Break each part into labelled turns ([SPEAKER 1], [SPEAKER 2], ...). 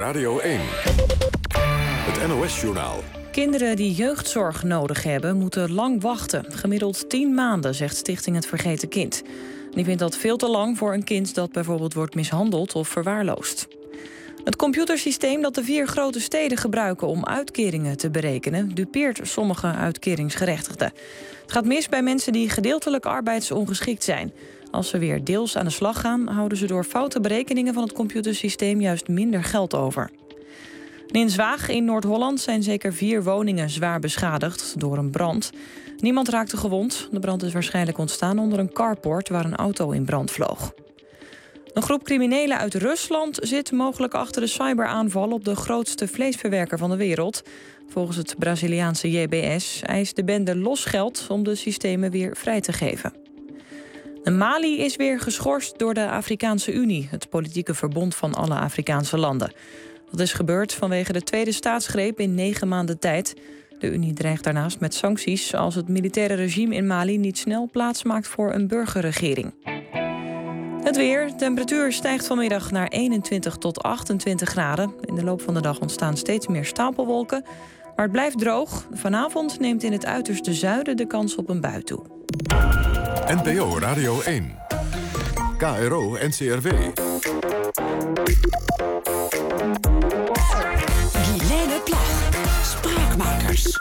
[SPEAKER 1] Radio 1. Het NOS-journaal.
[SPEAKER 2] Kinderen die jeugdzorg nodig hebben, moeten lang wachten. Gemiddeld 10 maanden, zegt Stichting Het Vergeten Kind. Die vindt dat veel te lang voor een kind dat bijvoorbeeld wordt mishandeld of verwaarloosd. Het computersysteem dat de 4 grote steden gebruiken om uitkeringen te berekenen, dupeert sommige uitkeringsgerechtigden. Het gaat mis bij mensen die gedeeltelijk arbeidsongeschikt zijn. Als ze weer deels aan de slag gaan, houden ze door foute berekeningen van het computersysteem juist minder geld over. In Zwaag in Noord-Holland zijn zeker 4 woningen zwaar beschadigd door een brand. Niemand raakte gewond. De brand is waarschijnlijk ontstaan onder een carport waar een auto in brand vloog. Een groep criminelen uit Rusland zit mogelijk achter de cyberaanval op de grootste vleesverwerker van de wereld. Volgens het Braziliaanse JBS eist de bende losgeld om de systemen weer vrij te geven. Mali is weer geschorst door de Afrikaanse Unie, het politieke verbond van alle Afrikaanse landen. Dat is gebeurd vanwege de tweede staatsgreep in 9 maanden tijd. De Unie dreigt daarnaast met sancties als het militaire regime in Mali niet snel plaatsmaakt voor een burgerregering. Het weer. De temperatuur stijgt vanmiddag naar 21 tot 28 graden. In de loop van de dag ontstaan steeds meer stapelwolken. Maar het blijft droog. Vanavond neemt in het uiterste zuiden de kans op een bui toe.
[SPEAKER 1] NPO Radio 1. KRO NCRW.
[SPEAKER 3] Guilaine Plag. Spraakmakers.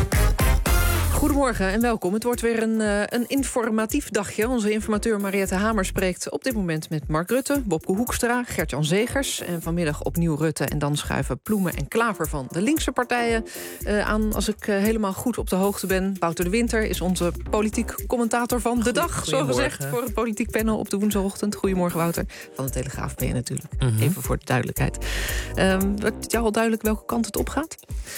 [SPEAKER 4] Goedemorgen en welkom. Het wordt weer een informatief dagje. Onze informateur Mariette Hamer spreekt op dit moment met Mark Rutte, Wopke Hoekstra, Gert-Jan Zegers. En vanmiddag opnieuw Rutte en dan schuiven Ploemen en Klaver van de linkse partijen aan. Als ik helemaal goed op de hoogte ben. Wouter de Winter is onze politiek commentator van de dag, zo gezegd, voor het politiek panel op de woensdagochtend. Goedemorgen Wouter. Van de Telegraaf ben je natuurlijk. Even voor de duidelijkheid. Wordt het jou al duidelijk welke kant het opgaat?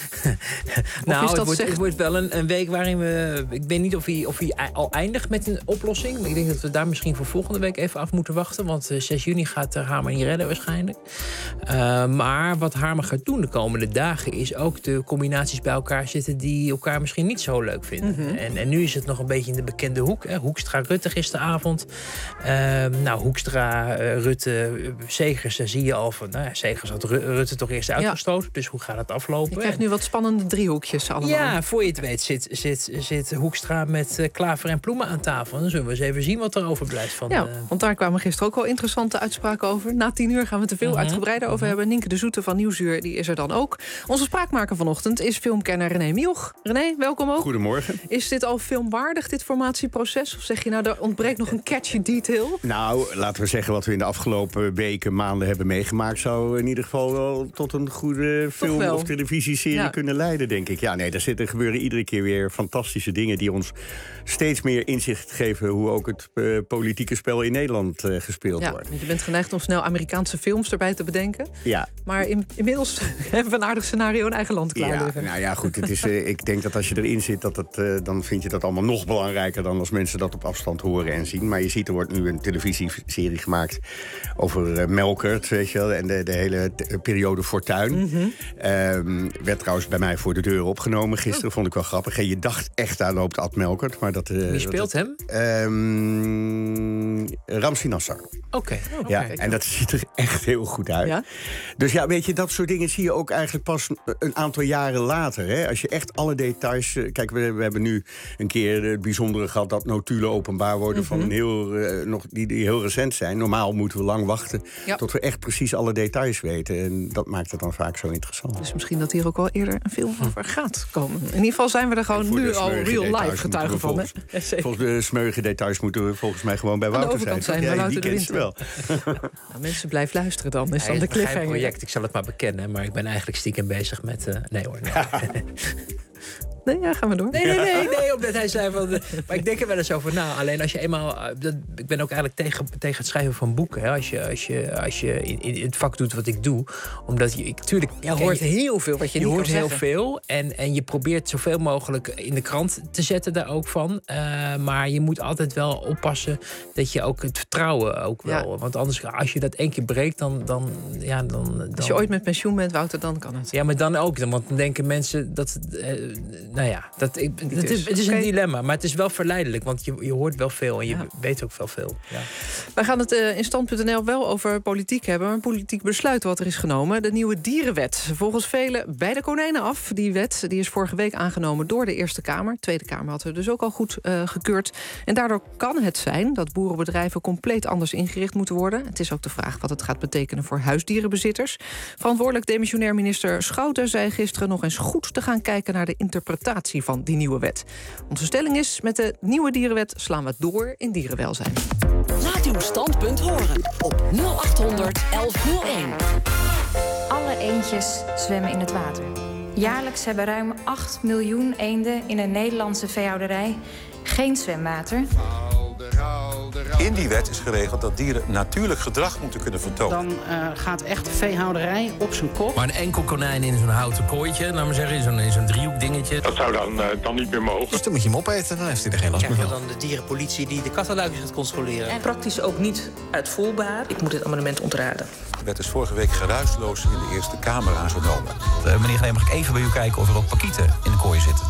[SPEAKER 5] Nou, het wordt wel een week waarin ik weet niet of hij al eindigt met een oplossing. Maar ik denk dat we daar misschien voor volgende week even af moeten wachten. Want 6 juni gaat Hamer niet redden waarschijnlijk. Maar wat Hamer gaat doen de komende dagen is ook de combinaties bij elkaar zetten die elkaar misschien niet zo leuk vinden. En nu is het nog een beetje in de bekende hoek. Hè. Hoekstra-Rutte gisteravond. Hoekstra, Rutte, Zegers. Daar zie je al van, Zegers had Rutte toch eerst uitgestoten. Dus hoe gaat het aflopen?
[SPEAKER 4] Je krijgt nu wat spannende driehoekjes allemaal.
[SPEAKER 5] Ja, voor je het weet zit Hoekstra met Klaver en Ploemen aan tafel. Dan zullen we eens even zien wat er overblijft van.
[SPEAKER 4] Ja, want daar kwamen gisteren ook al interessante uitspraken over. Na 10 uur gaan we het er veel uitgebreider over hebben. Nienke de Zoete van Nieuwsuur, die is er dan ook. Onze spraakmaker vanochtend is filmkenner René Mioch. René, welkom ook.
[SPEAKER 6] Goedemorgen.
[SPEAKER 4] Is dit al filmwaardig, dit formatieproces? Of zeg je nou, er ontbreekt nog een catchy detail?
[SPEAKER 6] Nou, laten we zeggen wat we in de afgelopen weken, maanden hebben meegemaakt, zou in ieder geval wel tot een goede film of televisieserie kunnen leiden, denk ik. Ja, nee, er gebeuren iedere keer weer fantastische dingen die ons steeds meer inzicht geven hoe ook het politieke spel in Nederland gespeeld wordt.
[SPEAKER 4] Je bent geneigd om snel Amerikaanse films erbij te bedenken.
[SPEAKER 6] Ja.
[SPEAKER 4] Maar inmiddels hebben we een aardig scenario in eigen land klaar liggen.
[SPEAKER 6] Nou ja, goed. Het is, ik denk dat als je erin zit, dan vind je dat allemaal nog belangrijker dan als mensen dat op afstand horen en zien. Maar je ziet, er wordt nu een televisieserie gemaakt over Melkert, weet je wel, en de hele periode Fortuyn. Werd trouwens bij mij voor de deur opgenomen gisteren. Vond ik wel grappig. En je dacht echt, daar loopt Ad Melkert. Maar wie
[SPEAKER 5] speelt hem?
[SPEAKER 6] Ramzi Nassar.
[SPEAKER 5] Oké.
[SPEAKER 6] Ja, en dat ziet er echt heel goed uit. Ja? Dus ja, weet je, dat soort dingen zie je ook eigenlijk pas een aantal jaren later. Hè? Als je echt alle details... Kijk, we hebben nu een keer het bijzondere gehad dat notulen openbaar worden van die heel recent zijn. Normaal moeten we lang wachten tot we echt precies alle details weten. En dat maakt het dan vaak zo interessant.
[SPEAKER 4] Dus misschien dat hier ook al eerder een film over gaat komen. In ieder geval zijn we er gewoon nu al real life getuigen van.
[SPEAKER 6] Volgens de smeuïge details moeten we volgens mij gewoon bij Wouter zijn.
[SPEAKER 4] Ja,
[SPEAKER 6] die kent ze wel.
[SPEAKER 4] Nou, mensen, blijf luisteren dan. Is dan de cliffhanger.
[SPEAKER 5] Project, ik zal het maar bekennen. Maar ik ben eigenlijk stiekem bezig met... Nee hoor.
[SPEAKER 4] Nee, ja, gaan we door.
[SPEAKER 5] Nee, omdat hij zei van... Maar ik denk er wel eens over na. Alleen als je eenmaal... ik ben ook eigenlijk tegen het schrijven van boeken. Hè. Als je in het vak doet wat ik doe. Omdat je
[SPEAKER 4] hoort heel veel wat je niet kan zeggen.
[SPEAKER 5] Je hoort heel veel. En je probeert zoveel mogelijk in de krant te zetten daar ook van. Maar je moet altijd wel oppassen dat je ook het vertrouwen ook wel... Ja. Want anders, als je dat 1 keer breekt, dan...
[SPEAKER 4] Als je ooit met pensioen bent, Wouter, dan kan het.
[SPEAKER 5] Ja, maar dan ook. Want dan denken mensen dat... nou ja, het is een dilemma. Maar het is wel verleidelijk, want je hoort wel veel en je weet ook wel veel. Ja.
[SPEAKER 4] Wij gaan het in Stand.nl wel over politiek hebben. Een politiek besluit wat er is genomen. De nieuwe dierenwet. Volgens velen bij de konijnen af. Die wet die is vorige week aangenomen door de Eerste Kamer. De Tweede Kamer had er dus ook al goed gekeurd. En daardoor kan het zijn dat boerenbedrijven compleet anders ingericht moeten worden. Het is ook de vraag wat het gaat betekenen voor huisdierenbezitters. Verantwoordelijk demissionair minister Schouten zei gisteren nog eens goed te gaan kijken naar de interpretatie van die nieuwe wet. Onze stelling is, met de nieuwe dierenwet slaan we door in dierenwelzijn.
[SPEAKER 3] Laat uw standpunt horen op 0800 1101.
[SPEAKER 7] Alle eendjes zwemmen in het water. Jaarlijks hebben ruim 8 miljoen eenden in een Nederlandse veehouderij geen zwemwater.
[SPEAKER 8] In die wet is geregeld dat dieren natuurlijk gedrag moeten kunnen vertonen.
[SPEAKER 9] Dan gaat echt de veehouderij op zijn kop.
[SPEAKER 10] Maar een enkel konijn in zo'n houten kooitje, laat maar zeggen, in zo'n driehoek dingetje.
[SPEAKER 11] Dat zou dan niet meer mogen.
[SPEAKER 12] Dus dan moet je hem opeten, dan heeft hij er geen last meer van.
[SPEAKER 13] Dan de dierenpolitie die de kattenluikjes gaat controleren.
[SPEAKER 14] En praktisch ook niet uitvoerbaar. Ik moet dit amendement ontraden.
[SPEAKER 8] De wet is vorige week geruisloos in de Eerste Kamer aangenomen.
[SPEAKER 12] Meneer Geleen, mag ik even bij u kijken of er ook parkieten in de kooi zitten?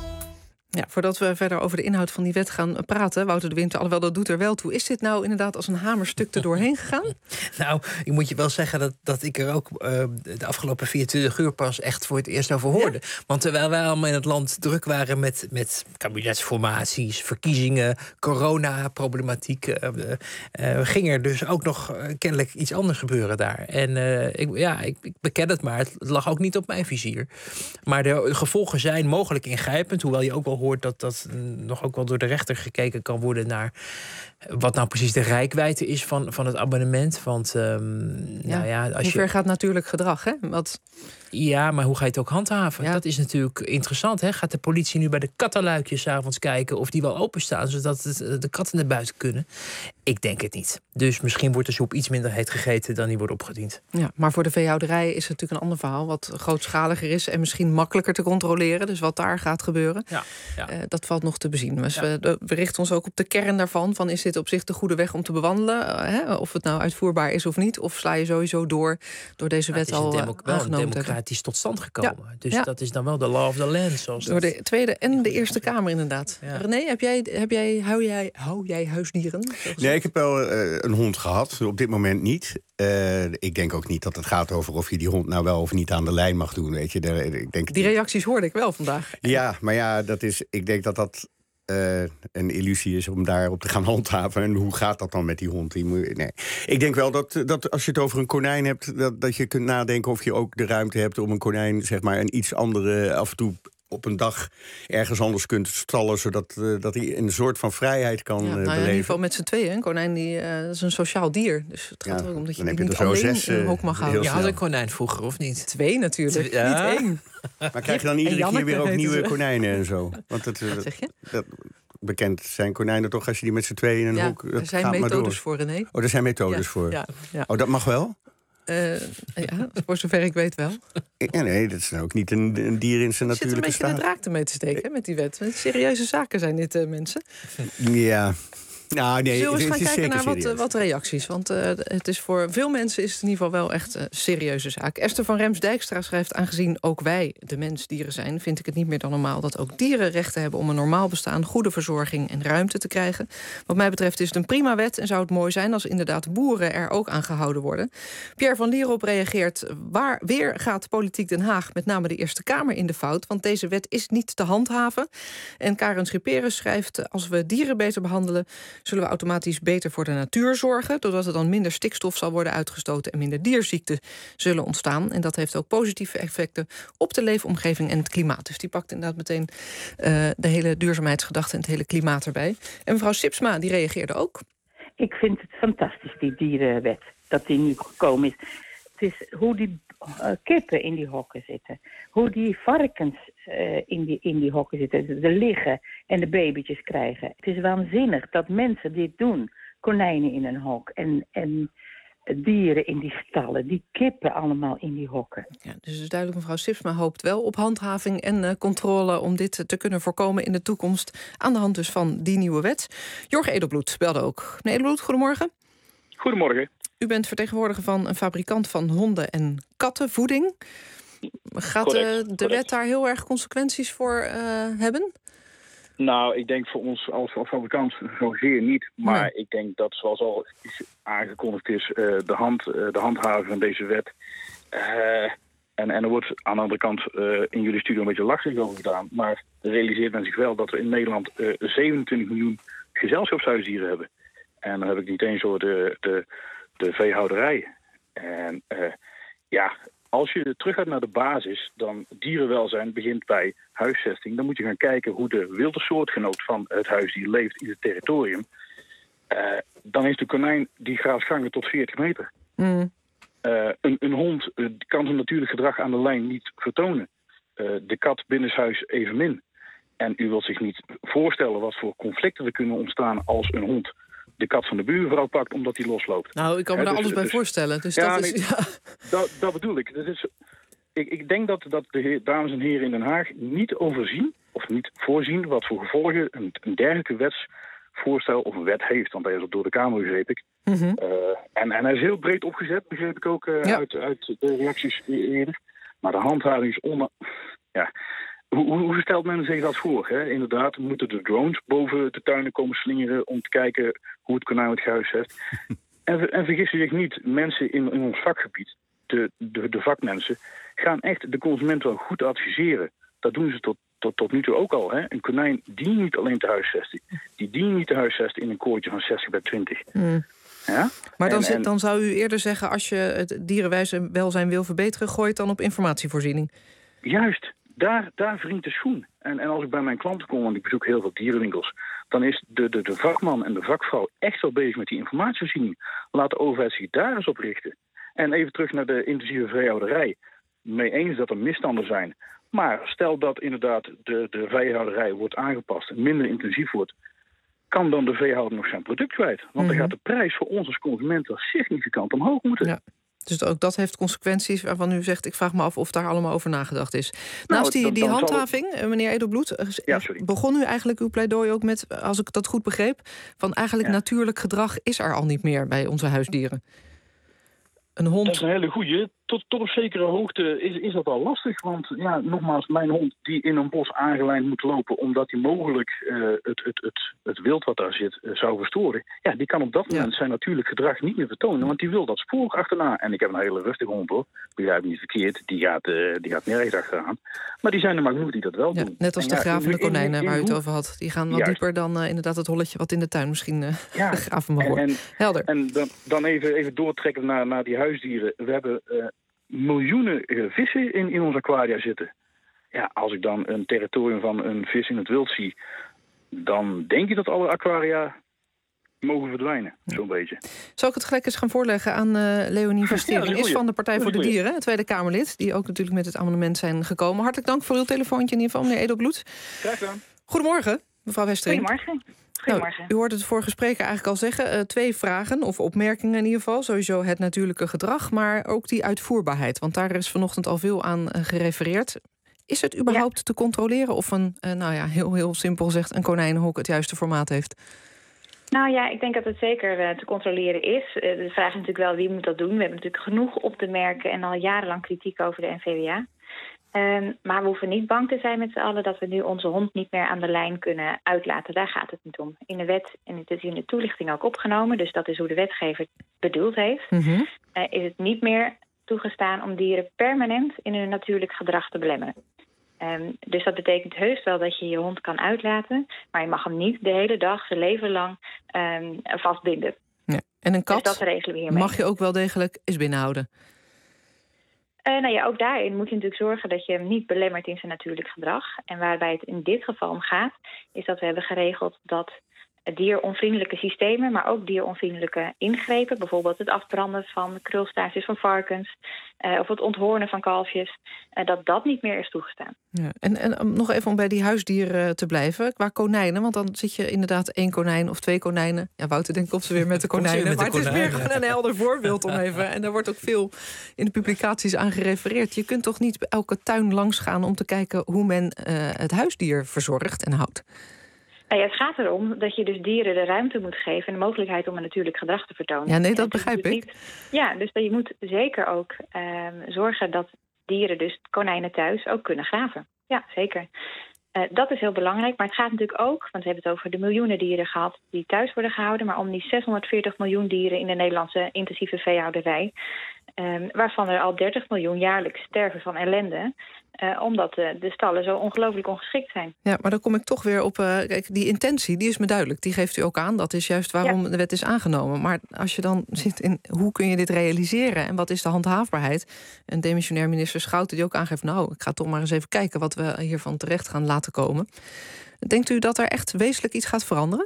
[SPEAKER 4] Ja, voordat we verder over de inhoud van die wet gaan praten, Wouter de Winter, alhoewel dat doet er wel toe. Is dit nou inderdaad als een hamerstuk er doorheen gegaan?
[SPEAKER 5] Nou, ik moet je wel zeggen dat ik er ook de afgelopen 24 uur pas echt voor het eerst over hoorde. Ja? Want terwijl wij allemaal in het land druk waren met kabinetsformaties, verkiezingen, corona-problematiek, ging er dus ook nog kennelijk iets anders gebeuren daar. En ik beken het maar, het lag ook niet op mijn vizier. Maar de gevolgen zijn mogelijk ingrijpend, hoewel je ook wel hoort dat nog ook wel door de rechter gekeken kan worden naar wat nou precies de reikwijdte is van het abonnement. Want
[SPEAKER 4] hoe ver gaat natuurlijk gedrag, hè?
[SPEAKER 5] Ja, maar hoe ga je het ook handhaven? Ja. Dat is natuurlijk interessant. Hè? Gaat de politie nu bij de kattenluikjes 's avonds kijken of die wel openstaan, zodat de katten naar buiten kunnen? Ik denk het niet. Dus misschien wordt de soep iets minder heet gegeten dan die wordt opgediend.
[SPEAKER 4] Ja, maar voor de veehouderij is het natuurlijk een ander verhaal, wat grootschaliger is en misschien makkelijker te controleren. Dus wat daar gaat gebeuren, dat valt nog te bezien. Dus we richten ons ook op de kern daarvan. Van, is dit op zich de goede weg om te bewandelen? Of het nou uitvoerbaar is of niet? Of sla je sowieso door deze wet al aangenomen te hebben?
[SPEAKER 5] Het is tot stand gekomen. Ja. Dus dat is dan wel de law of the land. Zoals
[SPEAKER 4] door de Tweede en de Eerste Kamer inderdaad. Ja. René, hou jij huisdieren?
[SPEAKER 6] Nee, ik heb wel een hond gehad. Op dit moment niet. Ik denk ook niet dat het gaat over of je die hond nou wel of niet aan de lijn mag doen. Weet je.
[SPEAKER 4] Die reacties hoorde ik wel vandaag.
[SPEAKER 6] Ja, maar ja, ik denk dat een illusie is om daarop te gaan handhaven. En hoe gaat dat dan met die hond? Nee. Ik denk wel dat als je het over een konijn hebt, dat je kunt nadenken of je ook de ruimte hebt om een konijn, zeg maar, een iets andere af en toe op een dag ergens anders kunt stallen, zodat dat hij een soort van vrijheid kan beleven. In ieder
[SPEAKER 4] geval met z'n tweeën. Een konijn is een sociaal dier. Dus het gaat er ook om dat je die niet alleen in een hok mag houden.
[SPEAKER 5] Je had een konijn vroeger, of niet?
[SPEAKER 4] 2 natuurlijk, niet 1.
[SPEAKER 6] Maar krijg je dan iedere keer weer ook nieuwe konijnen en zo? Want
[SPEAKER 4] wat zeg je?
[SPEAKER 6] Bekend zijn konijnen toch als je die met z'n tweeën in een hok...
[SPEAKER 4] Er zijn methodes voor, René.
[SPEAKER 6] Oh, er zijn methodes voor.
[SPEAKER 4] Ja.
[SPEAKER 6] Oh, dat mag wel?
[SPEAKER 4] Voor zover ik weet wel.
[SPEAKER 6] Nee, dat is ook niet een dier in zijn natuurlijke staat.
[SPEAKER 4] Je zit een beetje de draak ermee te steken met die wet. Serieuze zaken zijn dit, mensen.
[SPEAKER 6] Ja. Nou, nee,
[SPEAKER 4] zullen we eens gaan kijken naar wat reacties? Want het is voor veel mensen is het in ieder geval wel echt een serieuze zaak. Esther van Rems-Dijkstra schrijft: aangezien ook wij de mensdieren zijn, vind ik het niet meer dan normaal dat ook dieren rechten hebben om een normaal bestaan, goede verzorging en ruimte te krijgen. Wat mij betreft is het een prima wet en zou het mooi zijn als inderdaad boeren er ook aan gehouden worden. Pierre van Lierop reageert: weer gaat politiek Den Haag, met name de Eerste Kamer, in de fout, want deze wet is niet te handhaven. En Karen Schipperus schrijft: als we dieren beter behandelen, zullen we automatisch beter voor de natuur zorgen, doordat er dan minder stikstof zal worden uitgestoten en minder dierziekten zullen ontstaan. En dat heeft ook positieve effecten op de leefomgeving en het klimaat. Dus die pakt inderdaad meteen de hele duurzaamheidsgedachte en het hele klimaat erbij. En mevrouw Sipsma, die reageerde ook.
[SPEAKER 15] Ik vind het fantastisch, die dierenwet, dat die nu gekomen is. Het is hoe die kippen in die hokken zitten. Hoe die varkens in die hokken zitten. De liggen en de babytjes krijgen. Het is waanzinnig dat mensen dit doen. Konijnen in een hok en dieren in die stallen. Die kippen allemaal in die hokken.
[SPEAKER 4] Ja, dus het is duidelijk, mevrouw Sipsma hoopt wel op handhaving en controle om dit te kunnen voorkomen in de toekomst. Aan de hand dus van die nieuwe wet. Jorg Edelbloed belde ook. Meneer Edelbloed, goedemorgen.
[SPEAKER 16] Goedemorgen.
[SPEAKER 4] U bent vertegenwoordiger van een fabrikant van honden- en kattenvoeding. Gaat de wet daar heel erg consequenties voor hebben?
[SPEAKER 16] Nou, ik denk voor ons als fabrikant zozeer niet. Maar ik denk dat, zoals al aangekondigd is, de handhaving van deze wet... En er wordt aan de andere kant in jullie studio een beetje lastig over gedaan. Maar realiseert men zich wel dat we in Nederland 27 miljoen gezelschapshuisdieren hebben. En dan heb ik niet eens over de veehouderij. En als je terug gaat naar de basis, dan dierenwelzijn begint bij huisvesting. Dan moet je gaan kijken hoe de wilde soortgenoot van het huisdier leeft in het territorium. Dan is de konijn die graaft gangen tot 40 meter. Een hond kan zijn natuurlijk gedrag aan de lijn niet vertonen. De kat binnenshuis evenmin. En u wilt zich niet voorstellen wat voor conflicten er kunnen ontstaan als een hond de kat van de buurvrouw pakt omdat hij losloopt.
[SPEAKER 4] Nou, ik kan me daar alles bij voorstellen. Dus
[SPEAKER 16] dat bedoel ik. Ik denk dat de dames en heren in Den Haag niet overzien of niet voorzien wat voor gevolgen een dergelijke wetsvoorstel of een wet heeft. Want hij is al door de Kamer, begreep ik. En hij is heel breed opgezet, begreep ik ook uit de reacties eerder. Maar de handhaving is Hoe stelt men zich dat voor? Hè? Inderdaad, moeten de drones boven de tuinen komen slingeren om te kijken hoe het konijn het gehuisvest. En vergissen zich niet, mensen in ons vakgebied, de vakmensen, gaan echt de consument wel goed adviseren. Dat doen ze tot nu toe ook al. Hè? Een konijn dient niet alleen te huisvesten. Die dient niet te huisvesten in een kooitje van 60 bij 20. Ja?
[SPEAKER 4] Maar dan zou u eerder zeggen, als je het dierenwelzijn wil verbeteren, gooi het dan op informatievoorziening.
[SPEAKER 16] Juist. Daar wringt de schoen. En als ik bij mijn klanten kom, want ik bezoek heel veel dierenwinkels, dan is de vakman en de vakvrouw echt wel bezig met die informatievoorziening. Laat de overheid zich daar eens op richten. En even terug naar de intensieve veehouderij. Mee eens dat er misstanden zijn. Maar stel dat inderdaad de veehouderij wordt aangepast en minder intensief wordt, kan dan de veehouder nog zijn product kwijt. Want dan gaat de prijs voor ons als consumenten significant omhoog moeten.
[SPEAKER 4] Ja. Dus ook dat heeft consequenties waarvan u zegt, ik vraag me af of daar allemaal over nagedacht is. Naast die handhaving, meneer Edelbloed, begon u eigenlijk uw pleidooi ook met, als ik dat goed begreep, van eigenlijk natuurlijk gedrag is er al niet meer bij onze huisdieren. Een hond...
[SPEAKER 16] Dat is een hele goeie. Tot op zekere hoogte is dat al lastig. Want nogmaals, mijn hond die in een bos aangelijnd moet lopen omdat hij mogelijk het wild wat daar zit zou verstoren. Ja, die kan op dat moment zijn natuurlijk gedrag niet meer vertonen. Want die wil dat spoor achterna. En ik heb een hele rustige hond hoor. Begrijp me niet verkeerd. Die gaat nergens achteraan. Maar die zijn er maar genoeg die dat wel doen.
[SPEAKER 4] Net als de gravende konijnen waar u het over had. Die gaan wat dieper dan inderdaad het holletje wat in de tuin misschien gegraven mag worden. Helder.
[SPEAKER 16] En dan even doortrekken naar die huisdieren. We hebben miljoenen vissen in onze aquaria zitten. Ja, als ik dan een territorium van een vis in het wild zie, dan denk je dat alle aquaria mogen verdwijnen, zo'n beetje.
[SPEAKER 4] Zal ik het gelijk eens gaan voorleggen aan Leonie Versteren, is van de Partij voor de Dieren, Tweede Kamerlid, die ook natuurlijk met het amendement zijn gekomen. Hartelijk dank voor uw telefoontje in ieder geval, meneer Edelbloed.
[SPEAKER 16] Graag gedaan.
[SPEAKER 4] Goedemorgen, mevrouw Westering.
[SPEAKER 17] Goedemorgen.
[SPEAKER 4] U hoort het vorige spreker eigenlijk al zeggen. 2 vragen, of opmerkingen in ieder geval. Sowieso het natuurlijke gedrag, maar ook die uitvoerbaarheid. Want daar is vanochtend al veel aan gerefereerd. Is het überhaupt te controleren of heel simpel gezegd, een konijnenhok het juiste formaat heeft?
[SPEAKER 17] Nou ja, ik denk dat het zeker te controleren is. De vraag is natuurlijk wel wie moet dat doen. We hebben natuurlijk genoeg op te merken en al jarenlang kritiek over de NVWA. Maar we hoeven niet bang te zijn met z'n allen dat we nu onze hond niet meer aan de lijn kunnen uitlaten. Daar gaat het niet om. In de wet, en het is in de toelichting ook opgenomen, dus dat is hoe de wetgever bedoeld heeft, is het niet meer toegestaan om dieren permanent in hun natuurlijk gedrag te belemmeren. Dus dat betekent heus wel dat je je hond kan uitlaten, maar je mag hem niet de hele dag, zijn leven lang, vastbinden.
[SPEAKER 4] Ja. En een kat
[SPEAKER 17] dus dat regelen we hiermee.
[SPEAKER 4] Mag je ook wel degelijk eens binnenhouden?
[SPEAKER 17] Ook daarin moet je natuurlijk zorgen dat je hem niet belemmert in zijn natuurlijk gedrag. En waarbij het in dit geval om gaat, is dat we hebben geregeld dat dieronvriendelijke systemen, maar ook dieronvriendelijke ingrepen, bijvoorbeeld het afbranden van krulstaartjes van varkens of het onthoornen van kalfjes, dat niet meer is toegestaan.
[SPEAKER 4] Ja, en nog even om bij die huisdieren te blijven, qua konijnen, want dan zit je inderdaad 1 konijn of 2 konijnen. Ja, Wouter denkt komt ze weer met de konijnen, maar het is weer gewoon een helder voorbeeld om even. En daar wordt ook veel in de publicaties aan gerefereerd. Je kunt toch niet bij elke tuin langs gaan om te kijken hoe men het huisdier verzorgt en houdt?
[SPEAKER 17] Het gaat erom dat je dus dieren de ruimte moet geven en de mogelijkheid om een natuurlijk gedrag te vertonen.
[SPEAKER 4] Ja, nee, dat begrijp ik.
[SPEAKER 17] Dus je moet zeker ook zorgen dat dieren, dus konijnen thuis, ook kunnen graven. Ja, zeker. Dat is heel belangrijk, maar het gaat natuurlijk ook, want we hebben het over de miljoenen dieren gehad die thuis worden gehouden, maar om die 640 miljoen dieren in de Nederlandse intensieve veehouderij, waarvan er al 30 miljoen jaarlijks sterven van ellende, omdat de stallen zo ongelooflijk ongeschikt zijn.
[SPEAKER 4] Ja, maar dan kom ik toch weer op, kijk, die intentie, die is me duidelijk. Die geeft u ook aan, dat is juist waarom de wet is aangenomen. Maar als je dan zit in, hoe kun je dit realiseren en wat is de handhaafbaarheid? Een demissionair minister Schouten die ook aangeeft, nou, ik ga toch maar eens even kijken wat we hiervan terecht gaan laten komen. Denkt u dat er echt wezenlijk iets gaat veranderen?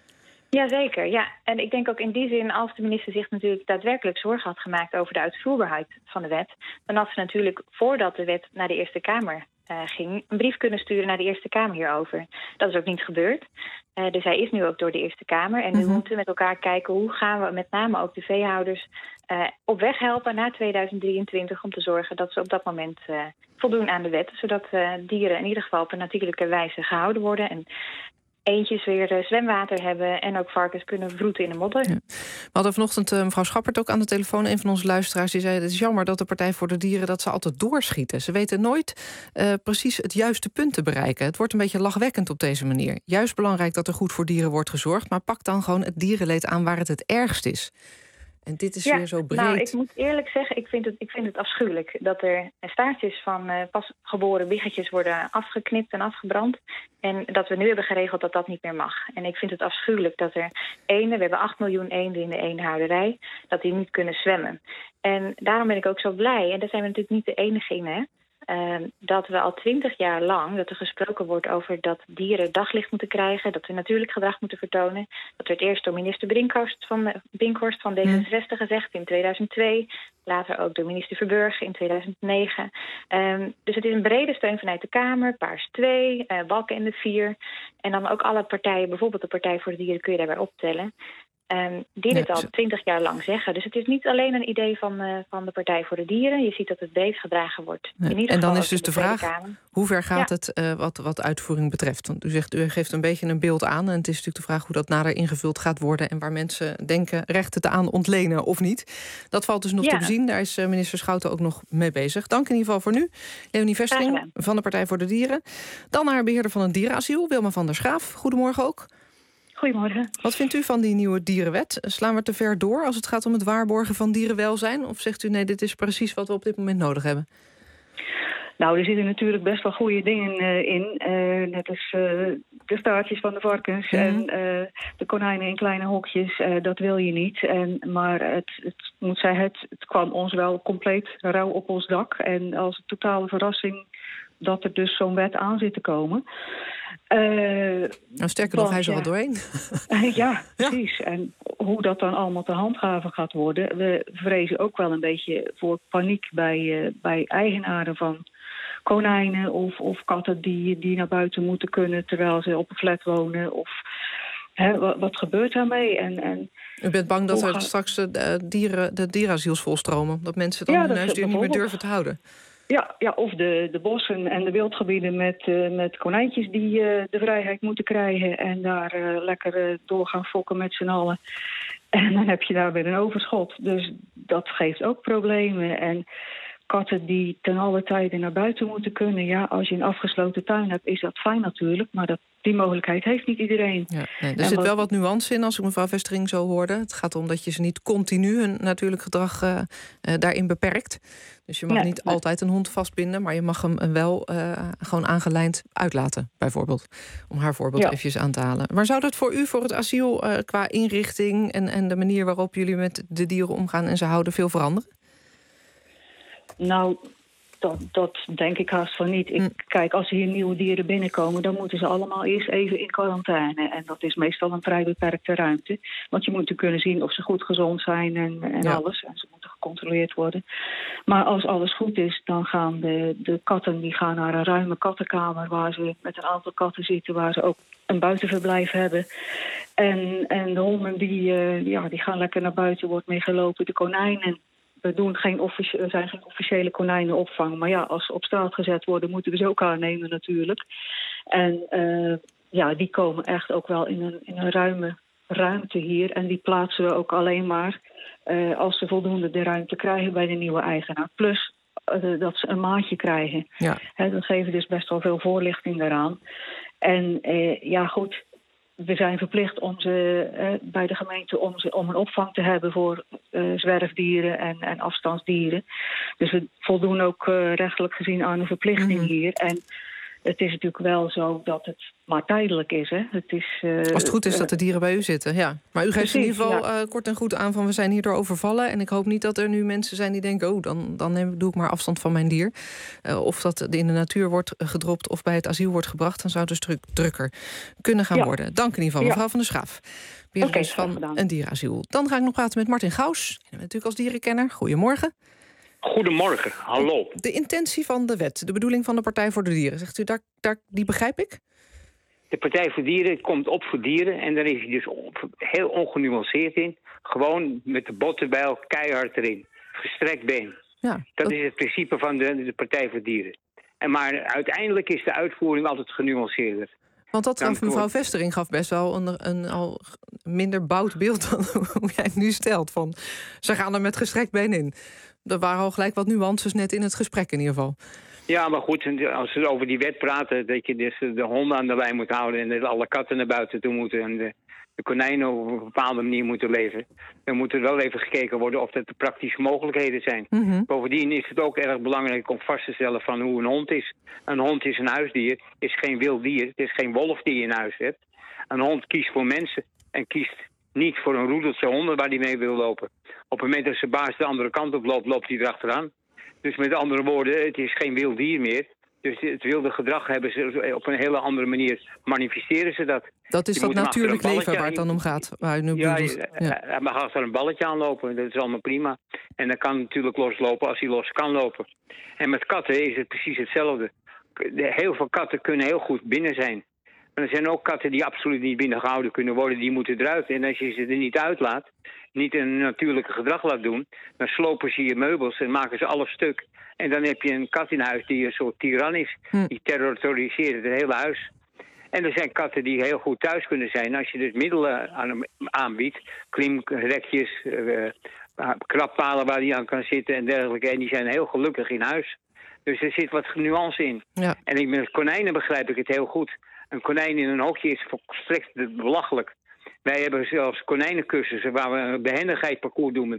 [SPEAKER 17] Jazeker, ja. En ik denk ook in die zin, als de minister zich natuurlijk daadwerkelijk zorgen had gemaakt over de uitvoerbaarheid van de wet, dan had ze natuurlijk, voordat de wet naar de Eerste Kamer ging, een brief kunnen sturen naar de Eerste Kamer hierover. Dat is ook niet gebeurd. Dus hij is nu ook door de Eerste Kamer. En nu moeten we met elkaar kijken hoe gaan we met name ook de veehouders op weg helpen na 2023 om te zorgen dat ze op dat moment voldoen aan de wet, zodat dieren in ieder geval op een natuurlijke wijze gehouden worden en eendjes weer zwemwater hebben en ook varkens kunnen vroeten in de modder. Ja.
[SPEAKER 4] We hadden vanochtend mevrouw Schappert ook aan de telefoon. Een van onze luisteraars die zei, het is jammer dat de Partij voor de Dieren dat ze altijd doorschieten. Ze weten nooit precies het juiste punt te bereiken. Het wordt een beetje lachwekkend op deze manier. Juist belangrijk dat er goed voor dieren wordt gezorgd, maar pak dan gewoon het dierenleed aan waar het ergst is. En dit is weer zo breed.
[SPEAKER 17] Nou, ik moet eerlijk zeggen, ik vind het afschuwelijk dat er staartjes van pasgeboren biggetjes worden afgeknipt en afgebrand. En dat we nu hebben geregeld dat dat niet meer mag. En ik vind het afschuwelijk dat er we hebben 8 miljoen eenden in de eendenhouderij, dat die niet kunnen zwemmen. En daarom ben ik ook zo blij, en daar zijn we natuurlijk niet de enige in, hè, dat we al 20 jaar lang, dat er gesproken wordt over dat dieren daglicht moeten krijgen, dat we natuurlijk gedrag moeten vertonen. Dat werd eerst door minister Brinkhorst van D66 gezegd in 2002. Later ook door minister Verburg in 2009. Dus het is een brede steun vanuit de Kamer. Paars 2, Balkenende 4. En dan ook alle partijen, bijvoorbeeld de Partij voor de Dieren, kun je daarbij optellen. Die dit al 20 jaar lang zeggen. Dus het is niet alleen een idee van de Partij voor de Dieren. Je ziet dat het breed gedragen wordt.
[SPEAKER 4] En dan is dus de vraag, hoe ver gaat het wat uitvoering betreft? Want u geeft een beetje een beeld aan. En het is natuurlijk de vraag hoe dat nader ingevuld gaat worden en waar mensen denken rechten te aan ontlenen of niet. Dat valt dus nog te bezien. Daar is minister Schouten ook nog mee bezig. Dank in ieder geval voor nu. Leonie Vestring van de Partij voor de Dieren. Dan naar beheerder van een dierenasiel, Wilma van der Schaaf. Goedemorgen ook.
[SPEAKER 18] Goedemorgen.
[SPEAKER 4] Wat vindt u van die nieuwe dierenwet? Slaan we te ver door als het gaat om het waarborgen van dierenwelzijn? Of zegt u nee, dit is precies wat we op dit moment nodig hebben?
[SPEAKER 18] Nou, er zitten natuurlijk best wel goede dingen in. Net als de staartjes van de varkens en de konijnen in kleine hokjes. Dat wil je niet. Maar het kwam ons wel compleet rauw op ons dak. En als een totale verrassing dat er dus zo'n wet aan zit te komen.
[SPEAKER 4] Sterker nog, hij is er al doorheen.
[SPEAKER 18] Ja, precies. En hoe dat dan allemaal te handhaven gaat worden. We vrezen ook wel een beetje voor paniek bij eigenaren van konijnen of katten die naar buiten moeten kunnen terwijl ze op een flat wonen. Of wat gebeurt daarmee? En
[SPEAKER 4] u bent bang dat er straks de dierenasiels volstromen? Dat mensen dan hun huisdier niet meer durven te houden?
[SPEAKER 18] Ja, of de bossen en de wildgebieden met konijntjes die de vrijheid moeten krijgen en daar lekker door gaan fokken met z'n allen. En dan heb je daar weer een overschot. Dus dat geeft ook problemen. En katten die ten alle tijde naar buiten moeten kunnen. Ja, als je een afgesloten tuin hebt, is dat fijn natuurlijk. Maar die mogelijkheid heeft niet iedereen.
[SPEAKER 4] Ja, nee, er zit wel wat nuance in als ik mevrouw Vestring zo hoorde. Het gaat om dat je ze niet continu hun natuurlijk gedrag daarin beperkt. Dus je mag niet altijd een hond vastbinden, maar je mag hem wel gewoon aangelijnd uitlaten, bijvoorbeeld. Om haar voorbeeld eventjes aan te halen. Maar zou dat voor u, voor het asiel, qua inrichting en de manier waarop jullie met de dieren omgaan en ze houden, veel veranderen?
[SPEAKER 18] Nou, dat denk ik haast van niet. Kijk, als er hier nieuwe dieren binnenkomen, dan moeten ze allemaal eerst even in quarantaine. En dat is meestal een vrij beperkte ruimte. Want je moet natuurlijk kunnen zien of ze goed gezond zijn en alles. En ze moeten gecontroleerd worden. Maar als alles goed is, dan gaan de katten die gaan naar een ruime kattenkamer waar ze met een aantal katten zitten, waar ze ook een buitenverblijf hebben. En de honden die gaan lekker naar buiten, wordt meegelopen. De konijnen. Er zijn geen officiële konijnenopvang. Maar ja, als ze op straat gezet worden, moeten we ze ook aannemen natuurlijk. En die komen echt ook wel in een ruime ruimte hier. En die plaatsen we ook alleen maar als ze voldoende de ruimte krijgen bij de nieuwe eigenaar. Plus, dat ze een maatje krijgen.
[SPEAKER 4] Ja.
[SPEAKER 18] Dat geven dus best wel veel voorlichting daaraan. En goed, we zijn verplicht om ze bij de gemeente om een opvang te hebben voor zwerfdieren en afstandsdieren. Dus we voldoen ook rechtelijk gezien aan een verplichting hier. En het is natuurlijk wel zo dat het maar tijdelijk is. Hè? Het is
[SPEAKER 4] als het goed is dat de dieren bij u zitten, ja. Maar u geeft in ieder geval kort en goed aan van we zijn hierdoor overvallen. En ik hoop niet dat er nu mensen zijn die denken, dan doe ik maar afstand van mijn dier. Of dat in de natuur wordt gedropt of bij het asiel wordt gebracht. Dan zou het dus drukker kunnen gaan worden. Dank in ieder geval, mevrouw van der Schaaf. Beheerder van een dierenasiel. Dan ga ik nog praten met Martin Gauws. Natuurlijk als dierenkenner. Goedemorgen.
[SPEAKER 19] Goedemorgen, hallo.
[SPEAKER 4] De intentie van de wet, de bedoeling van de Partij voor de Dieren, zegt u, die begrijp ik?
[SPEAKER 19] De Partij voor Dieren komt op voor dieren en daar is hij dus heel ongenuanceerd in. Gewoon met de botten bij elkaar keihard erin. Gestrekt been.
[SPEAKER 4] Ja,
[SPEAKER 19] dat is het principe van de Partij voor Dieren. Maar uiteindelijk is de uitvoering altijd genuanceerder.
[SPEAKER 4] Want dat van mevrouw Vestering gaf best wel een al minder boud beeld dan hoe jij het nu stelt. Van, ze gaan er met gestrekt been in. Er waren al gelijk wat nuances net in het gesprek in ieder geval.
[SPEAKER 19] Ja, maar goed, als we over die wet praten, dat je dus de honden aan de lijn moet houden en dat alle katten naar buiten toe moeten en de konijnen op een bepaalde manier moeten leven, dan moet er wel even gekeken worden of dat de praktische mogelijkheden zijn. Bovendien is het ook erg belangrijk om vast te stellen van hoe een hond is. Een hond is een huisdier, is geen wild dier, het is geen wolf die je in huis hebt. Een hond kiest voor mensen en kiest niet voor een roedeltje honden waar hij mee wil lopen. Op het moment dat zijn baas de andere kant op loopt, loopt hij erachteraan. Dus met andere woorden, het is geen wild dier meer. Dus het wilde gedrag hebben ze op een hele andere manier, manifesteren ze dat.
[SPEAKER 4] Dat is dat natuurlijk leven waar het dan om gaat. Waar u nu
[SPEAKER 19] hij mag achter een balletje aanlopen, dat is allemaal prima. En dan kan hij natuurlijk loslopen als hij los kan lopen. En met katten is het precies hetzelfde. Heel veel katten kunnen heel goed binnen zijn. Maar er zijn ook katten die absoluut niet binnengehouden kunnen worden, die moeten eruit. En als je ze er niet uitlaat, niet een natuurlijke gedrag laat doen, dan slopen ze je meubels en maken ze alles stuk. En dan heb je een kat in huis die een soort tiran is. Die terroriseert het hele huis. En er zijn katten die heel goed thuis kunnen zijn. Als je dus middelen aan hem aanbiedt, klimrekjes, krappalen waar hij aan kan zitten en dergelijke. En die zijn heel gelukkig in huis. Dus er zit wat nuance in. Ja. En met konijnen begrijp ik het heel goed. Een konijn in een hokje is volstrekt belachelijk. Wij hebben zelfs konijnencursussen waar we een behendigheidsparcours doen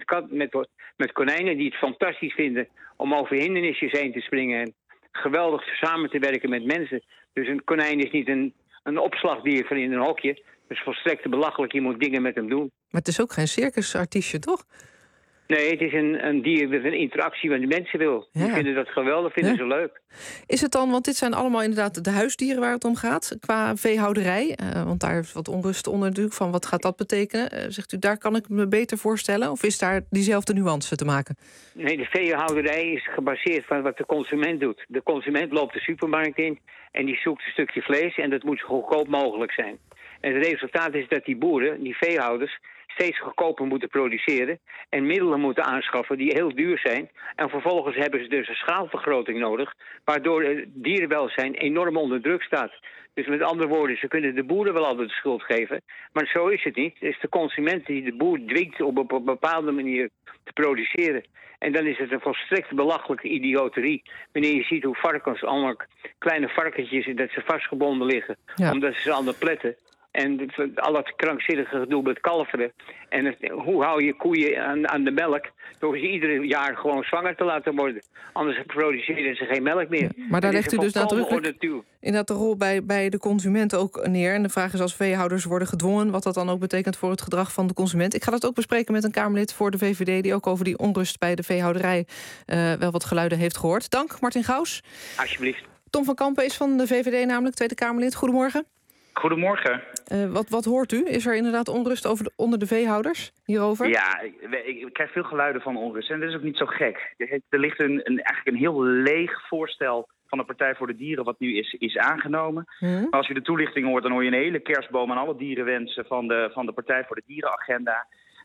[SPEAKER 19] met konijnen die het fantastisch vinden om over hindernisjes heen te springen en geweldig samen te werken met mensen. Dus een konijn is niet een opslagdier van in een hokje. Dat is volstrekt belachelijk, je moet dingen met hem doen.
[SPEAKER 4] Maar het is ook geen circusartiestje, toch?
[SPEAKER 19] Nee, het is een dier met een interactie met de mensen wil. Die vinden dat geweldig, vinden ze leuk.
[SPEAKER 4] Is het dan, want dit zijn allemaal inderdaad de huisdieren waar het om gaat, qua veehouderij. Want daar is wat onrust onder natuurlijk, van wat gaat dat betekenen? Zegt u, daar kan ik me beter voorstellen? Of is daar diezelfde nuance te maken? Nee,
[SPEAKER 19] de veehouderij is gebaseerd van wat de consument doet. De consument loopt de supermarkt in en die zoekt een stukje vlees en dat moet zo goedkoop mogelijk zijn. En het resultaat is dat die boeren, die veehouders, steeds goedkoper moeten produceren en middelen moeten aanschaffen die heel duur zijn. En vervolgens hebben ze dus een schaalvergroting nodig, waardoor het dierenwelzijn enorm onder druk staat. Dus met andere woorden, ze kunnen de boeren wel altijd de schuld geven, maar zo is het niet. Het is de consument die de boer dwingt op een bepaalde manier te produceren. En dan is het een volstrekt belachelijke idioterie. Wanneer je ziet hoe varkens, allemaal kleine varkentjes, dat ze vastgebonden liggen, omdat ze aan de pletten. En al dat krankzinnige gedoe met kalveren. En hoe hou je koeien aan de melk? Door ze ieder jaar gewoon zwanger te laten worden. Anders produceren ze geen melk meer.
[SPEAKER 4] Ja, maar daar legt u dus nadrukkelijk inderdaad de rol bij de consument ook neer. En de vraag is, als veehouders worden gedwongen, wat dat dan ook betekent voor het gedrag van de consument. Ik ga dat ook bespreken met een Kamerlid voor de VVD... die ook over die onrust bij de veehouderij wel wat geluiden heeft gehoord. Dank, Martin Gauws.
[SPEAKER 19] Alsjeblieft.
[SPEAKER 4] Tom van Kampen is van de VVD namelijk, Tweede Kamerlid. Goedemorgen.
[SPEAKER 20] Goedemorgen.
[SPEAKER 4] Wat hoort u? Is er inderdaad onrust onder de veehouders hierover?
[SPEAKER 20] Ja, ik krijg veel geluiden van onrust. En dat is ook niet zo gek. Er ligt eigenlijk een heel leeg voorstel van de Partij voor de Dieren wat nu is aangenomen. Maar als je de toelichting hoort, dan hoor je een hele kerstboom aan alle dierenwensen van de Partij voor de Dierenagenda.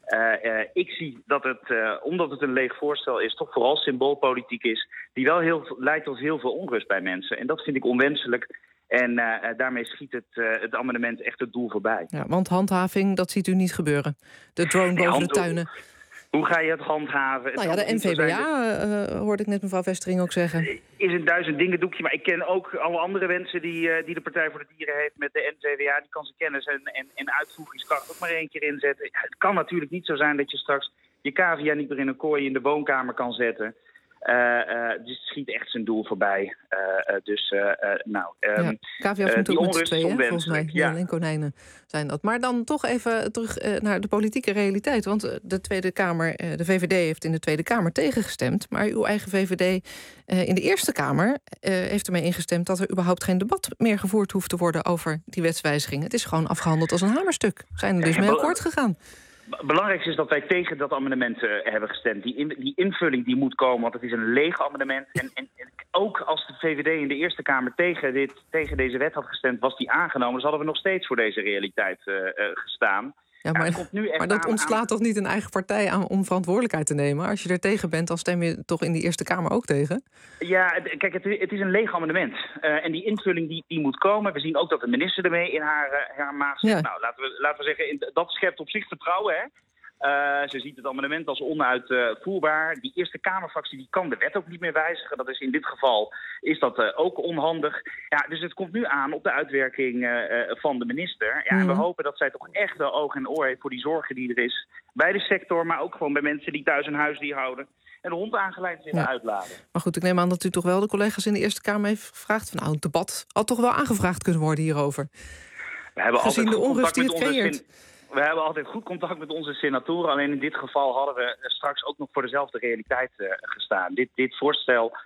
[SPEAKER 20] Ik zie dat het, omdat het een leeg voorstel is, toch vooral symboolpolitiek is, die wel leidt tot heel veel onrust bij mensen. En dat vind ik onwenselijk. En daarmee schiet het amendement echt het doel voorbij.
[SPEAKER 4] Ja, want handhaving, dat ziet u niet gebeuren. De drone boven de tuinen.
[SPEAKER 20] Hoe ga je het handhaven?
[SPEAKER 4] Nou ja, de NVWA, hoorde ik net mevrouw Vestering ook zeggen.
[SPEAKER 20] Is een 1000 dingen doekje, maar ik ken ook alle andere wensen die de Partij voor de Dieren heeft met de NVWA. Die kan zijn kennis en uitvoeringskracht ook maar 1 keer inzetten. Ja, het kan natuurlijk niet zo zijn dat je straks je cavia niet meer in een kooi in de woonkamer kan zetten. Dus het schiet echt zijn doel voorbij.
[SPEAKER 4] Cavia's moeten ook met 2, volgens mij. Ja, alleen konijnen zijn dat. Maar dan toch even terug naar de politieke realiteit. Want de Tweede Kamer, de VVD heeft in de Tweede Kamer tegengestemd. Maar uw eigen VVD in de Eerste Kamer heeft ermee ingestemd dat er überhaupt geen debat meer gevoerd hoeft te worden over die wetswijziging. Het is gewoon afgehandeld als een hamerstuk. Zijn er dus mee akkoord gegaan.
[SPEAKER 20] Het belangrijkste is dat wij tegen dat amendement hebben gestemd. Die invulling die moet komen, want het is een leeg amendement. En ook als de VVD in de Eerste Kamer tegen deze wet had gestemd, was die aangenomen. Dus hadden we nog steeds voor deze realiteit gestaan.
[SPEAKER 4] Ja, maar dat ontslaat toch niet een eigen partij aan om verantwoordelijkheid te nemen? Als je er tegen bent, dan stem je toch in die Eerste Kamer ook tegen?
[SPEAKER 20] Ja, kijk, het is een leeg amendement. En die invulling die moet komen. We zien ook dat de minister ermee in haar maag zit. Ja. Nou, laten we zeggen, dat schept op zich vertrouwen, hè? Ze ziet het amendement als onuitvoerbaar. Die Eerste Kamerfractie die kan de wet ook niet meer wijzigen. Dat is in dit geval ook onhandig. Ja, dus het komt nu aan op de uitwerking van de minister. Ja, en we hopen dat zij toch echt wel oog en oor heeft voor die zorgen die er is bij de sector, maar ook gewoon bij mensen die thuis een huisdier houden en de hond aangeleid willen uitladen. Maar
[SPEAKER 4] goed, ik neem aan dat u toch wel de collega's in de Eerste Kamer heeft gevraagd van een debat had toch wel aangevraagd kunnen worden hierover.
[SPEAKER 20] We hebben
[SPEAKER 4] gezien de onrust die het creëert.
[SPEAKER 20] We hebben altijd goed contact met onze senatoren. Alleen in dit geval hadden we straks ook nog voor dezelfde realiteit gestaan. Dit voorstel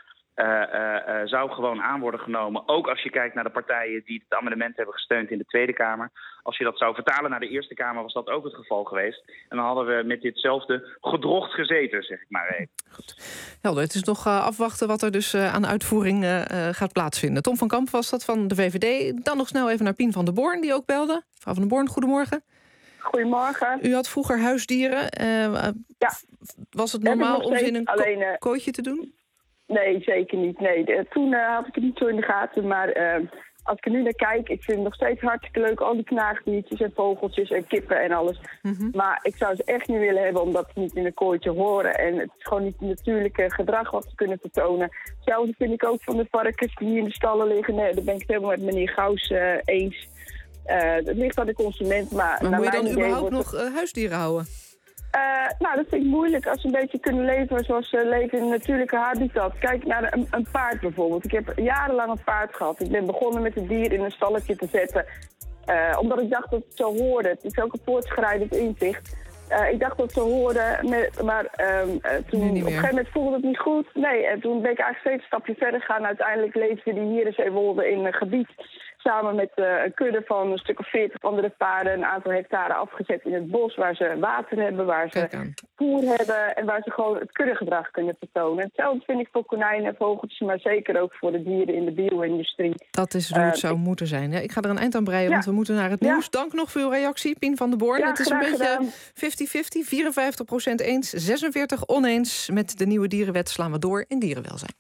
[SPEAKER 20] zou gewoon aan worden genomen. Ook als je kijkt naar de partijen die het amendement hebben gesteund in de Tweede Kamer. Als je dat zou vertalen naar de Eerste Kamer, was dat ook het geval geweest. En dan hadden we met ditzelfde gedrocht gezeten, zeg ik maar even.
[SPEAKER 4] Goed. Helder, het is nog afwachten wat er dus aan uitvoering gaat plaatsvinden. Tom van Kamp was dat van de VVD. Dan nog snel even naar Pien van der Born, die ook belde. Mevrouw van der Born, goedemorgen.
[SPEAKER 21] Goedemorgen.
[SPEAKER 4] U had vroeger huisdieren. Ja. Was het normaal om ze in een kooitje te doen?
[SPEAKER 21] Nee, zeker niet. Nee. Toen had ik het niet zo in de gaten. Maar als ik er nu naar kijk, ik vind het nog steeds hartstikke leuk. Al die knaagdiertjes en vogeltjes en kippen en alles. Mm-hmm. Maar ik zou ze echt niet willen hebben omdat ze niet in een kooitje horen. En het is gewoon niet het natuurlijke gedrag wat ze kunnen vertonen. Hetzelfde vind ik ook van de varkens die in de stallen liggen. Nee, daar ben ik het helemaal met meneer Gauws eens. Het ligt aan de consument, maar
[SPEAKER 4] moet je dan überhaupt nog huisdieren houden?
[SPEAKER 21] Nou, dat vind ik moeilijk. Als ze een beetje kunnen leven zoals ze leven in een natuurlijke habitat. Kijk naar een paard bijvoorbeeld. Ik heb jarenlang een paard gehad. Ik ben begonnen met het dier in een stalletje te zetten. Omdat ik dacht dat het zo hoorde. Het is ook een voortschrijdend inzicht. Ik dacht dat het zo hoorde, maar toen op een gegeven moment voelde het niet goed. Nee, en toen ben ik eigenlijk steeds een stapje verder gegaan. Uiteindelijk leefden die hier in Zeewolde in een gebied samen met een kudde van een stuk of 40 andere paarden, een aantal hectare afgezet in het bos, waar ze water hebben, waar ze voer hebben en waar ze gewoon het kuddegedrag kunnen vertonen. Hetzelfde vind ik voor konijnen en vogeltjes, maar zeker ook voor de dieren in de bio-industrie.
[SPEAKER 4] Dat is hoe het zou moeten zijn. Ja, ik ga er een eind aan breien, want we moeten naar het nieuws. Dank nog voor uw reactie, Pien van der Born. Het is een beetje 50-50, 54% eens, 46% oneens. Met de nieuwe dierenwet slaan we door in dierenwelzijn.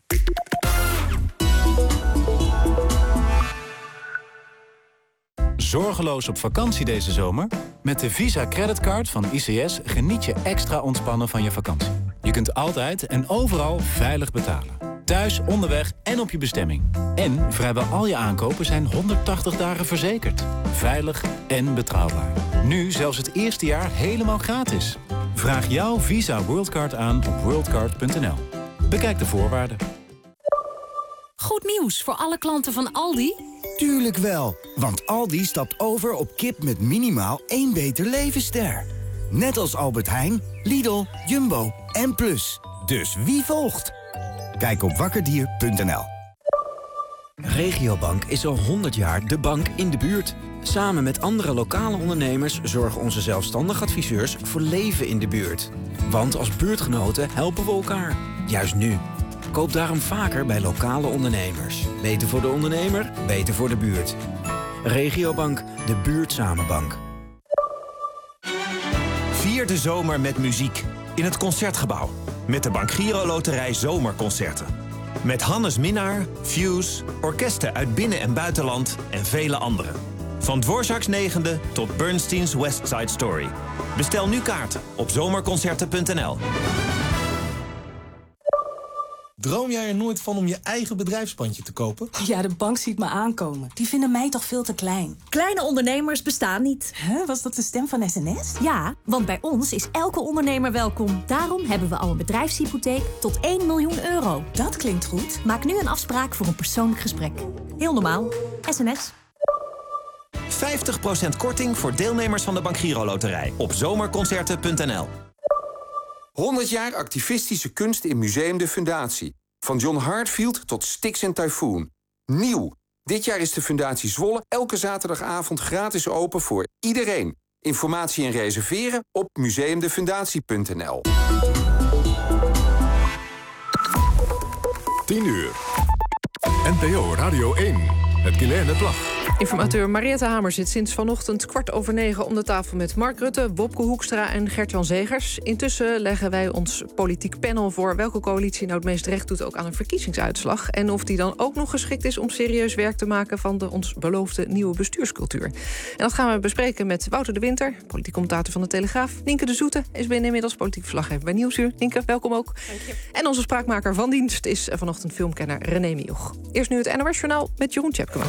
[SPEAKER 22] Zorgeloos op vakantie deze zomer? Met de Visa creditcard van ICS geniet je extra ontspannen van je vakantie. Je kunt altijd en overal veilig betalen. Thuis, onderweg en op je bestemming. En vrijwel al je aankopen zijn 180 dagen verzekerd. Veilig en betrouwbaar. Nu zelfs het eerste jaar helemaal gratis. Vraag jouw Visa Worldcard aan op worldcard.nl. Bekijk de voorwaarden.
[SPEAKER 3] Goed nieuws voor alle klanten van Aldi.
[SPEAKER 23] Tuurlijk wel, want Aldi stapt over op kip met minimaal 1 beter levensster. Net als Albert Heijn, Lidl, Jumbo en Plus. Dus wie volgt? Kijk op wakkerdier.nl.
[SPEAKER 24] Regiobank is al 100 jaar de bank in de buurt. Samen met andere lokale ondernemers zorgen onze zelfstandig adviseurs voor leven in de buurt. Want als buurtgenoten helpen we elkaar. Juist nu. Koop daarom vaker bij lokale ondernemers. Beter voor de ondernemer, beter voor de buurt. Regiobank, de buurtzamenbank.
[SPEAKER 25] Vier de zomer met muziek in het Concertgebouw. Met de Bank Giro Loterij Zomerconcerten. Met Hannes Minnaar, Fuse, orkesten uit binnen- en buitenland en vele anderen. Van Dvorak's 9e tot Bernstein's West Side Story. Bestel nu kaarten op zomerconcerten.nl.
[SPEAKER 1] Droom jij er nooit van om je eigen bedrijfspandje te kopen?
[SPEAKER 2] Ja, de bank ziet me aankomen. Die vinden mij toch veel te klein.
[SPEAKER 7] Kleine ondernemers bestaan niet.
[SPEAKER 2] Huh? Was dat de stem van SNS?
[SPEAKER 7] Ja, want bij ons is elke ondernemer welkom. Daarom hebben we al een bedrijfshypotheek tot 1 miljoen euro.
[SPEAKER 2] Dat klinkt goed.
[SPEAKER 7] Maak nu een afspraak voor een persoonlijk gesprek. Heel normaal. SNS.
[SPEAKER 25] 50% korting voor deelnemers van de Bank Giro Loterij op zomerconcerten.nl.
[SPEAKER 9] 100 jaar activistische kunst in Museum de Fundatie. Van John Hartfield tot Styx en Typhoon. Nieuw. Dit jaar is de Fundatie Zwolle elke zaterdagavond gratis open voor iedereen. Informatie en reserveren op museumdefundatie.nl.
[SPEAKER 10] 10 uur. NPO Radio 1. Met Guilaine Plag.
[SPEAKER 4] Informateur Mariette Hamer zit sinds vanochtend 9:15 om de tafel met Mark Rutte, Wopke Hoekstra en Gert-Jan Zegers. Intussen leggen wij ons politiek panel voor welke coalitie nou het meest recht doet ook aan een verkiezingsuitslag. En of die dan ook nog geschikt is om serieus werk te maken van de ons beloofde nieuwe bestuurscultuur. En dat gaan we bespreken met Wouter de Winter, politiek commentator van de Telegraaf. Nienke de Zoete is inmiddels politiek verslaggever bij Nieuwsuur. Nienke, welkom ook.
[SPEAKER 26] Dank je.
[SPEAKER 4] En onze spraakmaker van dienst is vanochtend filmkenner René Mioch. Eerst nu het NOS-journaal met Jeroen Tjepkema.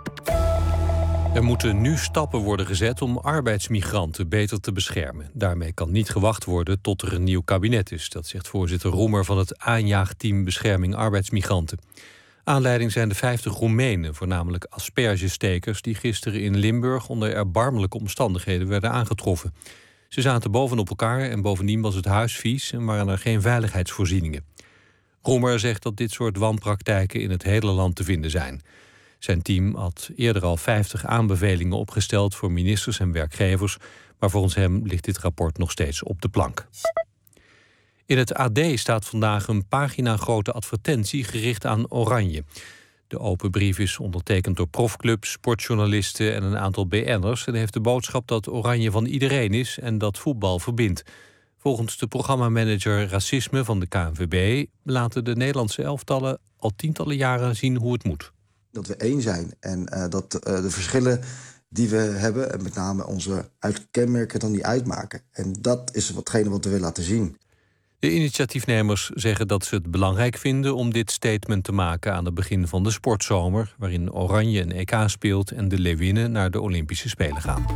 [SPEAKER 27] Er moeten nu stappen worden gezet om arbeidsmigranten beter te beschermen. Daarmee kan niet gewacht worden tot er een nieuw kabinet is. Dat zegt voorzitter Roemer van het aanjaagteam Bescherming Arbeidsmigranten. Aanleiding zijn de 50 Roemenen, voornamelijk aspergestekers, die gisteren in Limburg onder erbarmelijke omstandigheden werden aangetroffen. Ze zaten bovenop elkaar en bovendien was het huis vies en waren er geen veiligheidsvoorzieningen. Roemer zegt dat dit soort wanpraktijken in het hele land te vinden zijn. Zijn team had eerder al 50 aanbevelingen opgesteld voor ministers en werkgevers, maar volgens hem ligt dit rapport nog steeds op de plank. In het AD staat vandaag een pagina-grote advertentie gericht aan Oranje. De open brief is ondertekend door profclubs, sportjournalisten en een aantal BN'ers en heeft de boodschap dat Oranje van iedereen is en dat voetbal verbindt. Volgens de programmamanager Racisme van de KNVB laten de Nederlandse elftallen al tientallen jaren zien hoe het moet.
[SPEAKER 28] Dat we één zijn en dat de verschillen die we hebben, en met name onze kenmerken, dan niet uitmaken. En dat is watgene wat we willen laten zien.
[SPEAKER 27] De initiatiefnemers zeggen dat ze het belangrijk vinden om dit statement te maken aan het begin van de sportzomer, waarin Oranje een EK speelt en de Leeuwinnen naar de Olympische Spelen gaan.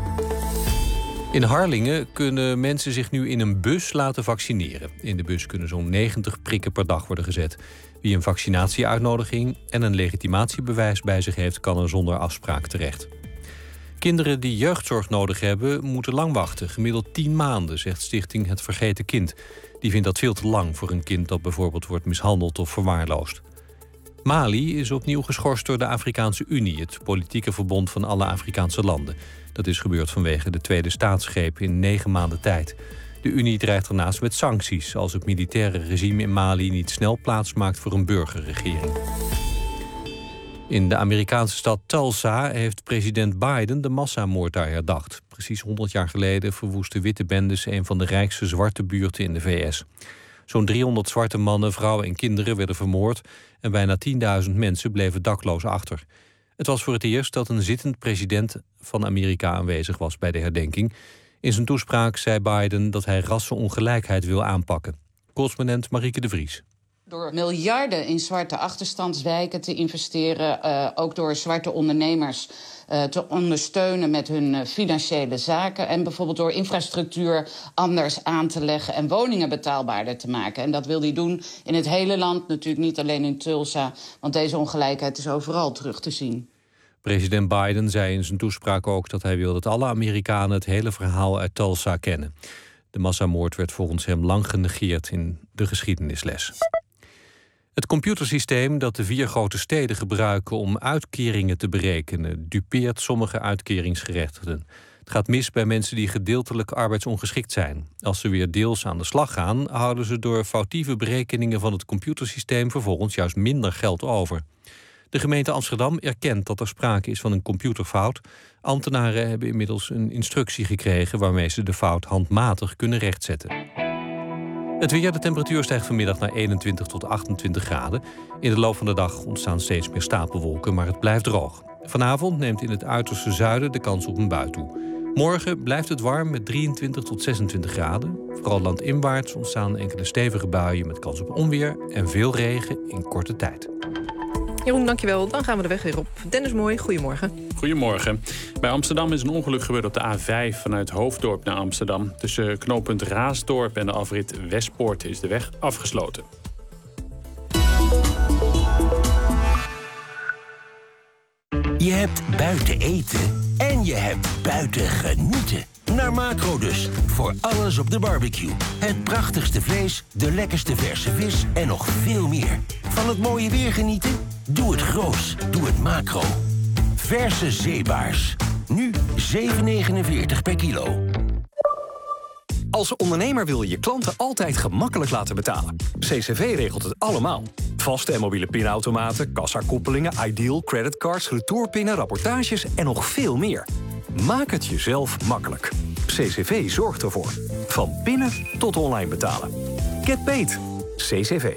[SPEAKER 27] In Harlingen kunnen mensen zich nu in een bus laten vaccineren. In de bus kunnen zo'n 90 prikken per dag worden gezet. Wie een vaccinatieuitnodiging en een legitimatiebewijs bij zich heeft, kan er zonder afspraak terecht. Kinderen die jeugdzorg nodig hebben, moeten lang wachten. Gemiddeld 10 maanden, zegt stichting Het Vergeten Kind. Die vindt dat veel te lang voor een kind dat bijvoorbeeld wordt mishandeld of verwaarloosd. Mali is opnieuw geschorst door de Afrikaanse Unie, het politieke verbond van alle Afrikaanse landen. Dat is gebeurd vanwege de tweede staatsgreep in 9 maanden tijd. De Unie dreigt ernaast met sancties als het militaire regime in Mali niet snel plaatsmaakt voor een burgerregering. In de Amerikaanse stad Tulsa heeft president Biden de massamoord daar herdacht. Precies 100 jaar geleden verwoesten witte bendes een van de rijkste zwarte buurten in de VS. Zo'n 300 zwarte mannen, vrouwen en kinderen werden vermoord en bijna 10.000 mensen bleven dakloos achter. Het was voor het eerst dat een zittend president van Amerika aanwezig was bij de herdenking. In zijn toespraak zei Biden dat hij rassenongelijkheid wil aanpakken. Correspondent Marieke de Vries.
[SPEAKER 29] Door miljarden in zwarte achterstandswijken te investeren, ook door zwarte ondernemers te ondersteunen met hun financiële zaken en bijvoorbeeld door infrastructuur anders aan te leggen en woningen betaalbaarder te maken. En dat wil hij doen in het hele land, natuurlijk niet alleen in Tulsa, want deze ongelijkheid is overal terug te zien.
[SPEAKER 27] President Biden zei in zijn toespraak ook dat hij wil dat alle Amerikanen het hele verhaal uit Tulsa kennen. De massamoord werd volgens hem lang genegeerd in de geschiedenisles. Het computersysteem dat de 4 grote steden gebruiken om uitkeringen te berekenen, dupeert sommige uitkeringsgerechtigden. Het gaat mis bij mensen die gedeeltelijk arbeidsongeschikt zijn. Als ze weer deels aan de slag gaan, houden ze door foutieve berekeningen van het computersysteem vervolgens juist minder geld over. De gemeente Amsterdam erkent dat er sprake is van een computerfout. Ambtenaren hebben inmiddels een instructie gekregen waarmee ze de fout handmatig kunnen rechtzetten. Het weer, de temperatuur stijgt vanmiddag naar 21 tot 28 graden. In de loop van de dag ontstaan steeds meer stapelwolken, maar het blijft droog. Vanavond neemt in het uiterste zuiden de kans op een bui toe. Morgen blijft het warm met 23 tot 26 graden. Vooral landinwaarts ontstaan enkele stevige buien met kans op onweer en veel regen in korte tijd.
[SPEAKER 4] Jeroen, dankjewel. Dan gaan we de weg weer op. Dennis Mooi, goedemorgen.
[SPEAKER 5] Goedemorgen. Bij Amsterdam is een ongeluk gebeurd op de A5 vanuit Hoofddorp naar Amsterdam. Tussen knooppunt Raasdorp en de afrit Westpoort is de weg afgesloten.
[SPEAKER 6] Je hebt buiten eten en je hebt buiten genieten. Naar Macro dus, voor alles op de barbecue. Het prachtigste vlees, de lekkerste verse vis en nog veel meer. Van het mooie weer genieten? Doe het groos, doe het Macro. Verse zeebaars. Nu 7,49 per kilo.
[SPEAKER 8] Als ondernemer wil je je klanten altijd gemakkelijk laten betalen. CCV regelt het allemaal. Vaste en mobiele pinautomaten, kassakoppelingen, Ideal, creditcards, retourpinnen, rapportages en nog veel meer. Maak het jezelf makkelijk. CCV zorgt ervoor. Van pinnen tot online betalen. Get paid. CCV.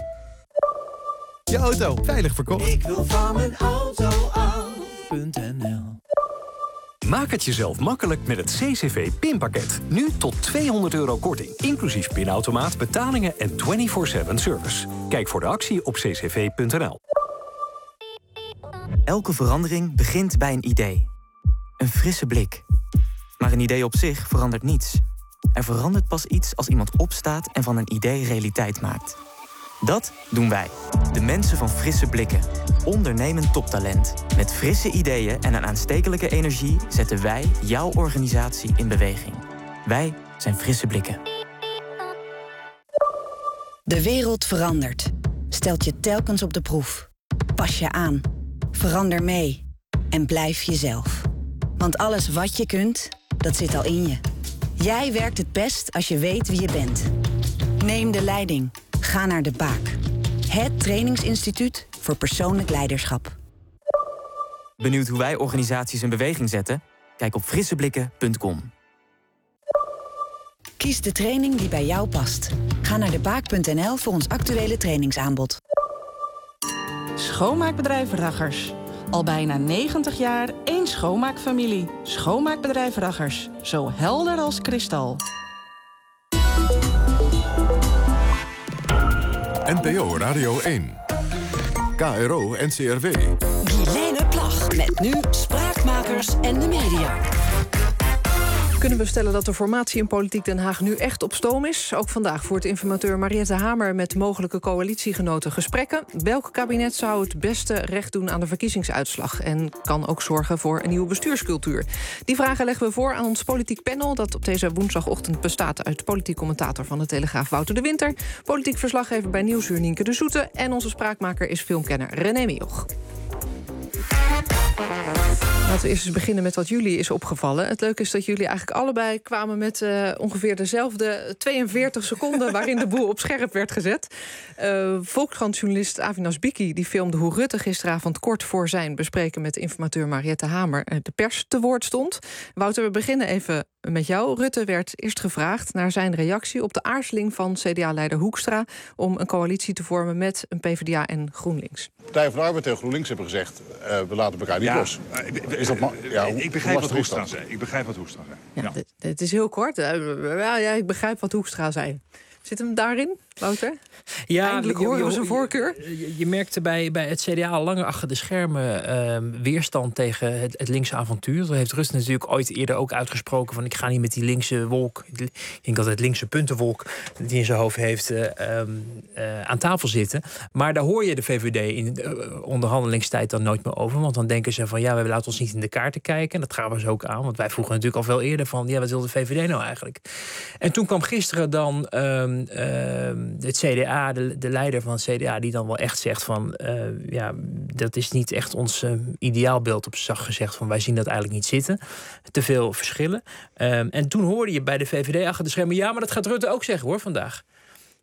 [SPEAKER 11] Je auto veilig verkocht.
[SPEAKER 6] Ik wil van mijn auto af.nl.
[SPEAKER 8] Maak het jezelf makkelijk met het CCV Pinpakket. Nu tot €200 korting, inclusief pinautomaat, betalingen en 24/7 service. Kijk voor de actie op ccv.nl.
[SPEAKER 12] Elke verandering begint bij een idee. Een frisse blik. Maar een idee op zich verandert niets. Er verandert pas iets als iemand opstaat en van een idee realiteit maakt. Dat doen wij, de mensen van Frisse Blikken. Ondernemend toptalent. Met frisse ideeën en een aanstekelijke energie zetten wij jouw organisatie in beweging. Wij zijn Frisse Blikken.
[SPEAKER 13] De wereld verandert. Stelt je telkens op de proef. Pas je aan. Verander mee. En blijf jezelf. Want alles wat je kunt, dat zit al in je. Jij werkt het best als je weet wie je bent. Neem de leiding. Ga naar De Baak. Het trainingsinstituut voor persoonlijk leiderschap.
[SPEAKER 12] Benieuwd hoe wij organisaties in beweging zetten? Kijk op frisseblikken.com.
[SPEAKER 13] Kies de training die bij jou past. Ga naar debaak.nl voor ons actuele trainingsaanbod.
[SPEAKER 2] Schoonmaakbedrijf Raggers. Al bijna 90 jaar één schoonmaakfamilie. Schoonmaakbedrijf Raggers. Zo helder als kristal.
[SPEAKER 10] NPO Radio 1. KRO NCRW.
[SPEAKER 3] Guilaine Plag met nu Spraakmakers en de media.
[SPEAKER 4] Kunnen we stellen dat de formatie in Politiek Den Haag nu echt op stoom is? Ook vandaag voert informateur Mariette Hamer met mogelijke coalitiegenoten gesprekken. Welk kabinet zou het beste recht doen aan de verkiezingsuitslag? En kan ook zorgen voor een nieuwe bestuurscultuur? Die vragen leggen we voor aan ons politiek panel, dat op deze woensdagochtend bestaat uit politiek commentator van de Telegraaf Wouter de Winter, politiek verslaggever bij Nieuwsuur Nienke de Zoete en onze spraakmaker is filmkenner René Mioch. Laten we eerst eens beginnen met wat jullie is opgevallen. Het leuke is dat jullie eigenlijk allebei kwamen met ongeveer dezelfde 42 seconden waarin de boel op scherp werd gezet. Volkskrant-journalist Avinas Biki die filmde hoe Rutte gisteravond kort voor zijn bespreken met informateur Mariette Hamer de pers te woord stond. Wouter, we beginnen even met jou. Rutte werd eerst gevraagd naar zijn reactie op de aarzeling van CDA-leider Hoekstra om een coalitie te vormen met een PvdA en GroenLinks.
[SPEAKER 14] Partij van de Arbeid en GroenLinks hebben gezegd, we laten elkaar niet los. Is dat
[SPEAKER 15] ik begrijp wat Hoekstra zei. Ik begrijp wat Hoekstra zei.
[SPEAKER 4] Ja. Het is heel kort. Ik begrijp wat Hoekstra zei. Zit hem daarin, Wouter?
[SPEAKER 26] Ja,
[SPEAKER 4] eindelijk horen we zijn voorkeur.
[SPEAKER 26] Je merkte bij het CDA al langer achter de schermen weerstand tegen het linkse avontuur. Dat heeft Rutte natuurlijk ooit eerder ook uitgesproken van ik ga niet met die linkse wolk, ik denk dat het linkse puntenwolk die in zijn hoofd heeft, aan tafel zitten. Maar daar hoor je de VVD in de onderhandelingstijd dan nooit meer over. Want dan denken ze van we laten ons niet in de kaarten kijken. En dat gaan we ze ook aan. Want wij vroegen natuurlijk al veel eerder van wat wil de VVD nou eigenlijk? En toen kwam gisteren dan het CDA, de leider van het CDA, die dan wel echt zegt van dat is niet echt ons ideaalbeeld, op zacht gezegd, van wij zien dat eigenlijk niet zitten. Te veel verschillen. En toen hoorde je bij de VVD achter de schermen, maar dat gaat Rutte ook zeggen hoor vandaag.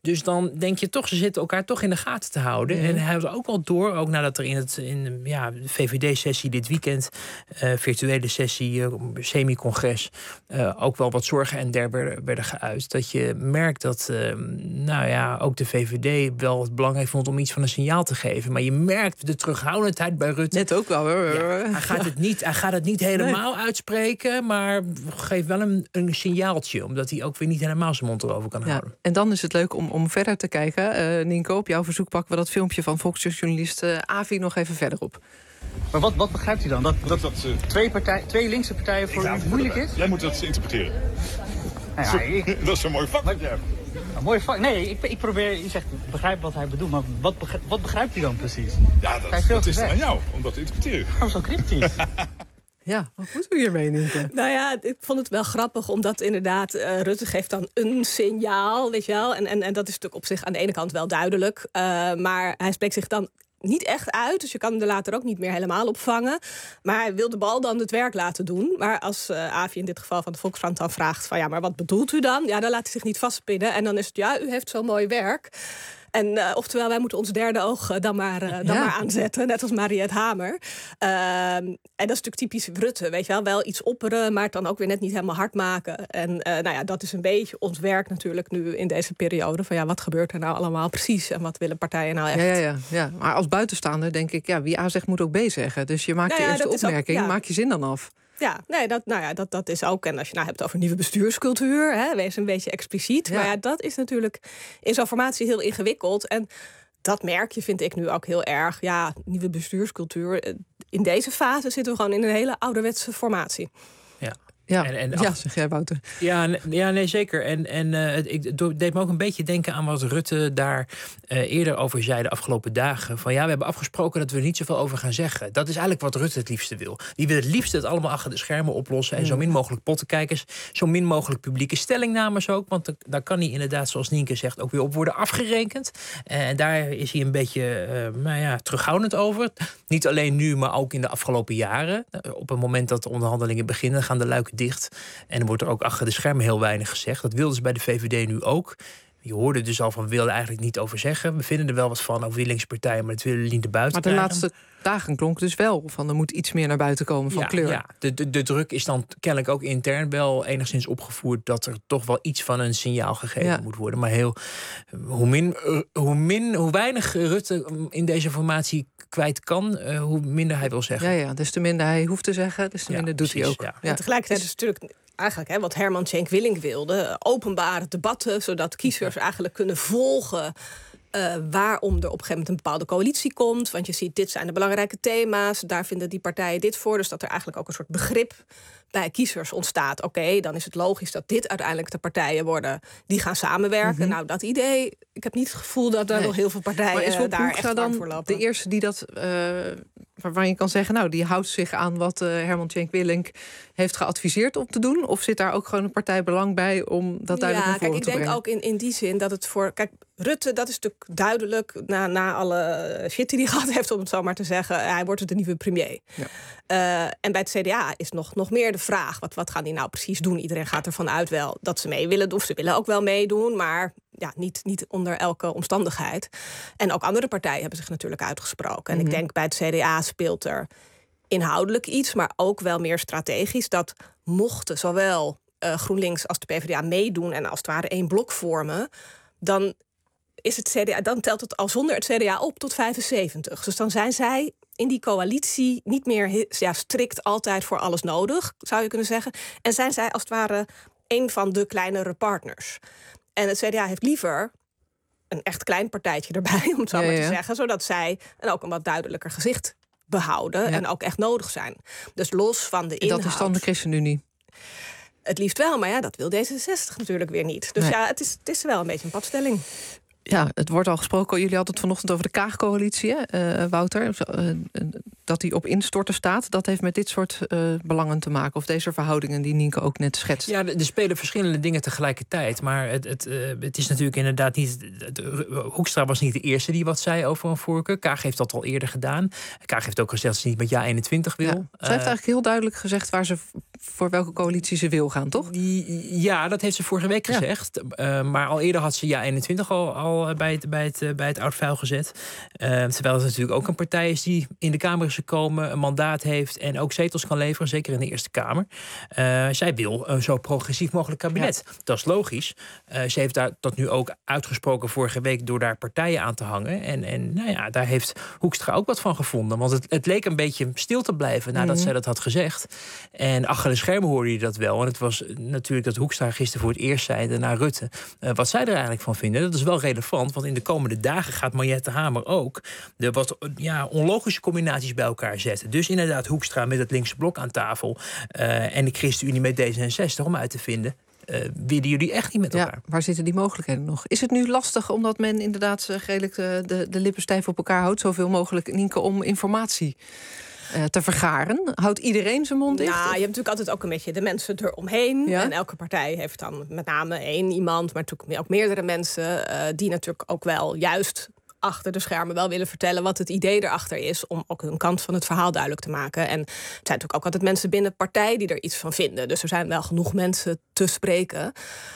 [SPEAKER 26] Dus dan denk je toch, ze zitten elkaar toch in de gaten te houden. En hij had ook wel door, ook nadat er in de VVD-sessie dit weekend, virtuele sessie, semi-congres, ook wel wat zorgen en der werden geuit. Dat je merkt dat ook de VVD wel het belangrijk vond om iets van een signaal te geven. Maar je merkt de terughoudendheid bij Rutte.
[SPEAKER 4] Net ook wel.
[SPEAKER 26] Hij gaat het niet helemaal uitspreken, maar geeft wel een signaaltje. Omdat hij ook weer niet helemaal zijn mond erover kan houden.
[SPEAKER 4] En dan is het leuk om verder te kijken. Nienke, op jouw verzoek pakken we dat filmpje van Volksjournalist Avi nog even verder op.
[SPEAKER 16] Maar wat begrijpt u dan? Dat twee linkse partijen voor u moeilijk is?
[SPEAKER 15] Jij moet dat interpreteren.
[SPEAKER 16] Nou ja,
[SPEAKER 15] dat is een mooi vak wat je hebt.
[SPEAKER 16] Een mooi vak? Nee, ik probeer... Je zegt, ik begrijp wat hij bedoelt, maar wat begrijpt u dan precies?
[SPEAKER 15] Ja, dat is aan jou, om dat te interpreteren.
[SPEAKER 16] Waarom zo cryptisch?
[SPEAKER 4] Ja, wat moet u hiermee, Nienke?
[SPEAKER 17] Nou ja, ik vond het wel grappig, omdat inderdaad Rutte geeft dan een signaal, weet je wel. En dat is natuurlijk op zich aan de ene kant wel duidelijk. Maar hij spreekt zich dan niet echt uit, dus je kan hem er later ook niet meer helemaal opvangen. Maar hij wil de bal dan het werk laten doen. Maar als Avi in dit geval van de Volkskrant dan vraagt van maar wat bedoelt u dan? Ja, dan laat hij zich niet vastpinnen. En dan is het u heeft zo'n mooi werk. En oftewel, wij moeten ons derde oog dan maar aanzetten. Net als Mariette Hamer. En dat is natuurlijk typisch Rutte. Weet je wel iets opperen, maar het dan ook weer net niet helemaal hard maken. En dat is een beetje ons werk natuurlijk nu in deze periode. Van wat gebeurt er nou allemaal precies? En wat willen partijen nou echt?
[SPEAKER 4] Ja. Maar als buitenstaander denk ik, wie A zegt moet ook B zeggen. Dus je maakt je eerste opmerking, maak je zin dan af.
[SPEAKER 17] Ja, dat is ook. En als je hebt over nieuwe bestuurscultuur, wees een beetje expliciet. Ja. Maar dat is natuurlijk in zo'n formatie heel ingewikkeld. En dat merk je, vind ik nu ook heel erg. Ja, nieuwe bestuurscultuur. In deze fase zitten we gewoon in een hele ouderwetse formatie.
[SPEAKER 4] Zeg jij, Wouter.
[SPEAKER 26] Nee, zeker. En het deed me ook een beetje denken aan wat Rutte daar eerder over zei de afgelopen dagen. Van we hebben afgesproken dat we er niet zoveel over gaan zeggen. Dat is eigenlijk wat Rutte het liefste wil. Die wil het liefst het allemaal achter de schermen oplossen. En zo min mogelijk pottenkijkers, zo min mogelijk publieke stellingnames ook. Want daar kan hij inderdaad, zoals Nienke zegt, ook weer op worden afgerekend. En daar is hij een beetje terughoudend over. Niet alleen nu, maar ook in de afgelopen jaren. Op het moment dat de onderhandelingen beginnen, gaan de luiken dicht. En er wordt er ook achter de schermen heel weinig gezegd. Dat wilden ze bij de VVD nu ook. Je hoorde dus al van, we willen eigenlijk niet over zeggen. We vinden er wel wat van over die linkse partijen, maar dat willen we niet naar buiten
[SPEAKER 4] krijgen. Maar de laatste dagen klonk dus wel van, er moet iets meer naar buiten komen van kleur.
[SPEAKER 26] Ja, de druk is dan kennelijk ook intern wel enigszins opgevoerd dat er toch wel iets van een signaal gegeven moet worden. Maar hoe weinig Rutte in deze formatie kwijt kan, hoe minder hij wil zeggen.
[SPEAKER 4] Ja, des te minder hij hoeft te zeggen, des te minder doet hij ook.
[SPEAKER 17] Ja. En tegelijkertijd is het natuurlijk eigenlijk wat Herman Tjenk Willink wilde, openbare debatten, zodat kiezers eigenlijk kunnen volgen waarom er op een gegeven moment een bepaalde coalitie komt. Want je ziet, dit zijn de belangrijke thema's, daar vinden die partijen dit voor. Dus dat er eigenlijk ook een soort begrip bij kiezers ontstaat. Oké, dan is het logisch dat dit uiteindelijk de partijen worden die gaan samenwerken. Nou, dat idee, ik heb niet het gevoel dat er nog heel veel partijen daar echt warm voor lopen.
[SPEAKER 4] De eerste die dat, waarvan je kan zeggen, die houdt zich aan wat Herman Tjenk Willink heeft geadviseerd om te doen? Of zit daar ook gewoon een partijbelang bij om dat duidelijk naar voren te brengen?
[SPEAKER 17] Ik denk ook in die zin dat het voor... Kijk, Rutte, dat is natuurlijk duidelijk na alle shit die hij gehad heeft, om het zo maar te zeggen. Hij wordt de nieuwe premier. Ja. En bij het CDA is nog meer de vraag, wat gaan die nou precies doen? Iedereen gaat ervan uit wel dat ze mee willen doen. Of ze willen ook wel meedoen, maar niet onder elke omstandigheid. En ook andere partijen hebben zich natuurlijk uitgesproken. En ik denk bij het CDA speelt er inhoudelijk iets, maar ook wel meer strategisch, dat mochten zowel GroenLinks als de PvdA meedoen en als het ware één blok vormen, dan is het CDA, dan telt het al zonder het CDA op tot 75. Dus dan zijn zij in die coalitie niet meer strikt altijd voor alles nodig, zou je kunnen zeggen. En zijn zij als het ware een van de kleinere partners. En het CDA heeft liever een echt klein partijtje erbij, om het zo maar te zeggen, zodat zij ook een wat duidelijker gezicht behouden en ook echt nodig zijn. Dus los van de inhoud.
[SPEAKER 4] Dat is dan de ChristenUnie?
[SPEAKER 17] Het liefst wel, maar dat wil D66 natuurlijk weer niet. Dus het is wel een beetje een padstelling.
[SPEAKER 4] Ja, het wordt al gesproken. Jullie hadden het vanochtend over de Kaag-coalitie, Wouter. Dat die op instorten staat. Dat heeft met dit soort belangen te maken. Of deze verhoudingen die Nienke ook net schetst.
[SPEAKER 26] Ja, er spelen verschillende dingen tegelijkertijd. Maar het is natuurlijk inderdaad niet... Hoekstra was niet de eerste die wat zei over een voorkeur. Kaag heeft dat al eerder gedaan. Kaag heeft ook gezegd dat ze niet met Ja 21 wil.
[SPEAKER 4] Ja, zij heeft eigenlijk heel duidelijk gezegd waar ze voor welke coalitie ze wil gaan, toch?
[SPEAKER 26] Ja, dat heeft ze vorige week gezegd. Maar al eerder had ze JA21 al bij het oud vuil gezet. Terwijl het natuurlijk ook een partij is die in de Kamer is gekomen, een mandaat heeft en ook zetels kan leveren, zeker in de Eerste Kamer. Zij wil een zo progressief mogelijk kabinet. Ja. Dat is logisch. Ze heeft dat nu ook uitgesproken vorige week door daar partijen aan te hangen. En nou ja, daar heeft Hoekstra ook wat van gevonden. Want het leek een beetje stil te blijven nadat zij dat had gezegd. En achter de schermen hoorde je dat wel. En het was natuurlijk dat Hoekstra gisteren voor het eerst zei, daarna Rutte, wat zij er eigenlijk van vinden. Dat is wel relevant, want in de komende dagen gaat Mariette Hamer ook de wat onlogische combinaties bij elkaar zetten. Dus inderdaad Hoekstra met het linkse blok aan tafel en de ChristenUnie met D66 om uit te vinden, willen jullie echt niet met elkaar?
[SPEAKER 4] Ja, waar zitten die mogelijkheden nog? Is het nu lastig omdat men inderdaad redelijk de lippen stijf op elkaar houdt, zoveel mogelijk, Nienke, om informatie te vergaren? Houdt iedereen zijn mond dicht?
[SPEAKER 17] Ja, je hebt natuurlijk altijd ook een beetje de mensen eromheen. Ja? En elke partij heeft dan met name één iemand, maar natuurlijk ook meerdere mensen die natuurlijk ook wel juist achter de schermen wel willen vertellen wat het idee erachter is, om ook hun kant van het verhaal duidelijk te maken. En er zijn natuurlijk ook altijd mensen binnen de partij die er iets van vinden. Dus er zijn wel genoeg mensen te spreken.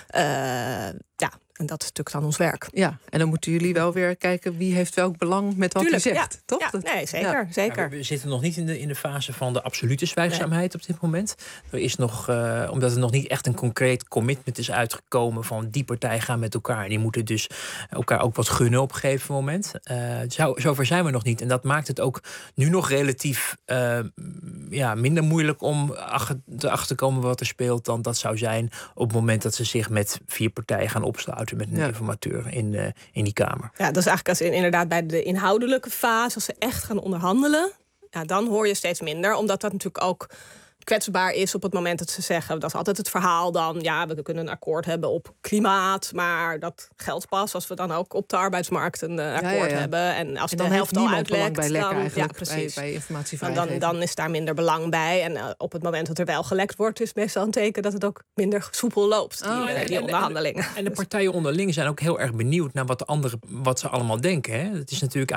[SPEAKER 17] En dat is natuurlijk dan ons werk.
[SPEAKER 4] Ja, en dan moeten jullie wel weer kijken wie heeft welk belang met wat hij zegt, toch?
[SPEAKER 17] Ja, nee, zeker. zeker.
[SPEAKER 26] Ja, we zitten nog niet in de fase van de absolute zwijgzaamheid op dit moment. Er is nog, omdat er nog niet echt een concreet commitment is uitgekomen van die partijen gaan met elkaar. En die moeten dus elkaar ook wat gunnen op een gegeven moment. Zover zijn we nog niet. En dat maakt het ook nu nog relatief minder moeilijk om erachter te komen wat er speelt dan dat zou zijn op het moment dat ze zich met 4 partijen gaan opsluiten met een informateur in die Kamer.
[SPEAKER 17] Ja, dat is eigenlijk als inderdaad bij de inhoudelijke fase, als ze echt gaan onderhandelen, dan hoor je steeds minder, omdat dat natuurlijk ook kwetsbaar is op het moment dat ze zeggen, dat is altijd het verhaal dan, we kunnen een akkoord hebben op klimaat, maar dat geldt pas als we dan ook op de arbeidsmarkt een akkoord hebben. En als de helft al uitlekt,
[SPEAKER 4] bij informatievrijheid.
[SPEAKER 17] Dan is daar minder belang bij. En op het moment dat er wel gelekt wordt, is meestal een teken dat het ook minder soepel loopt, die onderhandelingen.
[SPEAKER 26] En de partijen onderling zijn ook heel erg benieuwd naar wat ze allemaal denken. Hè? Het is natuurlijk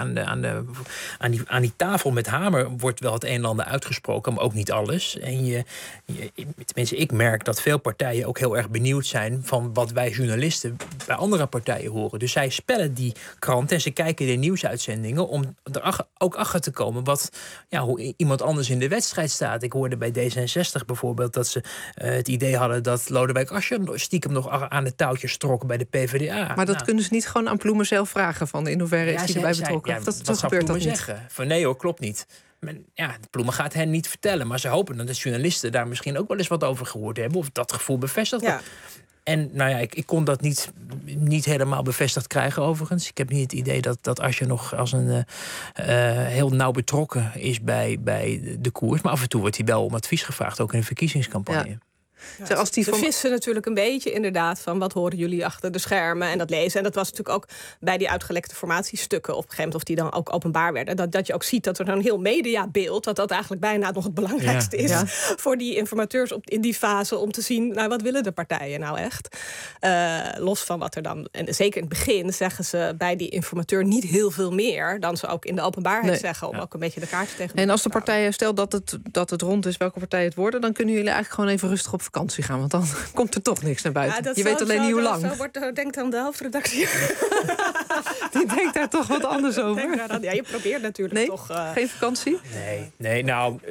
[SPEAKER 26] aan die tafel met Hamer wordt wel het een en ander uitgesproken, maar ook niet alles. En tenminste, ik merk dat veel partijen ook heel erg benieuwd zijn van wat wij journalisten bij andere partijen horen. Dus zij spellen die krant en ze kijken de nieuwsuitzendingen om er ook achter te komen hoe iemand anders in de wedstrijd staat. Ik hoorde bij D66 bijvoorbeeld dat ze het idee hadden dat Lodewijk Asscher stiekem nog aan de touwtjes trok bij de PvdA.
[SPEAKER 4] Maar dat kunnen ze niet gewoon aan Ploemen zelf vragen van in hoeverre is hij erbij betrokken?
[SPEAKER 26] Wat gebeurt dat niet? Zeggen? Van nee hoor, klopt niet. De Ploemen gaat hen niet vertellen. Maar ze hopen dat de journalisten daar misschien ook wel eens wat over gehoord hebben. Of dat gevoel bevestigd wordt. En ik kon dat niet helemaal bevestigd krijgen overigens. Ik heb niet het idee dat Asscher nog als een heel nauw betrokken is bij de koers. Maar af en toe wordt hij wel om advies gevraagd, ook in de verkiezingscampagne.
[SPEAKER 17] Ja. Ze vissen natuurlijk een beetje inderdaad van wat horen jullie achter de schermen en dat lezen. En dat was natuurlijk ook bij die uitgelekte formatiestukken op een gegeven moment, of die dan ook openbaar werden. Dat je ook ziet dat er een heel mediabeeld, dat eigenlijk bijna nog het belangrijkste is voor die informateurs in die fase om te zien, wat willen de partijen nou echt? Los van wat er dan, en zeker in het begin zeggen ze bij die informateur niet heel veel meer dan ze ook in de openbaarheid zeggen, om ook een beetje de kaartje tegen.
[SPEAKER 4] En als de partijen, stel dat het rond is welke partijen het worden, dan kunnen jullie eigenlijk gewoon even rustig op vakantie gaan, want dan komt er toch niks naar buiten. Je weet alleen niet hoe lang.
[SPEAKER 17] Zo denkt dan de hoofdredactie.
[SPEAKER 4] Die denkt daar toch wat anders over.
[SPEAKER 17] Je probeert natuurlijk toch.
[SPEAKER 4] Geen vakantie?
[SPEAKER 26] Nee,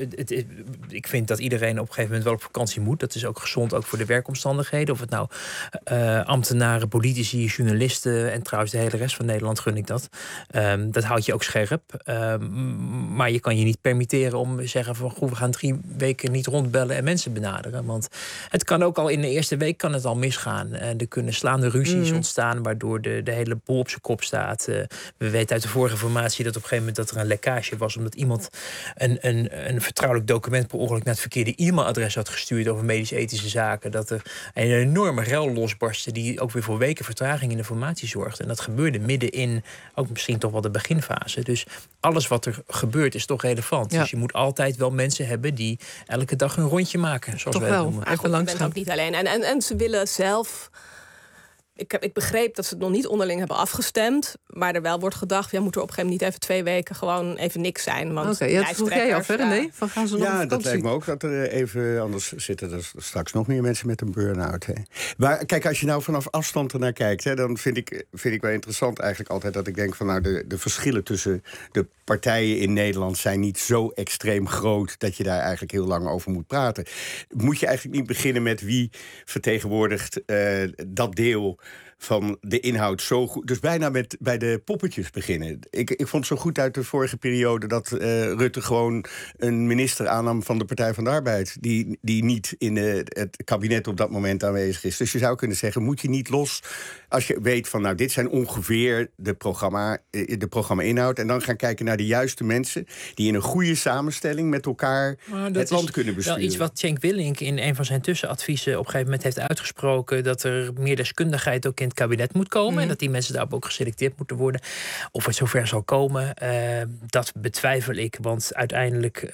[SPEAKER 26] ik vind dat iedereen op een gegeven moment wel op vakantie moet. Dat is ook gezond, ook voor de werkomstandigheden. Of het nou ambtenaren, politici, journalisten en trouwens de hele rest van Nederland gun ik dat. Dat houdt je ook scherp. Maar je kan je niet permitteren om te zeggen van we gaan 3 weken niet rondbellen en mensen benaderen. Want het kan ook al in de eerste week kan het al misgaan. Er kunnen slaande ruzies ontstaan, waardoor de hele boel op zijn kop staat. We weten uit de vorige informatie dat op een gegeven moment dat er een lekkage was, omdat iemand een vertrouwelijk document per ongeluk naar het verkeerde e-mailadres had gestuurd over medisch-ethische zaken. Dat er een enorme rel losbarstte die ook weer voor weken vertraging in de informatie zorgde. En dat gebeurde midden in ook misschien toch wel de beginfase. Dus alles wat er gebeurt is toch relevant. Dus je moet altijd wel mensen hebben die elke dag een rondje maken, zoals wij het noemen.
[SPEAKER 17] Even langs gaan. Ook niet alleen. En ze willen zelf. ik begreep dat ze het nog niet onderling hebben afgestemd. Maar er wel wordt gedacht, moet er op een gegeven moment niet even 2 weken gewoon even niks zijn.
[SPEAKER 4] Oké, dat vroeg jij af, hè? Nee? Van gaan ze nog op vakantie?
[SPEAKER 1] Dat lijkt me ook dat er even... Anders zitten er straks nog meer mensen met een burn-out. Hè. Maar kijk, als je nou vanaf afstand ernaar kijkt... Hè, dan vind ik wel interessant eigenlijk altijd dat ik denk van... de verschillen tussen de partijen in Nederland zijn niet zo extreem groot... dat je daar eigenlijk heel lang over moet praten. Moet je eigenlijk niet beginnen met wie vertegenwoordigt dat deel... van de inhoud zo goed. Dus bijna bij de poppetjes beginnen. Ik vond het zo goed uit de vorige periode... dat Rutte gewoon een minister aannam van de Partij van de Arbeid... die niet in het kabinet op dat moment aanwezig is. Dus je zou kunnen zeggen, moet je niet los... als je weet van, dit zijn ongeveer de programma-inhoud... en dan gaan kijken naar de juiste mensen... die in een goede samenstelling met elkaar het land kunnen besturen.
[SPEAKER 26] Wel iets wat Cenk Willink in een van zijn tussenadviezen... op een gegeven moment heeft uitgesproken... dat er meer deskundigheid ook in het kabinet moet komen... en dat die mensen daarop ook geselecteerd moeten worden. Of het zover zal komen, dat betwijfel ik. Want uiteindelijk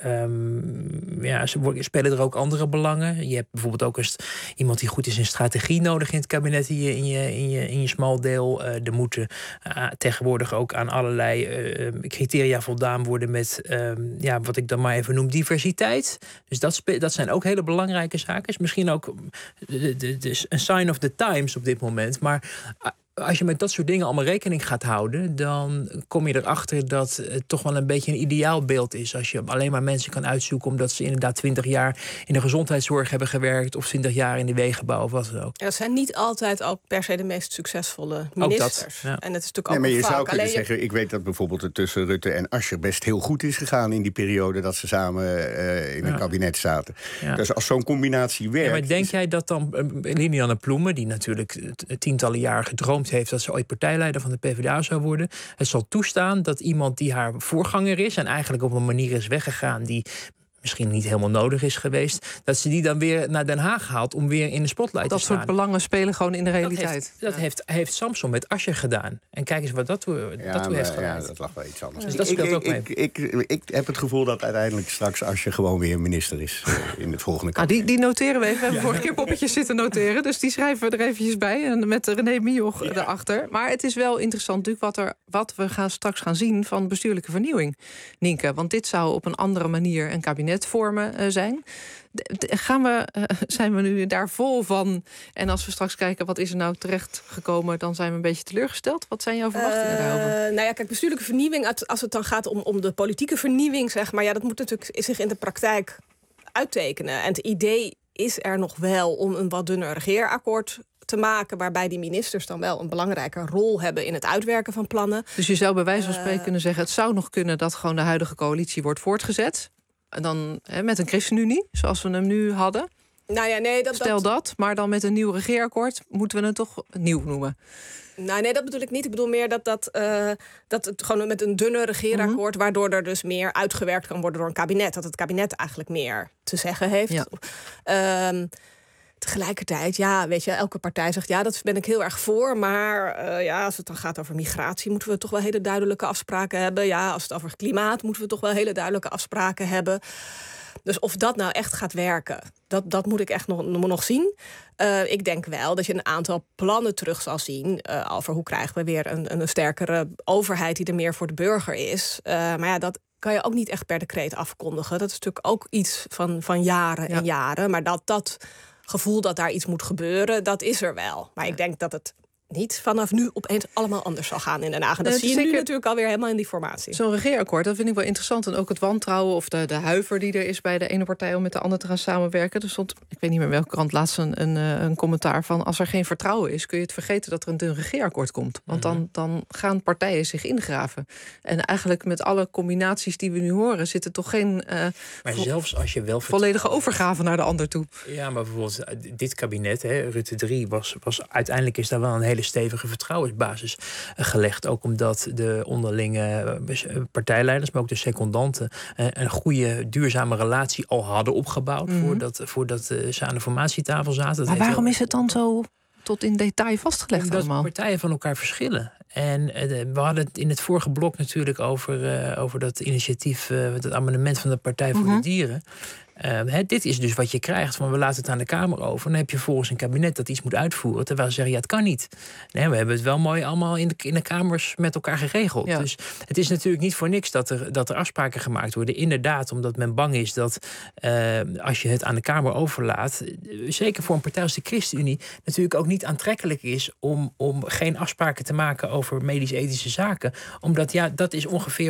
[SPEAKER 26] spelen er ook andere belangen. Je hebt bijvoorbeeld ook eens iemand die goed is in strategie nodig... in het kabinet die in je smal deel. Er moeten tegenwoordig ook aan allerlei criteria voldaan worden... met wat ik dan maar even noem diversiteit. Dus dat zijn ook hele belangrijke zaken. Is misschien ook een sign of the times op dit moment. Maar als je met dat soort dingen allemaal rekening gaat houden... dan kom je erachter dat het toch wel een beetje een ideaalbeeld is. Als je alleen maar mensen kan uitzoeken... omdat ze inderdaad 20 jaar in de gezondheidszorg hebben gewerkt... of 20 jaar in de wegenbouw of wat dan ook.
[SPEAKER 17] Ja, dat zijn niet altijd ook per se de meest succesvolle ministers.
[SPEAKER 26] Ook dat, ja.
[SPEAKER 17] En het is natuurlijk ook
[SPEAKER 1] maar je
[SPEAKER 17] vaak.
[SPEAKER 1] zou kunnen zeggen, ik weet dat bijvoorbeeld het tussen Rutte en Asscher... best heel goed is gegaan in die periode... dat ze samen in een kabinet zaten. Ja. Dus als zo'n combinatie werkt...
[SPEAKER 26] Ja, maar denk jij dat dan Lilianne Ploemen... die natuurlijk tientallen jaren gedroomd heeft dat ze ooit partijleider van de PvdA zou worden... het zal toestaan dat iemand die haar voorganger is... en eigenlijk op een manier is weggegaan... die misschien niet helemaal nodig is geweest... dat ze die dan weer naar Den Haag haalt om weer in de spotlight te staan.
[SPEAKER 4] Dat soort belangen spelen gewoon in de realiteit.
[SPEAKER 26] Dat heeft Samson met Asscher gedaan. En kijk eens wat dat heeft gedaan.
[SPEAKER 1] Ja, dat lag wel iets anders.
[SPEAKER 26] Dus dat speelt ook mee.
[SPEAKER 1] Ik heb het gevoel dat uiteindelijk straks Asscher gewoon weer minister is... in het volgende kabinet.
[SPEAKER 4] Die noteren we even. We hebben vorige keer poppetjes zitten noteren. Dus die schrijven we er eventjes bij. En met René Mioch erachter. Maar het is wel interessant natuurlijk wat we straks gaan zien... van bestuurlijke vernieuwing, Nienke. Want dit zou op een andere manier een kabinet vormen zijn. Zijn we nu daar vol van? En als we straks kijken wat is er nou terecht gekomen... dan zijn we een beetje teleurgesteld. Wat zijn jouw verwachtingen daarover?
[SPEAKER 17] Kijk, bestuurlijke vernieuwing... als het dan gaat om de politieke vernieuwing, zeg maar... dat moet natuurlijk zich in de praktijk uittekenen. En het idee is er nog wel om een wat dunner regeerakkoord te maken... waarbij die ministers dan wel een belangrijke rol hebben... in het uitwerken van plannen.
[SPEAKER 4] Dus je zou bij wijze van spreken kunnen zeggen... het zou nog kunnen dat gewoon de huidige coalitie wordt voortgezet... En dan met een ChristenUnie, zoals we hem nu hadden. Stel dat, maar dan met een nieuw regeerakkoord... moeten we het toch nieuw noemen.
[SPEAKER 17] Nee, dat bedoel ik niet. Ik bedoel meer dat het gewoon met een dunne regeerakkoord... waardoor er dus meer uitgewerkt kan worden door een kabinet. Dat het kabinet eigenlijk meer te zeggen heeft. Ja. Tegelijkertijd, elke partij zegt... dat ben ik heel erg voor, maar als het dan gaat over migratie... moeten we toch wel hele duidelijke afspraken hebben. Ja, als het over klimaat moeten we toch wel hele duidelijke afspraken hebben. Dus of dat nou echt gaat werken, dat moet ik echt nog zien. Ik denk wel dat je een aantal plannen terug zal zien... over hoe krijgen we weer een sterkere overheid... die er meer voor de burger is. Maar dat kan je ook niet echt per decreet afkondigen. Dat is natuurlijk ook iets van jaren en jaren. Maar dat gevoel dat daar iets moet gebeuren, dat is er wel. Maar ik denk dat het niet vanaf nu opeens allemaal anders zal gaan in Den Haag. En dat zie je nu natuurlijk alweer helemaal in die formatie.
[SPEAKER 4] Zo'n regeerakkoord, dat vind ik wel interessant. En ook het wantrouwen of de huiver die er is bij de ene partij... om met de andere te gaan samenwerken. Er stond, ik weet niet meer welke krant, laatst een commentaar van... als er geen vertrouwen is, kun je het vergeten dat er een dun regeerakkoord komt. Want dan gaan partijen zich ingraven. En eigenlijk met alle combinaties die we nu horen... zit er toch geen
[SPEAKER 26] maar zelfs als je wel
[SPEAKER 4] volledige overgave naar de ander toe.
[SPEAKER 26] Ja, maar bijvoorbeeld dit kabinet, Rutte 3... was uiteindelijk is daar wel een hele stevige vertrouwensbasis gelegd. Ook omdat de onderlinge partijleiders, maar ook de secondanten... een goede, duurzame relatie al hadden opgebouwd... voordat ze aan de formatietafel zaten.
[SPEAKER 4] Maar waarom is het dan zo tot in detail vastgelegd
[SPEAKER 26] omdat
[SPEAKER 4] allemaal?
[SPEAKER 26] Partijen van elkaar verschillen. En we hadden het in het vorige blok natuurlijk over dat initiatief... dat amendement van de Partij voor de Dieren... Dit is dus wat je krijgt van we laten het aan de Kamer over. Dan heb je volgens een kabinet dat iets moet uitvoeren. Terwijl ze zeggen, het kan niet. Nee, we hebben het wel mooi allemaal in de Kamers met elkaar geregeld. Ja. Dus het is natuurlijk niet voor niks dat er afspraken gemaakt worden. Inderdaad, omdat men bang is dat als je het aan de Kamer overlaat, zeker voor een partij als de ChristenUnie, natuurlijk ook niet aantrekkelijk is om geen afspraken te maken over medisch-ethische zaken. Omdat dat is ongeveer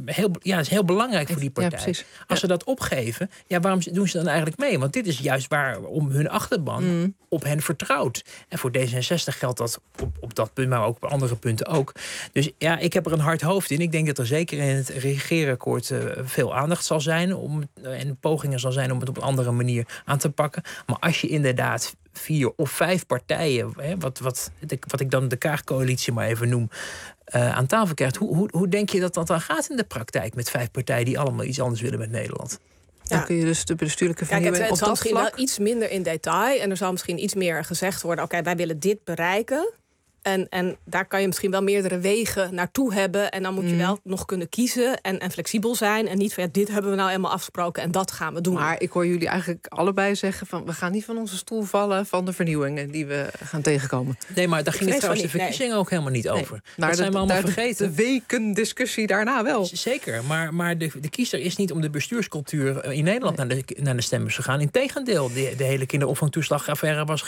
[SPEAKER 26] is heel belangrijk voor die partij. Als ze dat opgeven, waarom doen ze dan eigenlijk mee? Want dit is juist waarom hun achterban op hen vertrouwt. En voor D66 geldt dat op dat punt, maar ook op andere punten ook. Dus ik heb er een hard hoofd in. Ik denk dat er zeker in het regeerakkoord veel aandacht zal zijn en pogingen zal zijn om het op een andere manier aan te pakken. Maar als je inderdaad 4 of 5 partijen, wat ik dan de Kaagcoalitie maar even noem, aan tafel krijgt. Hoe denk je dat dan gaat in de praktijk met 5 partijen die allemaal iets anders willen met Nederland?
[SPEAKER 4] Dan kun je dus de bestuurlijke vernieuwing
[SPEAKER 17] het zal misschien wel iets minder in detail. En er zal misschien iets meer gezegd worden, oké, wij willen dit bereiken. En daar kan je misschien wel meerdere wegen naartoe hebben. En dan moet je wel nog kunnen kiezen en flexibel zijn. En niet van dit hebben we nou eenmaal afgesproken en dat gaan we doen.
[SPEAKER 4] Maar ik hoor jullie eigenlijk allebei zeggen van we gaan niet van onze stoel vallen van de vernieuwingen die we gaan tegenkomen.
[SPEAKER 26] Nee, maar daar ging het trouwens de verkiezingen ook helemaal niet over.
[SPEAKER 4] Maar dat zijn we allemaal vergeten. De weken discussie daarna wel.
[SPEAKER 26] Zeker, maar de kiezer is niet om de bestuurscultuur in Nederland naar de stemmers gegaan. Integendeel, de hele kinderopvangtoeslagaffaire was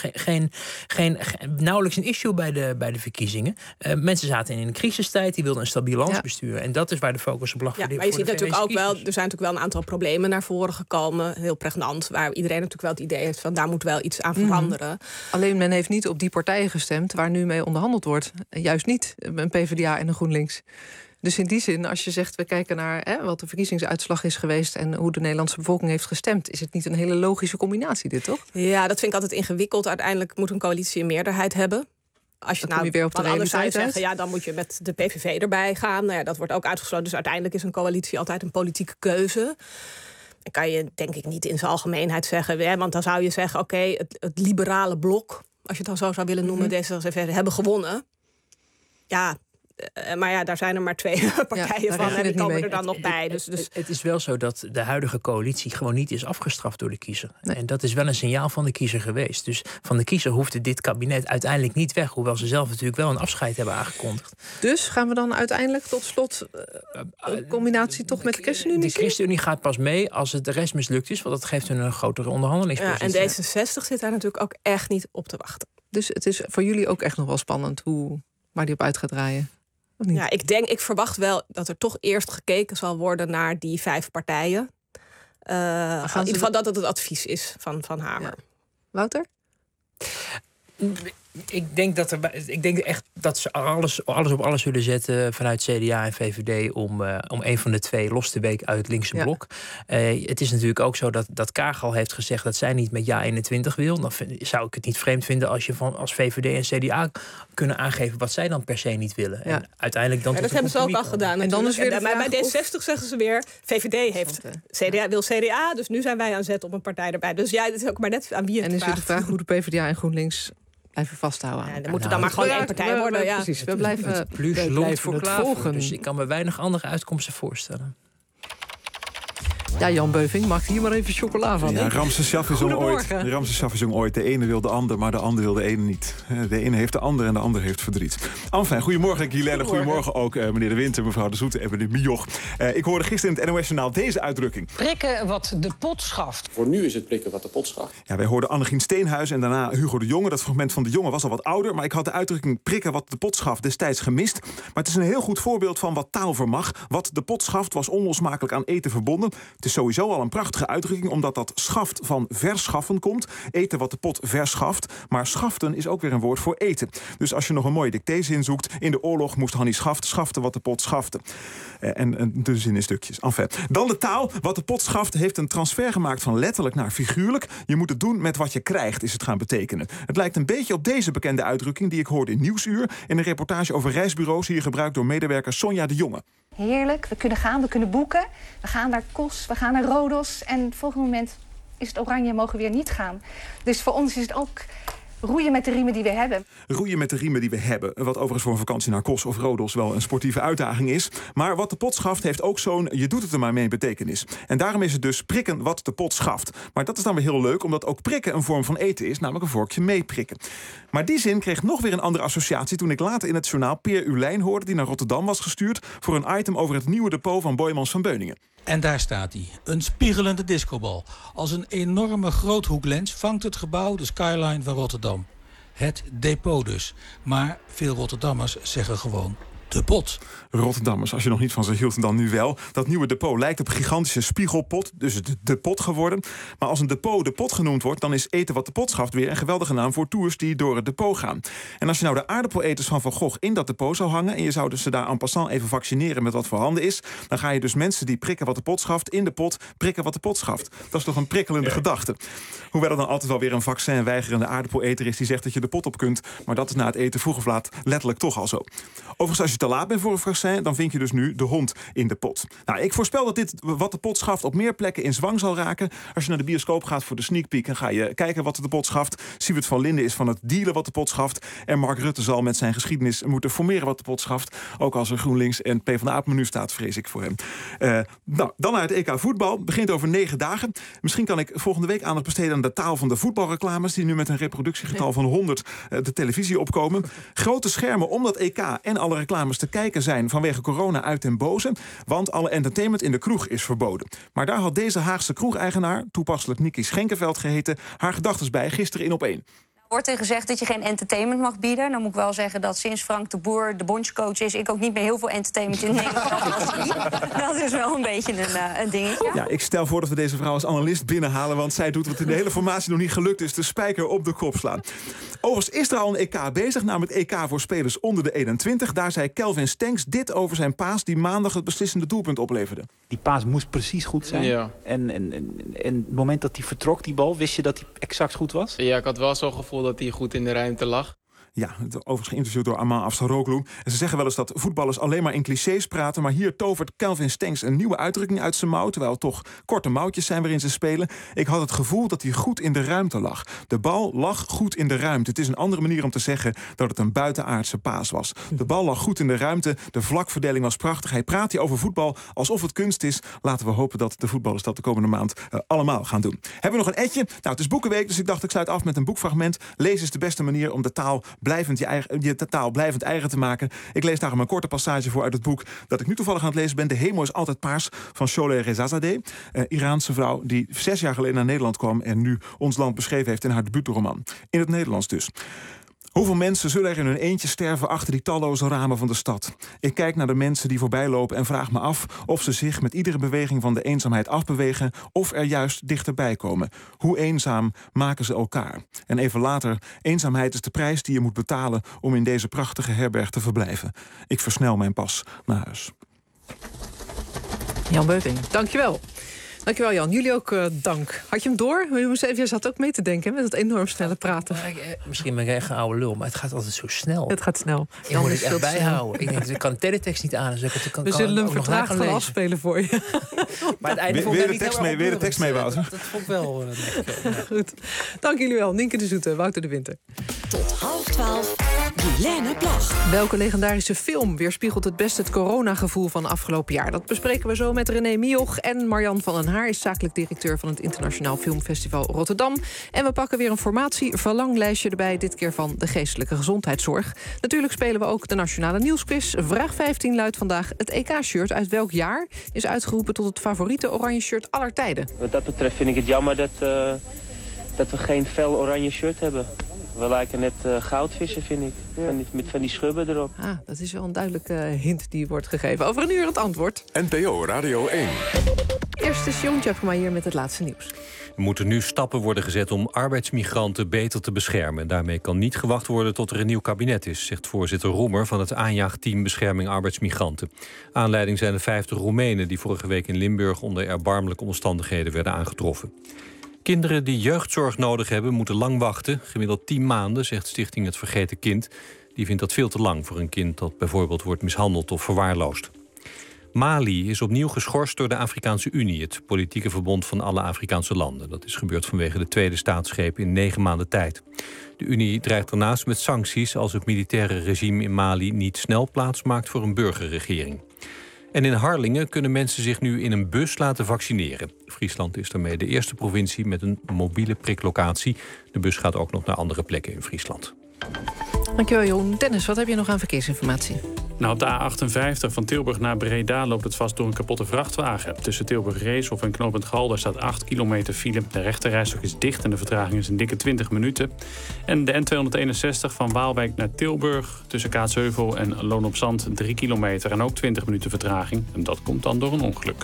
[SPEAKER 26] nauwelijks een issue bij de verkiezingen. Mensen zaten in een crisistijd, die wilden een stabiel landsbestuur. En dat is waar de focus op lag.
[SPEAKER 17] Maar je ziet natuurlijk ook wel, er zijn natuurlijk wel een aantal problemen naar voren gekomen, heel pregnant, waar iedereen natuurlijk wel het idee heeft van daar moet wel iets aan veranderen.
[SPEAKER 4] Alleen men heeft niet op die partijen gestemd waar nu mee onderhandeld wordt. Juist niet een PvdA en een GroenLinks. Dus in die zin, als je zegt, we kijken naar wat de verkiezingsuitslag is geweest en hoe de Nederlandse bevolking heeft gestemd, is het niet een hele logische combinatie dit, toch?
[SPEAKER 17] Ja, dat vind ik altijd ingewikkeld. Uiteindelijk moet een coalitie een meerderheid hebben. Als je
[SPEAKER 4] weer op de
[SPEAKER 17] anders zou zeggen, dan moet je met de PVV erbij gaan. Nou ja, dat wordt ook uitgesloten. Dus uiteindelijk is een coalitie altijd een politieke keuze. Dan kan je denk ik niet in zijn algemeenheid zeggen. Want dan zou je zeggen, oké, het liberale blok, als je het dan zo zou willen noemen, D66 hebben gewonnen. Ja, maar daar zijn er maar 2 partijen van en die komen er dan nog bij. Dus
[SPEAKER 26] het is wel zo dat de huidige coalitie gewoon niet is afgestraft door de kiezer. Nee. En dat is wel een signaal van de kiezer geweest. Dus van de kiezer hoefde dit kabinet uiteindelijk niet weg, hoewel ze zelf natuurlijk wel een afscheid hebben aangekondigd.
[SPEAKER 4] Dus gaan we dan uiteindelijk tot slot een combinatie toch met de ChristenUnie?
[SPEAKER 26] De ChristenUnie gaat pas mee als het de rest mislukt is, want dat geeft hun een grotere onderhandelingspositie.
[SPEAKER 17] Ja, en D66 zit daar natuurlijk ook echt niet op te wachten.
[SPEAKER 4] Dus het is voor jullie ook echt nog wel spannend waar die op uit gaat draaien?
[SPEAKER 17] Ja, ik verwacht wel dat er toch eerst gekeken zal worden naar die 5 partijen. In ieder geval dat het het advies is van Hamer.
[SPEAKER 4] Ja. Wouter?
[SPEAKER 26] Ik denk echt dat ze alles op alles zullen zetten vanuit CDA en VVD om een van de 2 los te weken uit het linkse blok. Het is natuurlijk ook zo dat Kaag al heeft gezegd dat zij niet met Ja 21 wil. Dan zou ik het niet vreemd vinden als je als VVD en CDA kunnen aangeven wat zij dan per se niet willen. Ja. En uiteindelijk dan
[SPEAKER 17] dat hebben ze ook al gedaan. En dan is weer bij D60 zeggen ze weer, VVD heeft wil CDA, dus nu zijn wij aan zet op een partij erbij. Dus het is ook maar net aan wie het
[SPEAKER 4] vraagt. En is de vraag hoe de PvdA en GroenLinks blijven vasthouden.
[SPEAKER 17] Ja, dan moeten dan maar gewoon 1 partij worden. Ja.
[SPEAKER 4] Precies, we blijven
[SPEAKER 26] het volgen. Dus ik kan me weinig andere uitkomsten voorstellen.
[SPEAKER 4] Ja, Jan Beuving maakt hier maar even chocola van.
[SPEAKER 7] Ja, Ramses Shaffi zong ooit, de ene wil de ander, maar de ander wil de ene niet. De ene heeft de ander en de ander heeft verdriet. Enfin, goedemorgen Guilaine, goedemorgen ook meneer De Winter, mevrouw De Zoete en meneer Mioch. Ik hoorde gisteren in het NOS-journaal deze uitdrukking.
[SPEAKER 18] Prikken wat de pot schaft.
[SPEAKER 14] Voor nu is het prikken wat de pot schaft.
[SPEAKER 7] Ja, wij hoorden Annegien Steenhuis en daarna Hugo de Jonge. Dat fragment van de Jonge was al wat ouder, maar ik had de uitdrukking prikken wat de pot schaft destijds gemist. Maar het is een heel goed voorbeeld van wat taal vermag. Wat de pot schaft was onlosmakelijk aan eten verbonden. Het is sowieso al een prachtige uitdrukking, omdat dat schaft van verschaffen komt. Eten wat de pot verschaft. Maar schaften is ook weer een woord voor eten. Dus als je nog een mooie dictézin zoekt, in de oorlog moest Hannie Schaft schaften wat de pot schafte. En de zin in stukjes. Enfin. Dan de taal. Wat de pot schaft heeft een transfer gemaakt van letterlijk naar figuurlijk. Je moet het doen met wat je krijgt, is het gaan betekenen. Het lijkt een beetje op deze bekende uitdrukking die ik hoorde in Nieuwsuur, in een reportage over reisbureaus, hier gebruikt door medewerker Sonja de Jonge.
[SPEAKER 19] Heerlijk, we kunnen gaan, we kunnen boeken. We gaan naar Kos, we gaan naar Rodos. En het volgende moment is het oranje, mogen we weer niet gaan. Dus voor ons is het ook roeien met de riemen die we hebben.
[SPEAKER 7] Roeien met de riemen die we hebben. Wat overigens voor een vakantie naar Kos of Rodos wel een sportieve uitdaging is. Maar wat de pot schaft heeft ook zo'n je doet het er maar mee betekenis. En daarom is het dus prikken wat de pot schaft. Maar dat is dan weer heel leuk, omdat ook prikken een vorm van eten is. Namelijk een vorkje meeprikken. Maar die zin kreeg nog weer een andere associatie toen ik later in het journaal Peer Ulijn hoorde, die naar Rotterdam was gestuurd voor een item over het nieuwe depot van Boijmans van Beuningen.
[SPEAKER 9] En daar staat hij. Een spiegelende discobal. Als een enorme groothoeklens vangt het gebouw de skyline van Rotterdam. Het depot dus. Maar veel Rotterdammers zeggen gewoon de pot.
[SPEAKER 7] Rotterdammers, als je nog niet van ze hield, dan nu wel. Dat nieuwe depot lijkt op een gigantische spiegelpot, dus de pot geworden. Maar als een depot de pot genoemd wordt, dan is eten wat de pot schaft weer een geweldige naam voor tours die door het depot gaan. En als je nou de aardappeleters van Van Gogh in dat depot zou hangen en je zou dus ze daar en passant even vaccineren met wat voorhanden is, dan ga je dus mensen die prikken wat de pot schaft in de pot prikken wat de pot schaft. Dat is toch een prikkelende gedachte. Hoewel er dan altijd wel weer een vaccinweigerende aardappeleter is die zegt dat je de pot op kunt, maar dat is na het eten vroeg of laat letterlijk toch al zo. Overigens, als je te laat bent voor een vaccin, dan vind je dus nu de hond in de pot. Nou, ik voorspel dat dit wat de pot schaft op meer plekken in zwang zal raken. Als je naar de bioscoop gaat voor de sneak peek, dan ga je kijken wat de pot schaft. Siewert van Linden is van het dealen wat de pot schaft. En Mark Rutte zal met zijn geschiedenis moeten formeren wat de pot schaft. Ook als er GroenLinks en PvdA op menu staat, vrees ik voor hem. Dan naar het EK voetbal. Begint over 9 dagen. Misschien kan ik volgende week aandacht besteden aan de taal van de voetbalreclames, die nu met een reproductiegetal van 100 de televisie opkomen. Grote schermen om dat EK en alle reclames te kijken zijn vanwege corona uit den boze, want alle entertainment in de kroeg is verboden. Maar daar had deze Haagse kroegeigenaar, toepasselijk Nicky Schenkenveld geheten, haar gedachtes bij gisteren in Op1.
[SPEAKER 20] Wordt er gezegd dat je geen entertainment mag bieden. Dan moet ik wel zeggen dat sinds Frank de Boer de bondscoach is, ik ook niet meer heel veel entertainment in Nederland zie. Dat is wel een beetje een dingetje.
[SPEAKER 7] Ja, ik stel voor dat we deze vrouw als analist binnenhalen, want zij doet wat in de hele formatie nog niet gelukt is, de spijker op de kop slaan. Overigens is er al een EK bezig, namelijk het EK voor spelers onder de 21. Daar zei Kelvin Stenks dit over zijn paas die maandag het beslissende doelpunt opleverde.
[SPEAKER 21] Die paas moest precies goed zijn. Ja. En het moment dat hij vertrok, die bal, wist je dat hij exact goed was?
[SPEAKER 22] Ja, ik had wel zo'n gevoel dat hij goed in de ruimte lag.
[SPEAKER 7] Ja, overigens geïnterviewd door Amal Afsaroglu. En ze zeggen wel eens dat voetballers alleen maar in clichés praten, maar hier tovert Kelvin Stenks een nieuwe uitdrukking uit zijn mouw, terwijl het toch korte mouwtjes zijn waarin ze spelen. Ik had het gevoel dat hij goed in de ruimte lag. De bal lag goed in de ruimte. Het is een andere manier om te zeggen dat het een buitenaardse paas was. De bal lag goed in de ruimte, de vlakverdeling was prachtig. Hij praat hier over voetbal alsof het kunst is. Laten we hopen dat de voetballers dat de komende maand allemaal gaan doen. Hebben we nog een etje? Nou, het is Boekenweek, dus ik dacht ik sluit af met een boekfragment. Lezen is de beste manier om de taal blijvend eigen te maken. Ik lees daarom een korte passage voor uit het boek dat ik nu toevallig aan het lezen ben. De hemel is altijd paars van Sholeh Rezazadeh. Iraanse vrouw die 6 jaar geleden naar Nederland kwam en nu ons land beschreven heeft in haar debuutroman. In het Nederlands dus. Hoeveel mensen zullen er in hun eentje sterven achter die talloze ramen van de stad? Ik kijk naar de mensen die voorbij lopen en vraag me af of ze zich met iedere beweging van de eenzaamheid afbewegen of er juist dichterbij komen. Hoe eenzaam maken ze elkaar? En even later, eenzaamheid is de prijs die je moet betalen om in deze prachtige herberg te verblijven. Ik versnel mijn pas naar huis.
[SPEAKER 4] Jan Beuving, dankjewel. Dankjewel Jan. Jullie ook dank. Had je hem door? Je zat ook mee te denken met dat enorm snelle praten.
[SPEAKER 26] Misschien ben ik echt een oude lul, maar het gaat altijd zo snel.
[SPEAKER 4] Het gaat snel.
[SPEAKER 26] Je moet het echt bijhouden. Ik denk, ik kan de teletext niet aan. Dus
[SPEAKER 4] we zullen hem vertraagd gaan afspelen voor je.
[SPEAKER 26] Maar het einde
[SPEAKER 7] weer de tekst mee, Wouter.
[SPEAKER 26] Dat vond ik wel.
[SPEAKER 4] Goed. Dank jullie wel. Nienke de Zoete, Wouter de Winter.
[SPEAKER 3] Tot 11:30. Guilaine Plag.
[SPEAKER 4] Welke legendarische film weerspiegelt het best het coronagevoel van afgelopen jaar? Dat bespreken we zo met René Mioch. En Marjan van den Haar is zakelijk directeur van het Internationaal Filmfestival Rotterdam. En we pakken weer een formatie-verlanglijstje erbij, dit keer van de geestelijke gezondheidszorg. Natuurlijk spelen we ook de Nationale Nieuwsquiz. Vraag 15 luidt vandaag: het EK-shirt uit welk jaar is uitgeroepen tot het favoriete oranje shirt aller tijden?
[SPEAKER 23] Wat dat betreft vind ik het jammer dat we geen fel oranje shirt hebben. We lijken net goudvissen, vind ik. Ja. Met van die schubben erop.
[SPEAKER 4] Ah, dat is wel een duidelijke hint die wordt gegeven. Over een uur het antwoord.
[SPEAKER 10] NPO Radio 1.
[SPEAKER 4] Eerst is Jon Tjepkema hier met het laatste nieuws.
[SPEAKER 27] Er moeten nu stappen worden gezet om arbeidsmigranten beter te beschermen. Daarmee kan niet gewacht worden tot er een nieuw kabinet is, zegt voorzitter Roemer van het aanjaagteam Bescherming Arbeidsmigranten. Aanleiding zijn de 50 Roemenen die vorige week in Limburg onder erbarmelijke omstandigheden werden aangetroffen. Kinderen die jeugdzorg nodig hebben moeten lang wachten. Gemiddeld 10 maanden, zegt Stichting Het Vergeten Kind. Die vindt dat veel te lang voor een kind dat bijvoorbeeld wordt mishandeld of verwaarloosd. Mali is opnieuw geschorst door de Afrikaanse Unie, het politieke verbond van alle Afrikaanse landen. Dat is gebeurd vanwege de tweede staatsgreep in 9 maanden tijd. De Unie dreigt daarnaast met sancties als het militaire regime in Mali niet snel plaatsmaakt voor een burgerregering. En in Harlingen kunnen mensen zich nu in een bus laten vaccineren. Friesland is daarmee de eerste provincie met een mobiele priklocatie. De bus gaat ook nog naar andere plekken in Friesland.
[SPEAKER 4] Dankjewel, Jeroen. Dennis, wat heb je nog aan verkeersinformatie?
[SPEAKER 5] Nou, op de A58 van Tilburg naar Breda loopt het vast door een kapotte vrachtwagen. Tussen Tilburg-Reeshof en knooppunt Galder staat 8 kilometer file. De rechterrijstok is dicht en de vertraging is een dikke 20 minuten. En de N261 van Waalwijk naar Tilburg tussen Kaatsheuvel en Loon op Zand 3 kilometer en ook 20 minuten vertraging. En dat komt dan door een ongeluk.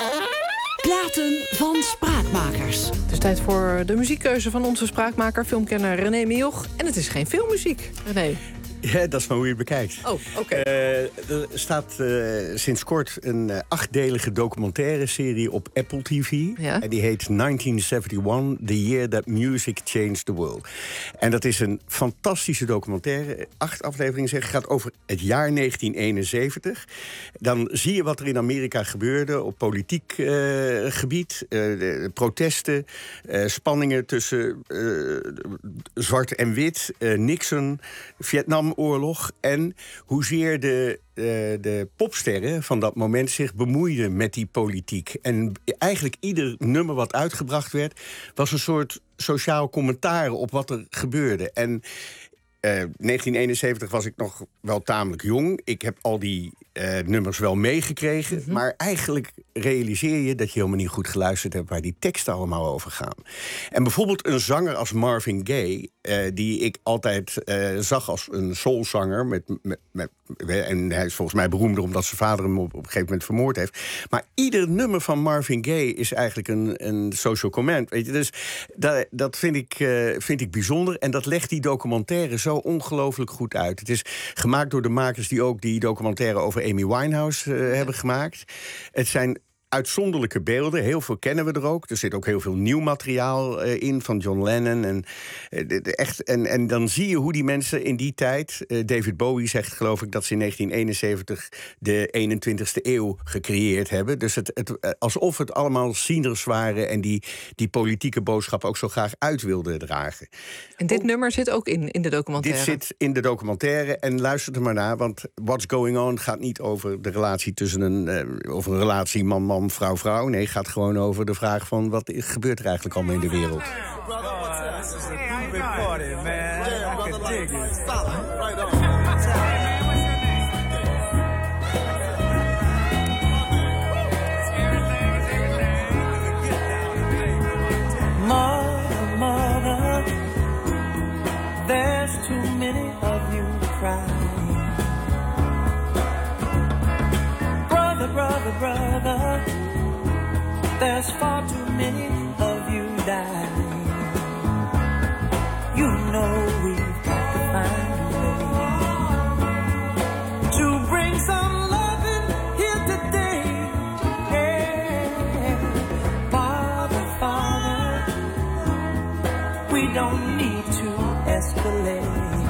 [SPEAKER 3] Platen van Spraakmakers.
[SPEAKER 4] Het is tijd voor de muziekkeuze van onze spraakmaker, filmkenner René Mioch. En het is geen filmmuziek, René.
[SPEAKER 1] Ja, dat is maar hoe je het bekijkt.
[SPEAKER 4] Oh, oké.
[SPEAKER 1] Er staat sinds kort een 8-delige documentaire serie op Apple TV.
[SPEAKER 4] Ja?
[SPEAKER 1] En die heet 1971, The Year That Music Changed the World. En dat is een fantastische documentaire. 8 afleveringen gaat over het jaar 1971. Dan zie je wat er in Amerika gebeurde op politiek gebied. Protesten, spanningen tussen zwart en wit, Nixon, Vietnamoorlog en hoezeer de popsterren van dat moment zich bemoeiden met die politiek. En eigenlijk ieder nummer wat uitgebracht werd was een soort sociaal commentaar op wat er gebeurde. En 1971 was ik nog wel tamelijk jong. Ik heb al die nummers wel meegekregen. Mm-hmm. Maar eigenlijk realiseer je dat je helemaal niet goed geluisterd hebt waar die teksten allemaal over gaan. En bijvoorbeeld een zanger als Marvin Gaye, die ik altijd zag als een soulzanger. En hij is volgens mij beroemder omdat zijn vader hem op een gegeven moment vermoord heeft. Maar ieder nummer van Marvin Gaye is eigenlijk een social comment. Weet je? Dus dat vind ik bijzonder. En dat legt die documentaire zo ongelooflijk goed uit. Het is gemaakt door de makers die ook die documentaire over Amy Winehouse hebben gemaakt. Het zijn uitzonderlijke beelden. Heel veel kennen we er ook. Er zit ook heel veel nieuw materiaal in van John Lennon. En dan zie je hoe die mensen in die tijd... David Bowie zegt, geloof ik, dat ze in 1971 de 21ste eeuw gecreëerd hebben. Dus alsof het allemaal zieners waren en die politieke boodschap ook zo graag uit wilden dragen.
[SPEAKER 4] En dit nummer zit ook in de documentaire?
[SPEAKER 1] Dit zit in de documentaire en luister er maar naar, want What's Going On gaat niet over de relatie tussen over een relatie man-man, vrouw-vrouw. Nee, het gaat gewoon over de vraag van wat gebeurt er eigenlijk allemaal in de wereld.
[SPEAKER 6] Mother, there's too many of you crying. Brother, there's far too many of you dying. You know we've got to find a way to bring some love in here today. Yeah. Father, we don't need to escalate.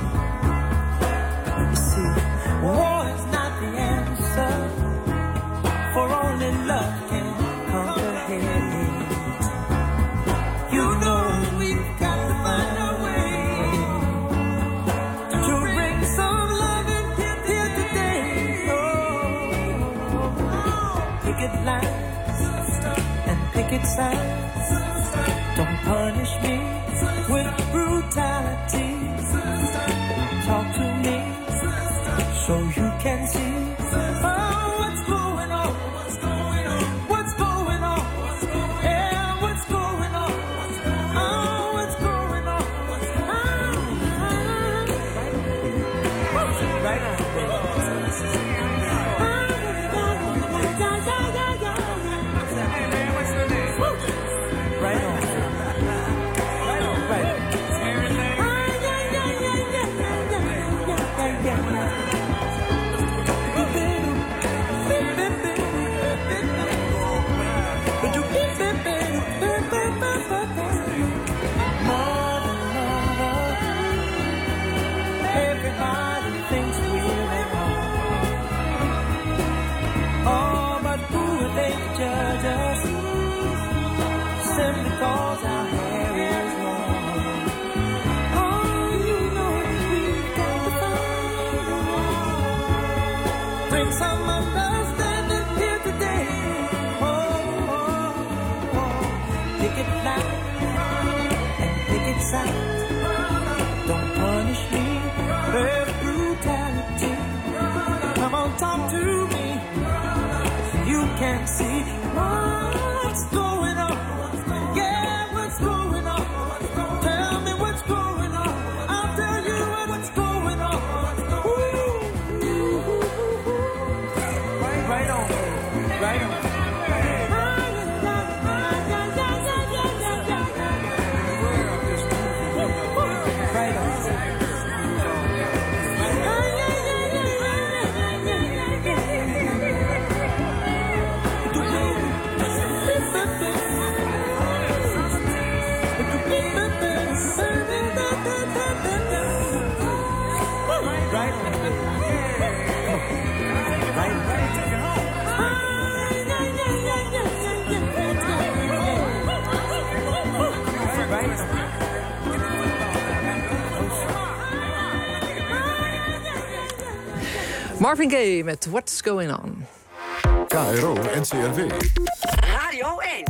[SPEAKER 6] You see, war is not the answer, for only love can conquer hate. You know we've got to find a way to bring some love in here today. Oh, picket lines and picket signs don't punish me with brutality. Talk to me so you can see. Right on. simply 'cause our hair is long. Oh, you know we've got to find bring some understanding here today. Pick it loud and pick it sound. Don't punish me with brutality. Come on, talk to me. You can see what's going on. Yeah, what's going on? Tell me what's going on. I'll tell you what's going on. Right on, right on.
[SPEAKER 4] Marvin Gaye met What's Going On.
[SPEAKER 10] KRO NCRW.
[SPEAKER 3] Radio 1.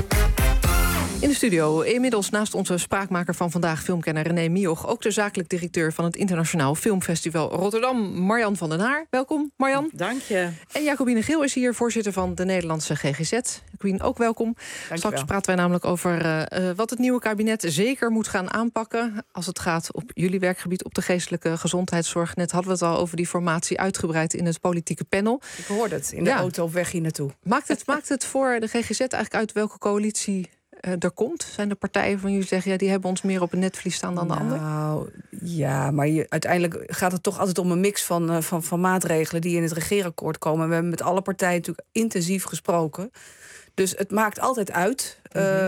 [SPEAKER 4] In de studio inmiddels naast onze spraakmaker van vandaag, filmkenner René Mioch, ook de zakelijk directeur van het Internationaal Filmfestival Rotterdam, Marjan van den Haar. Welkom, Marjan.
[SPEAKER 2] Dank je.
[SPEAKER 4] En Jacobine Geel is hier, voorzitter van de Nederlandse GGZ. Jacobine, ook welkom. Straks praten wij namelijk over wat het nieuwe kabinet zeker moet gaan aanpakken als het gaat op jullie werkgebied, op de geestelijke gezondheidszorg. Net hadden we het al over die formatie uitgebreid in het politieke panel.
[SPEAKER 2] Ik hoorde het in de auto op weg hier naartoe.
[SPEAKER 4] Maakt het voor de GGZ eigenlijk uit welke coalitie er komt? Zijn er partijen van jullie zeggen, ja, die hebben ons meer op een netvlies staan dan de ander?
[SPEAKER 2] Nou, ja, maar uiteindelijk gaat het toch altijd om een mix van maatregelen die in het regeerakkoord komen. We hebben met alle partijen natuurlijk intensief gesproken. Dus het maakt altijd uit.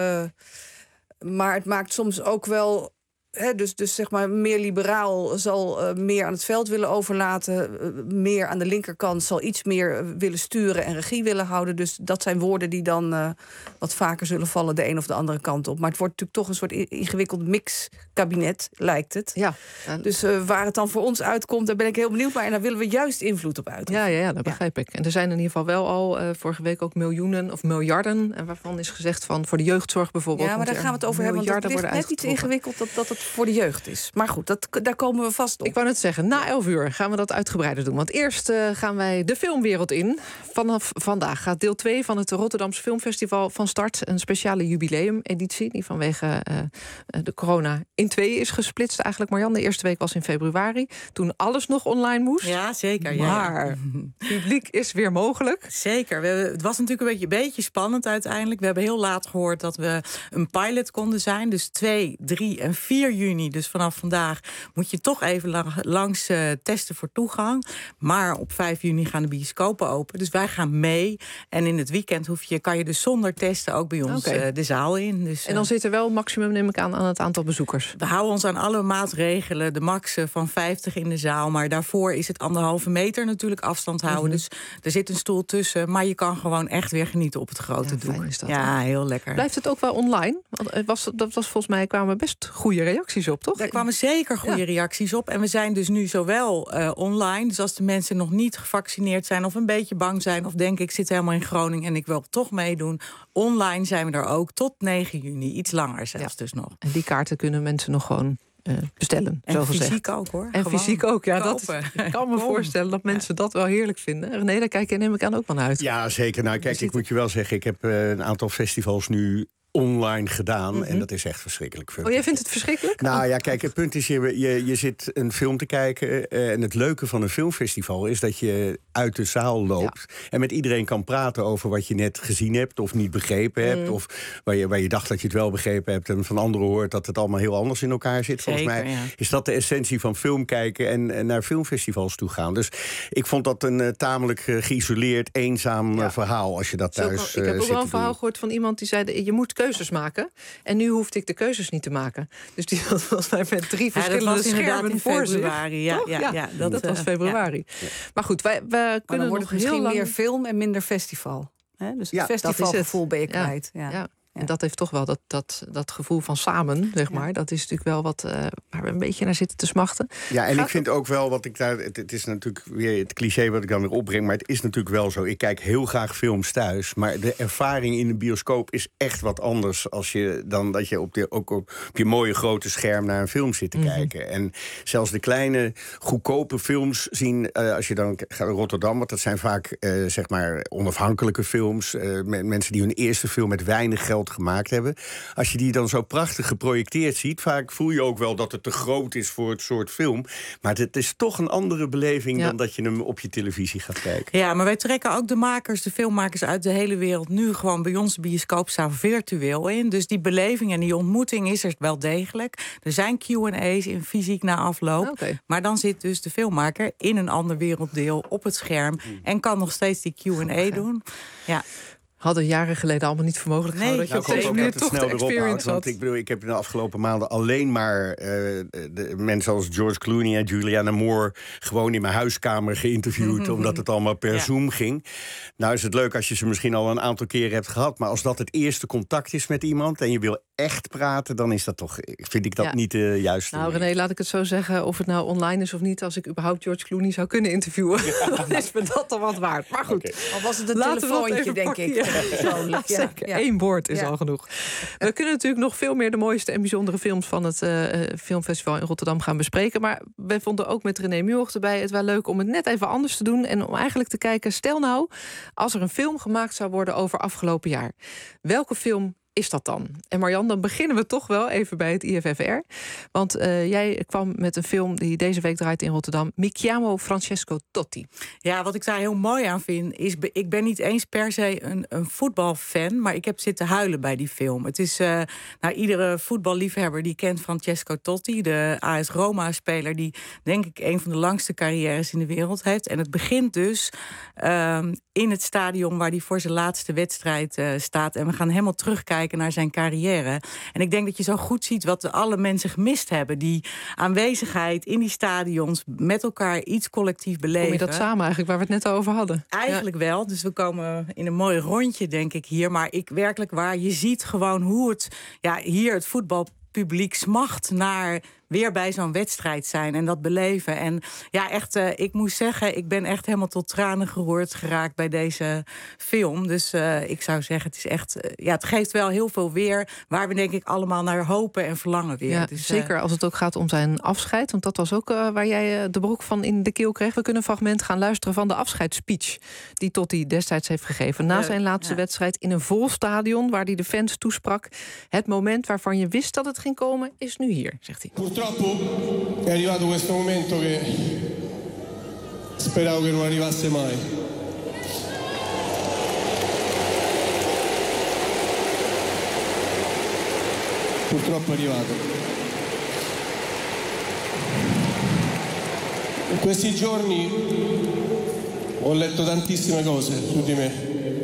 [SPEAKER 2] Maar het maakt soms ook wel. Dus zeg maar, meer liberaal zal meer aan het veld willen overlaten. Meer aan de linkerkant zal iets meer willen sturen en regie willen houden. Dus dat zijn woorden die dan wat vaker zullen vallen de een of de andere kant op. Maar het wordt natuurlijk toch een soort ingewikkeld mixkabinet, lijkt het.
[SPEAKER 4] Ja.
[SPEAKER 2] Dus waar het dan voor ons uitkomt, daar ben ik heel benieuwd naar. En daar willen we juist invloed op uitoefenen.
[SPEAKER 4] Ja, dat begrijp ik. En er zijn in ieder geval wel al vorige week ook miljoenen of miljarden. En waarvan is gezegd van voor de jeugdzorg bijvoorbeeld.
[SPEAKER 2] Ja, maar daar gaan we het over hebben. Want het ligt net iets ingewikkeld dat het voor de jeugd is. Maar goed, daar komen we vast op.
[SPEAKER 4] Ik wou net zeggen, na 11 uur gaan we dat uitgebreider doen. Want eerst gaan wij de filmwereld in. Vanaf vandaag gaat deel 2 van het Rotterdamse Filmfestival van start. Een speciale jubileumeditie die vanwege de corona in 2 is gesplitst. Eigenlijk, Marjan, de eerste week was in februari. Toen alles nog online moest.
[SPEAKER 2] Ja, zeker.
[SPEAKER 4] Maar publiek is weer mogelijk.
[SPEAKER 2] Zeker. Het was natuurlijk een beetje spannend uiteindelijk. We hebben heel laat gehoord dat we een pilot konden zijn. Dus 2, 3 en 4 juni, dus vanaf vandaag, moet je toch even langs testen voor toegang. Maar op 5 juni gaan de bioscopen open. Dus wij gaan mee. En in het weekend kan je dus zonder testen ook bij ons de zaal in. Dus,
[SPEAKER 4] en dan zit er wel maximum, neem ik aan het aantal bezoekers.
[SPEAKER 2] We houden ons aan alle maatregelen. De max van 50 in de zaal. Maar daarvoor is het 1,5 meter natuurlijk afstand houden. Dus er zit een stoel tussen. Maar je kan gewoon echt weer genieten op het grote doek.
[SPEAKER 4] Is dat,
[SPEAKER 2] ja, heel lekker.
[SPEAKER 4] Blijft het ook wel online? Want dat was volgens mij, kwamen best goede reacties op, toch?
[SPEAKER 2] Daar kwamen zeker goede reacties op. En we zijn dus nu zowel online. Dus als de mensen nog niet gevaccineerd zijn of een beetje bang zijn of denken ik zit helemaal in Groningen en ik wil toch meedoen. Online zijn we er ook tot 9 juni. Iets langer zelfs dus nog.
[SPEAKER 4] En die kaarten kunnen mensen nog gewoon bestellen.
[SPEAKER 2] En
[SPEAKER 4] zo
[SPEAKER 2] fysiek ook, hoor.
[SPEAKER 4] En
[SPEAKER 2] gewoon
[SPEAKER 4] fysiek ook, ja. Ik kan me
[SPEAKER 2] Kom.
[SPEAKER 4] voorstellen dat mensen dat wel heerlijk vinden. René, daar neem ik aan ook van uit.
[SPEAKER 1] Ja, zeker. Nou, kijk, ik moet je wel zeggen, ik heb een aantal festivals nu online gedaan. En dat is echt verschrikkelijk.
[SPEAKER 4] Oh, jij vindt het verschrikkelijk?
[SPEAKER 1] Nou ja, kijk, het punt is, je zit een film te kijken. En het leuke van een filmfestival is dat je uit de zaal loopt. Ja. En met iedereen kan praten over wat je net gezien hebt of niet begrepen hebt. Of waar je dacht dat je het wel begrepen hebt. En van anderen hoort dat het allemaal heel anders in elkaar zit.
[SPEAKER 2] Zeker,
[SPEAKER 1] volgens mij is dat de essentie van film kijken en naar filmfestivals toe gaan. Dus ik vond dat een tamelijk geïsoleerd, eenzaam verhaal als je dat thuis
[SPEAKER 4] ik heb ook wel een verhaal
[SPEAKER 1] doen.
[SPEAKER 4] gehoord van iemand die zei, je moet keuzes maken. En nu hoefde ik de keuzes niet te maken. Dus die had volgens mij met 3 verschillende schermen
[SPEAKER 2] in
[SPEAKER 4] voor
[SPEAKER 2] februari.
[SPEAKER 4] zich. Dat was februari. Ja. Maar goed, wij kunnen
[SPEAKER 2] nog
[SPEAKER 4] nog
[SPEAKER 2] misschien
[SPEAKER 4] heel lang
[SPEAKER 2] meer film en minder festival. Dus het festivalgevoel ben je kwijt. Ja.
[SPEAKER 4] En dat heeft toch wel dat gevoel van samen, zeg maar. Dat is natuurlijk wel wat waar we een beetje naar zitten te smachten.
[SPEAKER 1] Ja, en ik vind ook wel wat ik daar... Het is natuurlijk weer het cliché wat ik dan weer opbreng, maar het is natuurlijk wel zo. Ik kijk heel graag films thuis, maar de ervaring in de bioscoop is echt wat anders dan dat je ook op je mooie grote scherm naar een film zit te kijken. En zelfs de kleine, goedkope films zien, als je dan gaat naar Rotterdam, want dat zijn vaak zeg maar onafhankelijke films, mensen die hun eerste film met weinig geld gemaakt hebben. Als je die dan zo prachtig geprojecteerd ziet, vaak voel je ook wel dat het te groot is voor het soort film. Maar het is toch een andere beleving dan dat je hem op je televisie gaat kijken.
[SPEAKER 8] Ja, maar wij trekken ook de filmmakers uit de hele wereld nu gewoon bij ons bioscoopzaal virtueel in. Dus die beleving en die ontmoeting is er wel degelijk. Er zijn Q&A's in fysiek na afloop. Okay. Maar dan zit dus de filmmaker in een ander werelddeel op het scherm en kan nog steeds die Q&A doen. Ja.
[SPEAKER 4] Hadden jaren geleden allemaal niet voor mogelijk gehouden dat je op deze manier toch de experience had.
[SPEAKER 1] Ik heb in de afgelopen maanden alleen maar de mensen als George Clooney en Julianne Moore gewoon in mijn huiskamer geïnterviewd, omdat het allemaal per Zoom ging. Nou is het leuk als je ze misschien al een aantal keren hebt gehad, maar als dat het eerste contact is met iemand en je wil echt praten, dan is dat toch, vind ik dat niet de juiste.
[SPEAKER 4] Nou René, laat ik het zo zeggen, of het nou online is of niet, als ik überhaupt George Clooney zou kunnen interviewen, dan is me dat toch wat waard. Maar goed.
[SPEAKER 2] Al was het een telefoontje, denk ik.
[SPEAKER 4] Zeker, 1 woord is al genoeg. We kunnen natuurlijk nog veel meer de mooiste en bijzondere films van het filmfestival in Rotterdam gaan bespreken. Maar wij vonden ook met René Muoch erbij het wel leuk om het net even anders te doen. En om eigenlijk te kijken, stel nou, als er een film gemaakt zou worden over afgelopen jaar. Welke film is dat dan? En Marjan, dan beginnen we toch wel even bij het IFFR. Want jij kwam met een film die deze week draait in Rotterdam. Mi chiamo Francesco Totti.
[SPEAKER 8] Ja, wat ik daar heel mooi aan vind, is ik ben niet eens per se een voetbalfan, maar ik heb zitten huilen bij die film. Het is, iedere voetballiefhebber die kent Francesco Totti, de AS Roma-speler die denk ik een van de langste carrières in de wereld heeft. En het begint dus in het stadion waar hij voor zijn laatste wedstrijd staat. En we gaan helemaal terugkijken naar zijn carrière. En ik denk dat je zo goed ziet wat alle mensen gemist hebben. Die aanwezigheid in die stadions, met elkaar iets collectief beleven.
[SPEAKER 4] Kom je dat samen eigenlijk, waar we het net over hadden?
[SPEAKER 8] Eigenlijk wel. Dus we komen in een mooi rondje, denk ik, hier. Maar werkelijk waar, je ziet gewoon hoe het hier het voetbalpubliek smacht naar weer bij zo'n wedstrijd zijn en dat beleven. En ja, echt, ik moest zeggen, ik ben echt helemaal tot tranen geroerd geraakt bij deze film. Dus ik zou zeggen, het is echt, het geeft wel heel veel weer, waar we denk ik allemaal naar hopen en verlangen weer.
[SPEAKER 4] Ja,
[SPEAKER 8] dus,
[SPEAKER 4] zeker als het ook gaat om zijn afscheid, want dat was ook waar jij de broek van in de keel kreeg. We kunnen een fragment gaan luisteren van de afscheidsspeech die Totti destijds heeft gegeven na zijn laatste wedstrijd in een vol stadion, waar hij de fans toesprak. Het moment waarvan je wist dat het ging komen, is nu hier, zegt hij.
[SPEAKER 11] Purtroppo è arrivato questo momento che speravo che non arrivasse mai. Purtroppo è arrivato. In questi giorni ho letto tantissime cose su di me.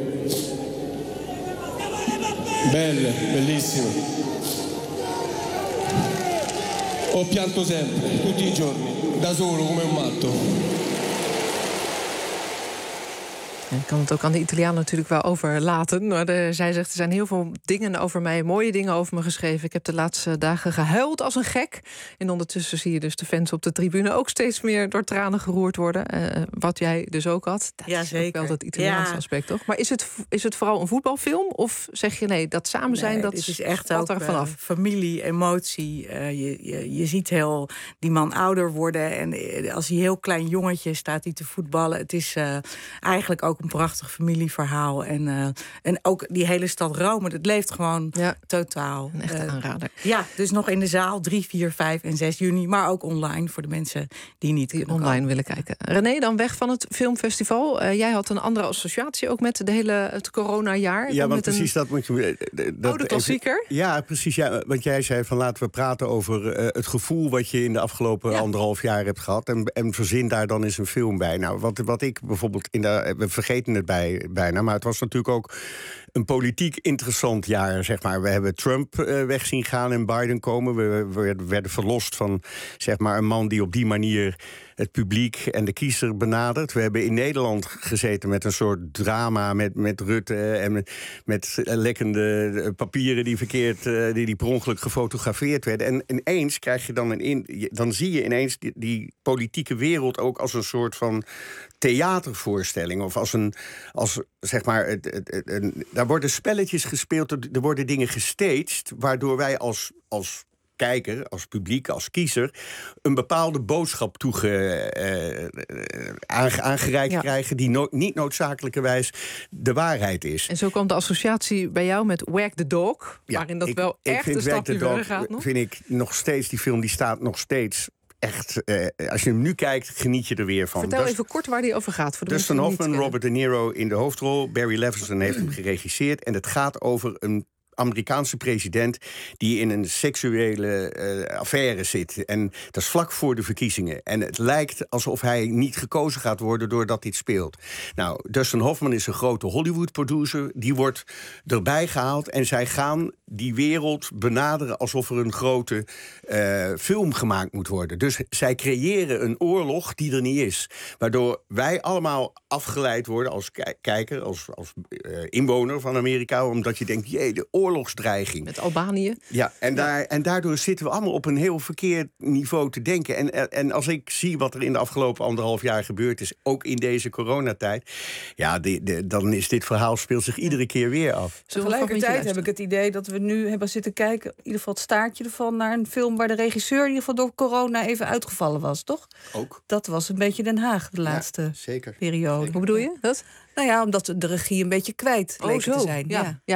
[SPEAKER 11] Belle, bellissime. Ho pianto sempre, tutti i giorni, da solo come un matto.
[SPEAKER 4] Ik kan het ook aan de Italiaan natuurlijk wel overlaten. Maar zij zegt, er zijn heel veel dingen over mij, mooie dingen over me geschreven. Ik heb de laatste dagen gehuild als een gek. En ondertussen zie je dus de fans op de tribune ook steeds meer door tranen geroerd worden. Wat jij dus ook had. Dat is zeker ook wel dat Italiaanse aspect, toch? Maar is het vooral een voetbalfilm? Of zeg je nee, dat samen zijn, dat
[SPEAKER 8] is echt
[SPEAKER 4] valt
[SPEAKER 8] ook
[SPEAKER 4] er vanaf?
[SPEAKER 8] Familie, emotie. Je ziet heel die man ouder worden. En als hij heel klein jongetje staat hij te voetballen. Het is eigenlijk ook een prachtig familieverhaal. En ook die hele stad Rome, dat leeft gewoon totaal.
[SPEAKER 4] Een echte aanrader.
[SPEAKER 8] Ja, dus nog in de zaal 3, 4, 5 en 6 juni. Maar ook online voor de mensen die niet kunnen
[SPEAKER 4] online
[SPEAKER 8] komen.
[SPEAKER 4] willen kijken. René, dan weg van het filmfestival. Jij had een andere associatie ook met het coronajaar.
[SPEAKER 1] Ja, want precies dat moet je...
[SPEAKER 4] oude klassieker?
[SPEAKER 1] Ja, precies. Ja, want jij zei van laten we praten over het gevoel wat je in de afgelopen 1,5 jaar hebt gehad. En verzin daar dan eens een film bij. Nou, wat ik bijvoorbeeld we vergeten het bijna, maar het was natuurlijk ook een politiek interessant jaar, zeg maar. We hebben Trump weg zien gaan en Biden komen. We werden verlost van, zeg maar, een man die op die manier het publiek en de kiezer benadert. We hebben in Nederland gezeten met een soort drama met Rutte en met lekkende papieren die verkeerd, die per ongeluk gefotografeerd werden. En ineens krijg je dan zie je ineens die politieke wereld ook als een soort van theatervoorstelling. Of als zeg maar, daar worden spelletjes gespeeld, er worden dingen gestaged, waardoor wij als kijker, als publiek, als kiezer, een bepaalde boodschap aangereikt krijgen die niet noodzakelijkerwijs de waarheid is.
[SPEAKER 4] En zo kwam de associatie bij jou met Wag the Dog, waarin dat wel echt een stapje verder gaat nog?
[SPEAKER 1] Vind ik nog steeds, die film die staat nog steeds echt, als je hem nu kijkt, geniet je er weer van.
[SPEAKER 4] Vertel even kort waar die over gaat. Voor de
[SPEAKER 1] Dustin
[SPEAKER 4] mensen die
[SPEAKER 1] Hoffman,
[SPEAKER 4] niet
[SPEAKER 1] Robert De Niro in de hoofdrol. Barry Levinson heeft hem geregisseerd. En het gaat over een Amerikaanse president die in een seksuele affaire zit. En dat is vlak voor de verkiezingen. En het lijkt alsof hij niet gekozen gaat worden doordat dit speelt. Nou, Dustin Hoffman is een grote Hollywood-producer. Die wordt erbij gehaald en zij gaan die wereld benaderen alsof er een grote film gemaakt moet worden. Dus zij creëren een oorlog die er niet is. Waardoor wij allemaal afgeleid worden als kijker, als inwoner van Amerika, omdat je denkt, jee, de oorlogsdreiging.
[SPEAKER 4] Met Albanië.
[SPEAKER 1] Ja, en daardoor zitten we allemaal op een heel verkeerd niveau te denken. En als ik zie wat er in de afgelopen 1,5 jaar gebeurd is, ook in deze coronatijd, ja, dan is dit verhaal speelt zich iedere keer weer af.
[SPEAKER 2] Tegelijkertijd heb ik het idee dat we nu hebben zitten kijken, in ieder geval het staartje ervan, naar een film waar de regisseur in ieder geval door corona even uitgevallen was, toch?
[SPEAKER 1] Ook.
[SPEAKER 2] Dat was een beetje Den Haag de laatste periode.
[SPEAKER 4] Hoe bedoel je dat?
[SPEAKER 2] Nou ja, omdat de regie een beetje kwijt leek te zijn.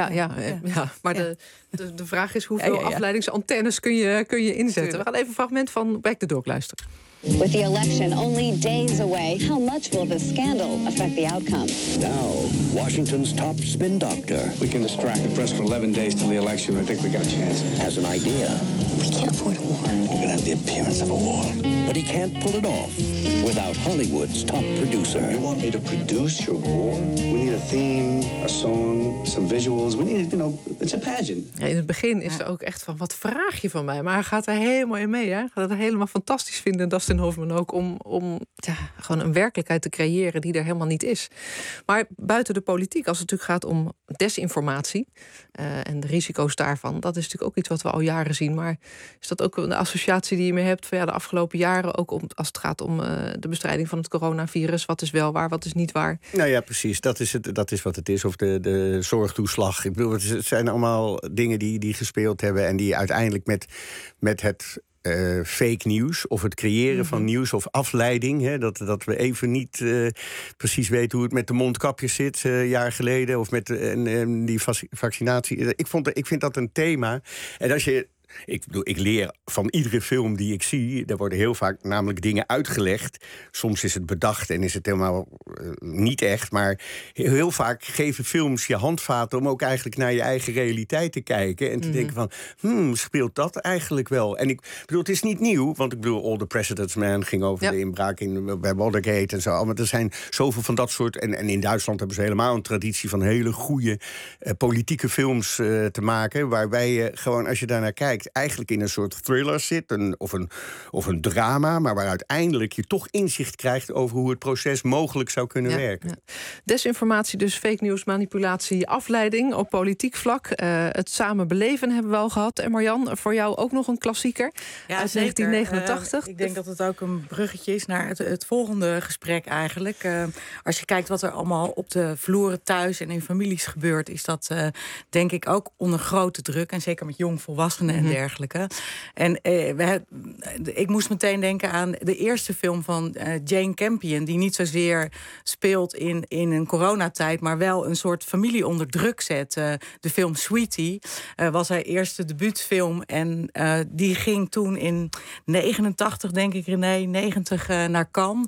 [SPEAKER 4] Ja. Maar de vraag is hoeveel afleidingsantennes kun je inzetten. We gaan even een fragment van Back the Dog luisteren.
[SPEAKER 12] With the election only days away, how much will this scandal affect the outcome?
[SPEAKER 13] Now, Washington's top spin doctor.
[SPEAKER 11] We can distract the press for 11 days till the election. I think we got a chance.
[SPEAKER 13] Has an idea.
[SPEAKER 12] We can't afford a war.
[SPEAKER 13] We're gonna have the appearance of a war. But he can't pull it off without Hollywood's top producer.
[SPEAKER 11] You want me to produce your war? We need a theme, a song, some visuals. We need, it's a pageant.
[SPEAKER 4] Ja, in het begin is er ook echt van, wat vraag je van mij? Maar hij gaat er helemaal in mee. Hè? Hij gaat het helemaal fantastisch vinden, Dustin Hoffman ook, om gewoon een werkelijkheid te creëren die er helemaal niet is. Maar buiten de politiek, als het natuurlijk gaat om desinformatie en de risico's daarvan, dat is natuurlijk ook iets wat we al jaren zien. Maar is dat ook een associatie die je mee hebt van de afgelopen jaren, ook als het gaat om de bestrijding van het coronavirus? Wat is wel waar, wat is niet waar?
[SPEAKER 1] Nou ja, precies. Dat is wat het is. Of de zorgtoeslag. Ik bedoel, het zijn allemaal dingen die gespeeld hebben en die uiteindelijk met het fake nieuws of het creëren van nieuws of afleiding. Hè, dat we even niet precies weten hoe het met de mondkapjes zit, jaar geleden. Of met die vaccinatie. Ik vind dat een thema. En als je... Ik leer van iedere film die ik zie. Er worden heel vaak namelijk dingen uitgelegd. Soms is het bedacht en is het helemaal niet echt. Maar heel vaak geven films je handvaten om ook eigenlijk naar je eigen realiteit te kijken. En te denken van, speelt dat eigenlijk wel? En ik bedoel, het is niet nieuw. Want ik bedoel, All the President's Man ging over de inbraak bij Watergate en zo. Maar er zijn zoveel van dat soort. En in Duitsland hebben ze helemaal een traditie van hele goede politieke films te maken. Waarbij je gewoon, als je daarnaar kijkt, eigenlijk in een soort thriller zit, of een drama, maar waar uiteindelijk je toch inzicht krijgt over hoe het proces mogelijk zou kunnen werken.
[SPEAKER 4] Ja. Desinformatie, dus fake news, manipulatie, afleiding op politiek vlak. Het samen beleven hebben we al gehad. En Marjan, voor jou ook nog een klassieker uit 1989.
[SPEAKER 8] Ik denk dat het ook een bruggetje is naar het volgende gesprek eigenlijk. Als je kijkt wat er allemaal op de vloeren thuis en in families gebeurt, is dat denk ik ook onder grote druk. En zeker met jongvolwassenen en dergelijke. En ik moest meteen denken aan de eerste film van Jane Campion, die niet zozeer speelt in een coronatijd, maar wel een soort familie onder druk zet. De film Sweetie was haar eerste debuutfilm en die ging toen in 89, denk ik, René, 90 naar Cannes.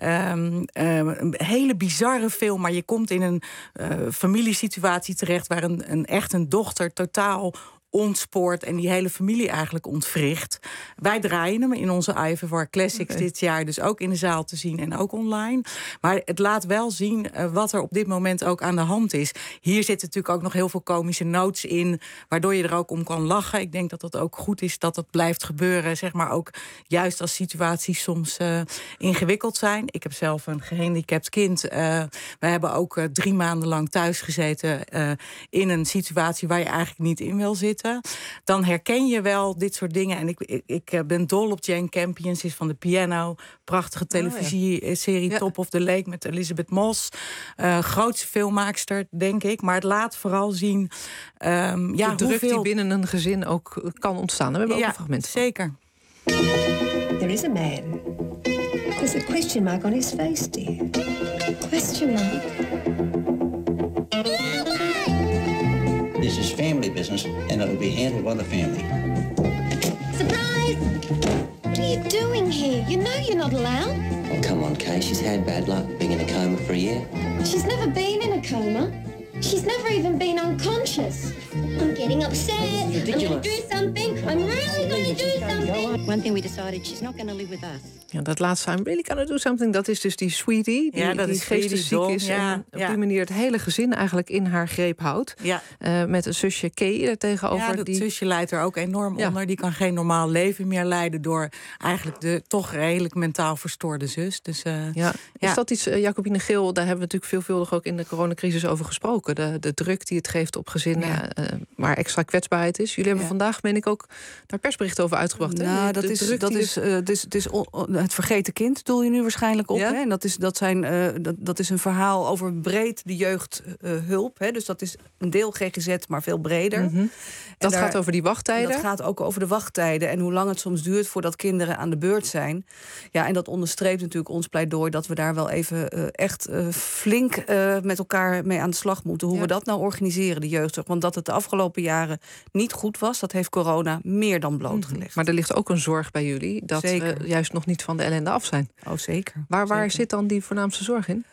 [SPEAKER 8] Een hele bizarre film, maar je komt in een familiesituatie terecht waar een dochter totaal ontspoort en die hele familie eigenlijk ontwricht. Wij draaien hem in onze IFFR Classics dit jaar, dus ook in de zaal te zien en ook online. Maar het laat wel zien wat er op dit moment ook aan de hand is. Hier zitten natuurlijk ook nog heel veel komische notes in, waardoor je er ook om kan lachen. Ik denk dat het ook goed is dat het blijft gebeuren, zeg maar ook juist als situaties soms ingewikkeld zijn. Ik heb zelf een gehandicapt kind. We hebben ook 3 maanden lang thuis gezeten in een situatie waar je eigenlijk niet in wil zitten. Dan herken je wel dit soort dingen. En ik ben dol op Jane Campion, ze is van de Piano. Prachtige televisieserie Top of the Lake met Elisabeth Moss. Grootste filmmaakster, denk ik. Maar het laat vooral zien
[SPEAKER 4] de druk die binnen een gezin ook kan ontstaan. We hebben ook een fragment van.
[SPEAKER 8] Zeker.
[SPEAKER 14] There is a man. There's a question mark on his face, dear. Question mark.
[SPEAKER 13] This is family business, and it'll be handled by the family.
[SPEAKER 14] Surprise! What are you doing here? You know you're not allowed.
[SPEAKER 13] Oh, come on, Kay. She's had bad luck being in a coma for a year.
[SPEAKER 14] She's never been in a coma. She's never even been unconscious. I'm getting upset. I'm going to do something. I'm really going to do something.
[SPEAKER 12] One thing we decided, she's not going to live with us.
[SPEAKER 4] Ja, dat laatste, I'm really gonna do something, dat is dus die Sweetie, die geestesziek is en op die manier het hele gezin eigenlijk in haar greep houdt. Ja. Met een zusje Kay tegenover.
[SPEAKER 8] Ja, dat zusje leidt er ook enorm onder. Die kan geen normaal leven meer leiden door eigenlijk de toch redelijk mentaal verstoorde zus. Dus,
[SPEAKER 4] Is dat iets, Jacobine Geel, daar hebben we natuurlijk veelvuldig ook in de coronacrisis over gesproken. De druk die het geeft op gezinnen, waar extra kwetsbaarheid is. Jullie hebben vandaag, meen ik, ook daar persbericht over uitgebracht.
[SPEAKER 2] Nou, dat is het vergeten kind, doel je nu waarschijnlijk op. Ja? Hè? En dat is een verhaal over breed de jeugdhulp. Dus dat is een deel GGZ, maar veel breder.
[SPEAKER 4] Mm-hmm. Dat gaat over die wachttijden?
[SPEAKER 2] Dat gaat ook over de wachttijden en hoe lang het soms duurt voordat kinderen aan de beurt zijn. Ja, en dat onderstreept natuurlijk ons pleidooi dat we daar wel even echt flink met elkaar mee aan de slag moeten. Hoe we dat nou organiseren, de jeugdzorg. Want dat het de afgelopen jaren niet goed was, dat heeft corona meer dan blootgelegd.
[SPEAKER 4] Maar er ligt ook een zorg bij jullie dat we juist nog niet van de ellende af zijn.
[SPEAKER 2] Oh, zeker.
[SPEAKER 4] Waar zit dan die voornaamste zorg in?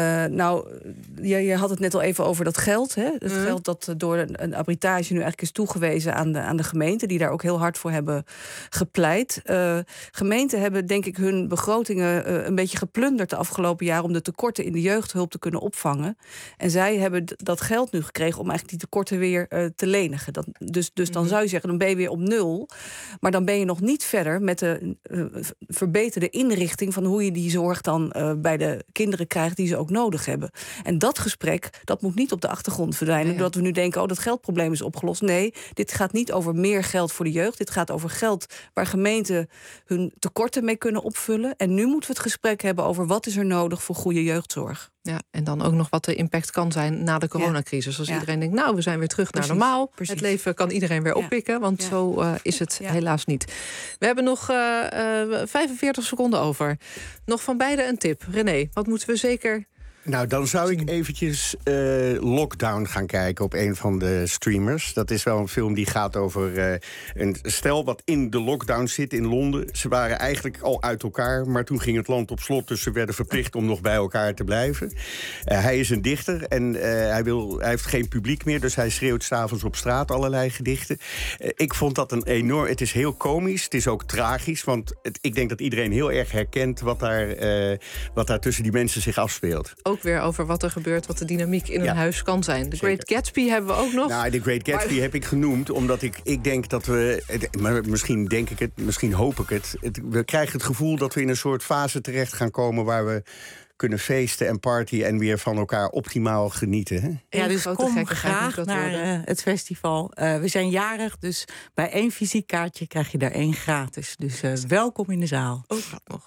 [SPEAKER 2] Je had het net al even over dat geld. Hè? Het geld dat door een arbitrage nu eigenlijk is toegewezen aan de gemeenten, die daar ook heel hard voor hebben gepleit. Gemeenten hebben, denk ik, hun begrotingen een beetje geplunderd de afgelopen jaren om de tekorten in de jeugdhulp te kunnen opvangen. En zij hebben dat geld nu gekregen om eigenlijk die tekorten weer te lenigen. Dus dan zou je zeggen, dan ben je weer op nul. Maar dan ben je nog niet verder met de verbeterde inrichting van hoe je die zorg dan bij de kinderen krijgt die ze ook nodig hebben. En dat gesprek, dat moet niet op de achtergrond verdwijnen, doordat we nu denken, dat geldprobleem is opgelost. Nee, dit gaat niet over meer geld voor de jeugd. Dit gaat over geld waar gemeenten hun tekorten mee kunnen opvullen. En nu moeten we het gesprek hebben over wat is er nodig voor goede jeugdzorg.
[SPEAKER 4] Ja, en dan ook nog wat de impact kan zijn na de coronacrisis. Als iedereen denkt, we zijn weer terug naar normaal. Precies. Het leven kan iedereen weer oppikken, want zo is het helaas niet. We hebben nog 45 seconden over. Nog van beide een tip. René, wat moeten we zeker...
[SPEAKER 1] Nou, dan zou ik eventjes Lockdown gaan kijken op een van de streamers. Dat is wel een film die gaat over een stel wat in de lockdown zit in Londen. Ze waren eigenlijk al uit elkaar, maar toen ging het land op slot, dus ze werden verplicht om nog bij elkaar te blijven. Hij is een dichter en hij heeft geen publiek meer, dus hij schreeuwt 's avonds op straat allerlei gedichten. Ik vond dat een enorm... Het is heel komisch, het is ook tragisch, want ik denk dat iedereen heel erg herkent wat daar tussen die mensen zich afspeelt.
[SPEAKER 4] Ook weer over wat er gebeurt, wat de dynamiek in een huis kan zijn. The Great Gatsby hebben we ook nog.
[SPEAKER 1] Nou, The Great Gatsby heb ik genoemd, omdat ik denk dat we... Maar misschien denk ik het, misschien hoop ik het. We krijgen het gevoel dat we in een soort fase terecht gaan komen waar we kunnen feesten en partyen en weer van elkaar optimaal genieten. Hè?
[SPEAKER 8] Ja, dus kom graag naar het festival. We zijn jarig, dus bij 1 visitekaartje krijg je daar 1 gratis. Dus welkom in de zaal.
[SPEAKER 4] Oh, gaat nog.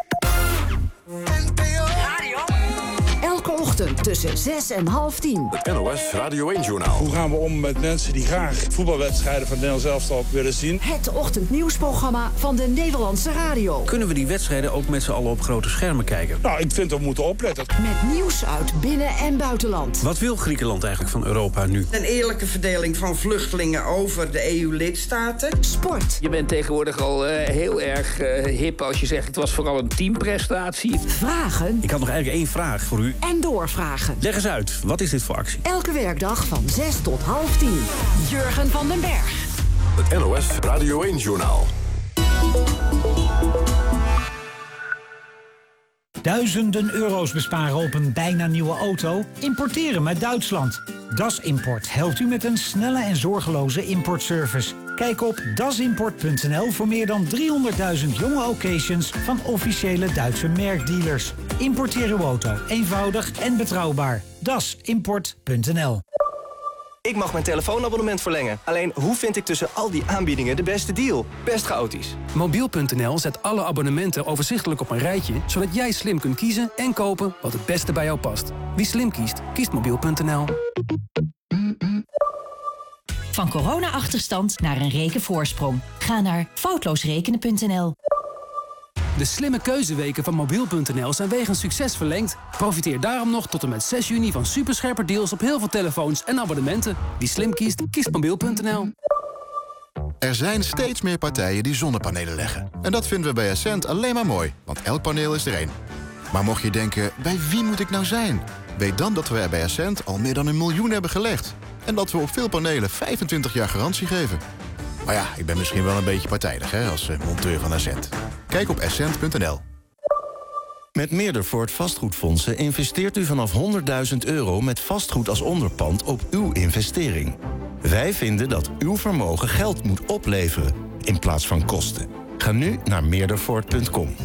[SPEAKER 3] Elke ochtend tussen 6 en half 10.
[SPEAKER 10] Het NOS Radio 1-journaal.
[SPEAKER 15] Hoe gaan we om met mensen die graag voetbalwedstrijden van Nederland elftal willen zien?
[SPEAKER 3] Het ochtendnieuwsprogramma van de Nederlandse radio.
[SPEAKER 16] Kunnen we die wedstrijden ook met z'n allen op grote schermen kijken?
[SPEAKER 15] Nou, ik vind dat we moeten opletten.
[SPEAKER 3] Met nieuws uit binnen- en buitenland.
[SPEAKER 16] Wat wil Griekenland eigenlijk van Europa nu?
[SPEAKER 17] Een eerlijke verdeling van vluchtelingen over de EU-lidstaten.
[SPEAKER 3] Sport.
[SPEAKER 18] Je bent tegenwoordig al heel erg hip als je zegt het was vooral een teamprestatie.
[SPEAKER 3] Vragen.
[SPEAKER 16] Ik had nog eigenlijk 1 vraag voor u.
[SPEAKER 3] En doorvragen.
[SPEAKER 16] Leg eens uit, wat is dit voor actie?
[SPEAKER 3] Elke werkdag van 6 tot half 10. Jurgen van den Berg.
[SPEAKER 10] Het NOS Radio 1-journaal.
[SPEAKER 9] Duizenden euro's besparen op een bijna nieuwe auto? Importeren uit Duitsland. Das Import helpt u met een snelle en zorgeloze importservice. Kijk op dasimport.nl voor meer dan 300.000 jonge occasions van officiële Duitse merkdealers. Importeer uw auto eenvoudig en betrouwbaar. dasimport.nl.
[SPEAKER 19] Ik mag mijn telefoonabonnement verlengen. Alleen, hoe vind ik tussen al die aanbiedingen de beste deal? Best chaotisch.
[SPEAKER 20] Mobiel.nl zet alle abonnementen overzichtelijk op een rijtje, zodat jij slim kunt kiezen en kopen wat het beste bij jou past. Wie slim kiest, kiest Mobiel.nl.
[SPEAKER 21] Van corona-achterstand naar een rekenvoorsprong. Ga naar foutloosrekenen.nl.
[SPEAKER 20] De slimme keuzeweken van Mobiel.nl zijn wegens succes verlengd. Profiteer daarom nog tot en met 6 juni van superscherpe deals op heel veel telefoons en abonnementen. Wie slim kiest, kiest Mobiel.nl.
[SPEAKER 22] Er zijn steeds meer partijen die zonnepanelen leggen. En dat vinden we bij Essent alleen maar mooi, want elk paneel is er één. Maar mocht je denken, bij wie moet ik nou zijn? Weet dan dat we er bij Essent al meer dan 1 miljoen hebben gelegd. En dat we op veel panelen 25 jaar garantie geven. Maar ja, ik ben misschien wel een beetje partijdig als monteur van Essent. Kijk op essent.nl.
[SPEAKER 24] Met Meerdervoort vastgoedfondsen investeert u vanaf €100.000 met vastgoed als onderpand op uw investering. Wij vinden dat uw vermogen geld moet opleveren in plaats van kosten. Ga nu naar meerdervoort.com.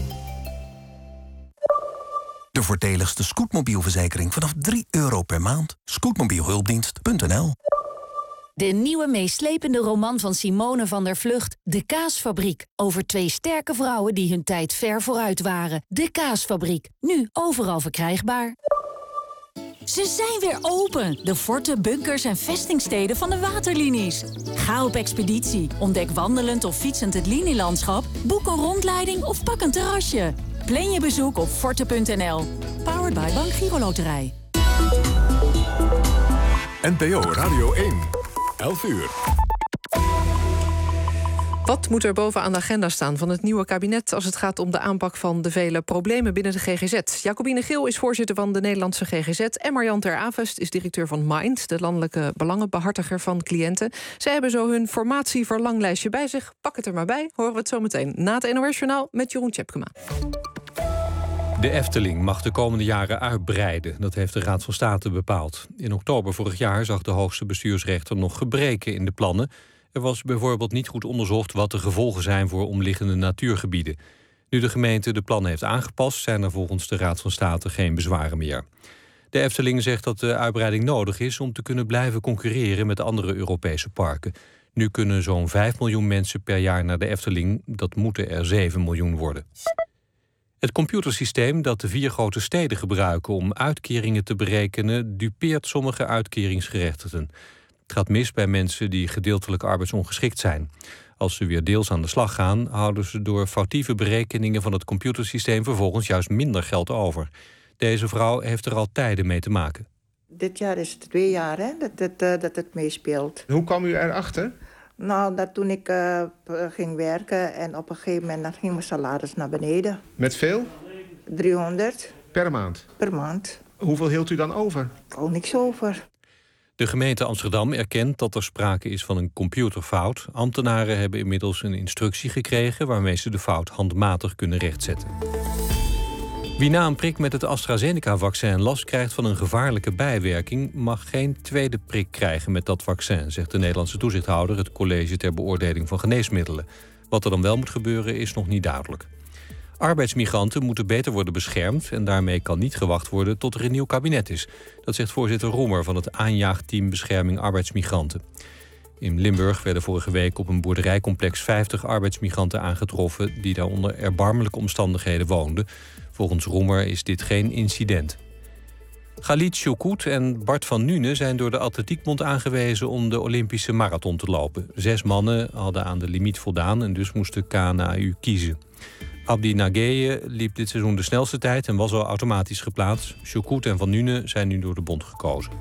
[SPEAKER 25] De voordeligste scootmobielverzekering vanaf €3 per maand. Scootmobielhulpdienst.nl.
[SPEAKER 21] De nieuwe meeslepende roman van Simone van der Vlugt, De Kaasfabriek. Over 2 sterke vrouwen die hun tijd ver vooruit waren. De Kaasfabriek, nu overal verkrijgbaar. Ze zijn weer open, de forten, bunkers en vestingsteden van de waterlinies. Ga op expeditie, ontdek wandelend of fietsend het linielandschap, boek een rondleiding of pak een terrasje. Plan je bezoek op forte.nl. Powered by Bank Giro Loterij.
[SPEAKER 10] NPO Radio 1. 11 uur.
[SPEAKER 4] Wat moet er bovenaan de agenda staan van het nieuwe kabinet als het gaat om de aanpak van de vele problemen binnen de GGZ? Jacobine Geel is voorzitter van de Nederlandse GGZ en Marjan ter Avest is directeur van Mind, de landelijke belangenbehartiger van cliënten. Zij hebben zo hun formatieverlanglijstje bij zich. Pak het er maar bij, horen we het zo meteen na het NOS-journaal met Jeroen Tjepkema.
[SPEAKER 27] De Efteling mag de komende jaren uitbreiden. Dat heeft de Raad van State bepaald. In oktober vorig jaar zag de hoogste bestuursrechter nog gebreken in de plannen. Er was bijvoorbeeld niet goed onderzocht wat de gevolgen zijn voor omliggende natuurgebieden. Nu de gemeente de plannen heeft aangepast, zijn er volgens de Raad van State geen bezwaren meer. De Efteling zegt dat de uitbreiding nodig is om te kunnen blijven concurreren met andere Europese parken. Nu kunnen zo'n 5 miljoen mensen per jaar naar de Efteling. Dat moeten er 7 miljoen worden. Het computersysteem dat de 4 grote steden gebruiken om uitkeringen te berekenen, dupeert sommige uitkeringsgerechtigden. Het gaat mis bij mensen die gedeeltelijk arbeidsongeschikt zijn. Als ze weer deels aan de slag gaan, houden ze door foutieve berekeningen van het computersysteem vervolgens juist minder geld over. Deze vrouw heeft er al tijden mee te maken.
[SPEAKER 28] Dit jaar is het 2 jaar dat het meespeelt.
[SPEAKER 29] Hoe kwam u erachter?
[SPEAKER 28] Nou, dat toen ik ging werken en op een gegeven moment dan ging mijn salaris naar beneden.
[SPEAKER 29] Met veel?
[SPEAKER 28] 300.
[SPEAKER 29] Per maand?
[SPEAKER 28] Per maand.
[SPEAKER 29] Hoeveel hield u dan over?
[SPEAKER 28] Oh, niks over.
[SPEAKER 27] De gemeente Amsterdam erkent dat er sprake is van een computerfout. Ambtenaren hebben inmiddels een instructie gekregen waarmee ze de fout handmatig kunnen rechtzetten. Wie na een prik met het AstraZeneca-vaccin last krijgt van een gevaarlijke bijwerking, mag geen tweede prik krijgen met dat vaccin, zegt de Nederlandse toezichthouder, het College ter Beoordeling van Geneesmiddelen. Wat er dan wel moet gebeuren is nog niet duidelijk. Arbeidsmigranten moeten beter worden beschermd en daarmee kan niet gewacht worden tot er een nieuw kabinet is. Dat zegt voorzitter Roemer van het aanjaagteam Bescherming Arbeidsmigranten. In Limburg werden vorige week op een boerderijcomplex 50 arbeidsmigranten aangetroffen die daar onder erbarmelijke omstandigheden woonden. Volgens Roemer is dit geen incident. Khalid Choukout en Bart van Nuenen zijn door de Atletiekbond aangewezen om de Olympische marathon te lopen. 6 mannen hadden aan de limiet voldaan en dus moest de KNAU kiezen. Abdi Nageye liep dit seizoen de snelste tijd en was al automatisch geplaatst. Choukout en Van Nuenen zijn nu door de bond gekozen.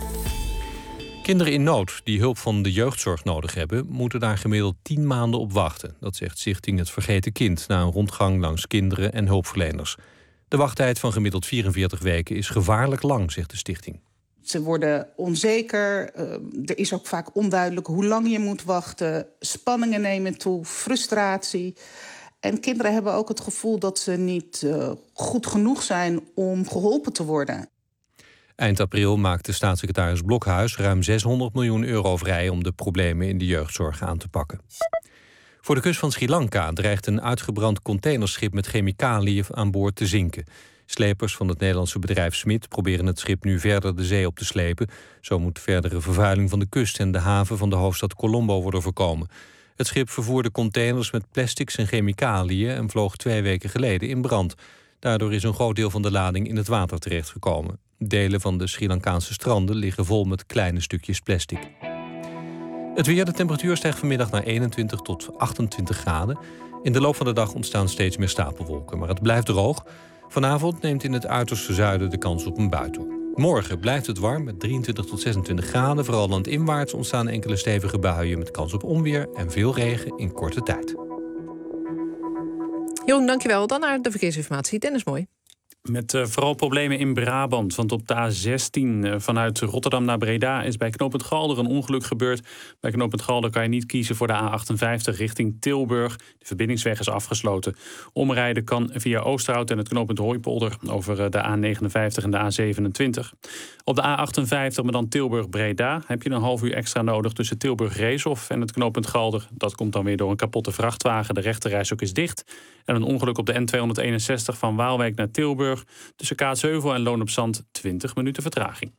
[SPEAKER 27] Kinderen in nood die hulp van de jeugdzorg nodig hebben, moeten daar gemiddeld 10 maanden op wachten. Dat zegt Stichting Het Vergeten Kind na een rondgang langs kinderen en hulpverleners. De wachttijd van gemiddeld 44 weken is gevaarlijk lang, zegt de stichting.
[SPEAKER 5] Ze worden onzeker. Er is ook vaak onduidelijk hoe lang je moet wachten. Spanningen nemen toe, frustratie. En kinderen hebben ook het gevoel dat ze niet goed genoeg zijn om geholpen te worden.
[SPEAKER 27] Eind april maakte staatssecretaris Blokhuis ruim 600 miljoen euro vrij om de problemen in de jeugdzorg aan te pakken. Voor de kust van Sri Lanka dreigt een uitgebrand containerschip met chemicaliën aan boord te zinken. Slepers van het Nederlandse bedrijf Smit proberen het schip nu verder de zee op te slepen. Zo moet verdere vervuiling van de kust en de haven van de hoofdstad Colombo worden voorkomen. Het schip vervoerde containers met plastics en chemicaliën en vloog 2 weken geleden in brand. Daardoor is een groot deel van de lading in het water terechtgekomen. Delen van de Sri Lankaanse stranden liggen vol met kleine stukjes plastic. Het weer, de temperatuur stijgt vanmiddag naar 21 tot 28 graden. In de loop van de dag ontstaan steeds meer stapelwolken, maar het blijft droog. Vanavond neemt in het uiterste zuiden de kans op een bui toe. Morgen blijft het warm met 23 tot 26 graden. Vooral landinwaarts ontstaan enkele stevige buien met kans op onweer en veel regen in korte tijd.
[SPEAKER 4] Jeroen, dankjewel. Dan naar de verkeersinformatie. Dennis Mooi.
[SPEAKER 6] Met vooral problemen in Brabant. Want op de A16 vanuit Rotterdam naar Breda is bij knooppunt Galder een ongeluk gebeurd. Bij knooppunt Galder kan je niet kiezen voor de A58 richting Tilburg. De verbindingsweg is afgesloten. Omrijden kan via Oosterhout en het knooppunt Hooipolder over de A59 en de A27. Op de A58, maar dan Tilburg-Breda, heb je een half uur extra nodig tussen Tilburg-Reeshof en het knooppunt Galder. Dat komt dan weer door een kapotte vrachtwagen. De rechterreis is dicht. En een ongeluk op de N261 van Waalwijk naar Tilburg. Tussen Kaatsheuvel en Loon op Zand 20 minuten vertraging.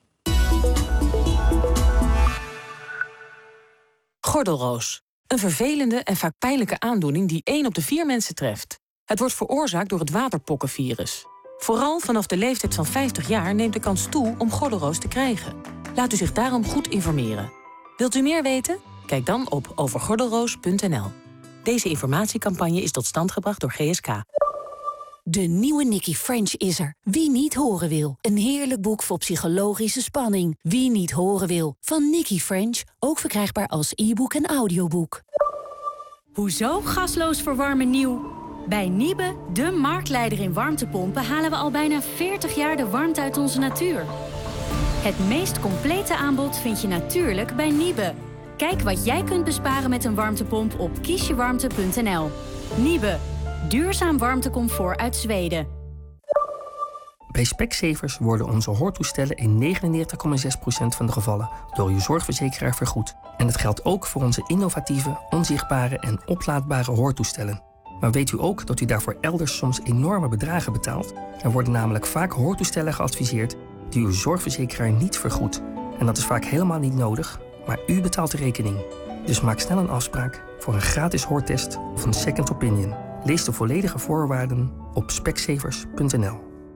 [SPEAKER 7] Gordelroos. Een vervelende en vaak pijnlijke aandoening die 1 op de 4 mensen treft. Het wordt veroorzaakt door het waterpokkenvirus. Vooral vanaf de leeftijd van 50 jaar neemt de kans toe om gordelroos te krijgen. Laat u zich daarom goed informeren. Wilt u meer weten? Kijk dan op overgordelroos.nl. Deze informatiecampagne is tot stand gebracht door GSK.
[SPEAKER 21] De nieuwe Nicky French is er. Wie niet horen wil. Een heerlijk boek vol psychologische spanning. Wie niet horen wil. Van Nicky French. Ook verkrijgbaar als e-book en audioboek.
[SPEAKER 11] Hoezo gasloos verwarmen nieuw? Bij Niebe, de marktleider in warmtepompen, halen we al bijna 40 jaar de warmte uit onze natuur. Het meest complete aanbod vind je natuurlijk bij Niebe. Kijk wat jij kunt besparen met een warmtepomp op kiesjewarmte.nl. Niebe. Duurzaam warmtecomfort uit Zweden.
[SPEAKER 12] Bij Specsavers worden onze hoortoestellen in 99,6% van de gevallen door uw zorgverzekeraar vergoed. En dat geldt ook voor onze innovatieve, onzichtbare en oplaadbare hoortoestellen. Maar weet u ook dat u daarvoor elders soms enorme bedragen betaalt? Er worden namelijk vaak hoortoestellen geadviseerd die uw zorgverzekeraar niet vergoedt. En dat is vaak helemaal niet nodig, maar u betaalt de rekening. Dus maak snel een afspraak voor een gratis hoortest of een second opinion. Lees de volledige voorwaarden op specsavers.nl.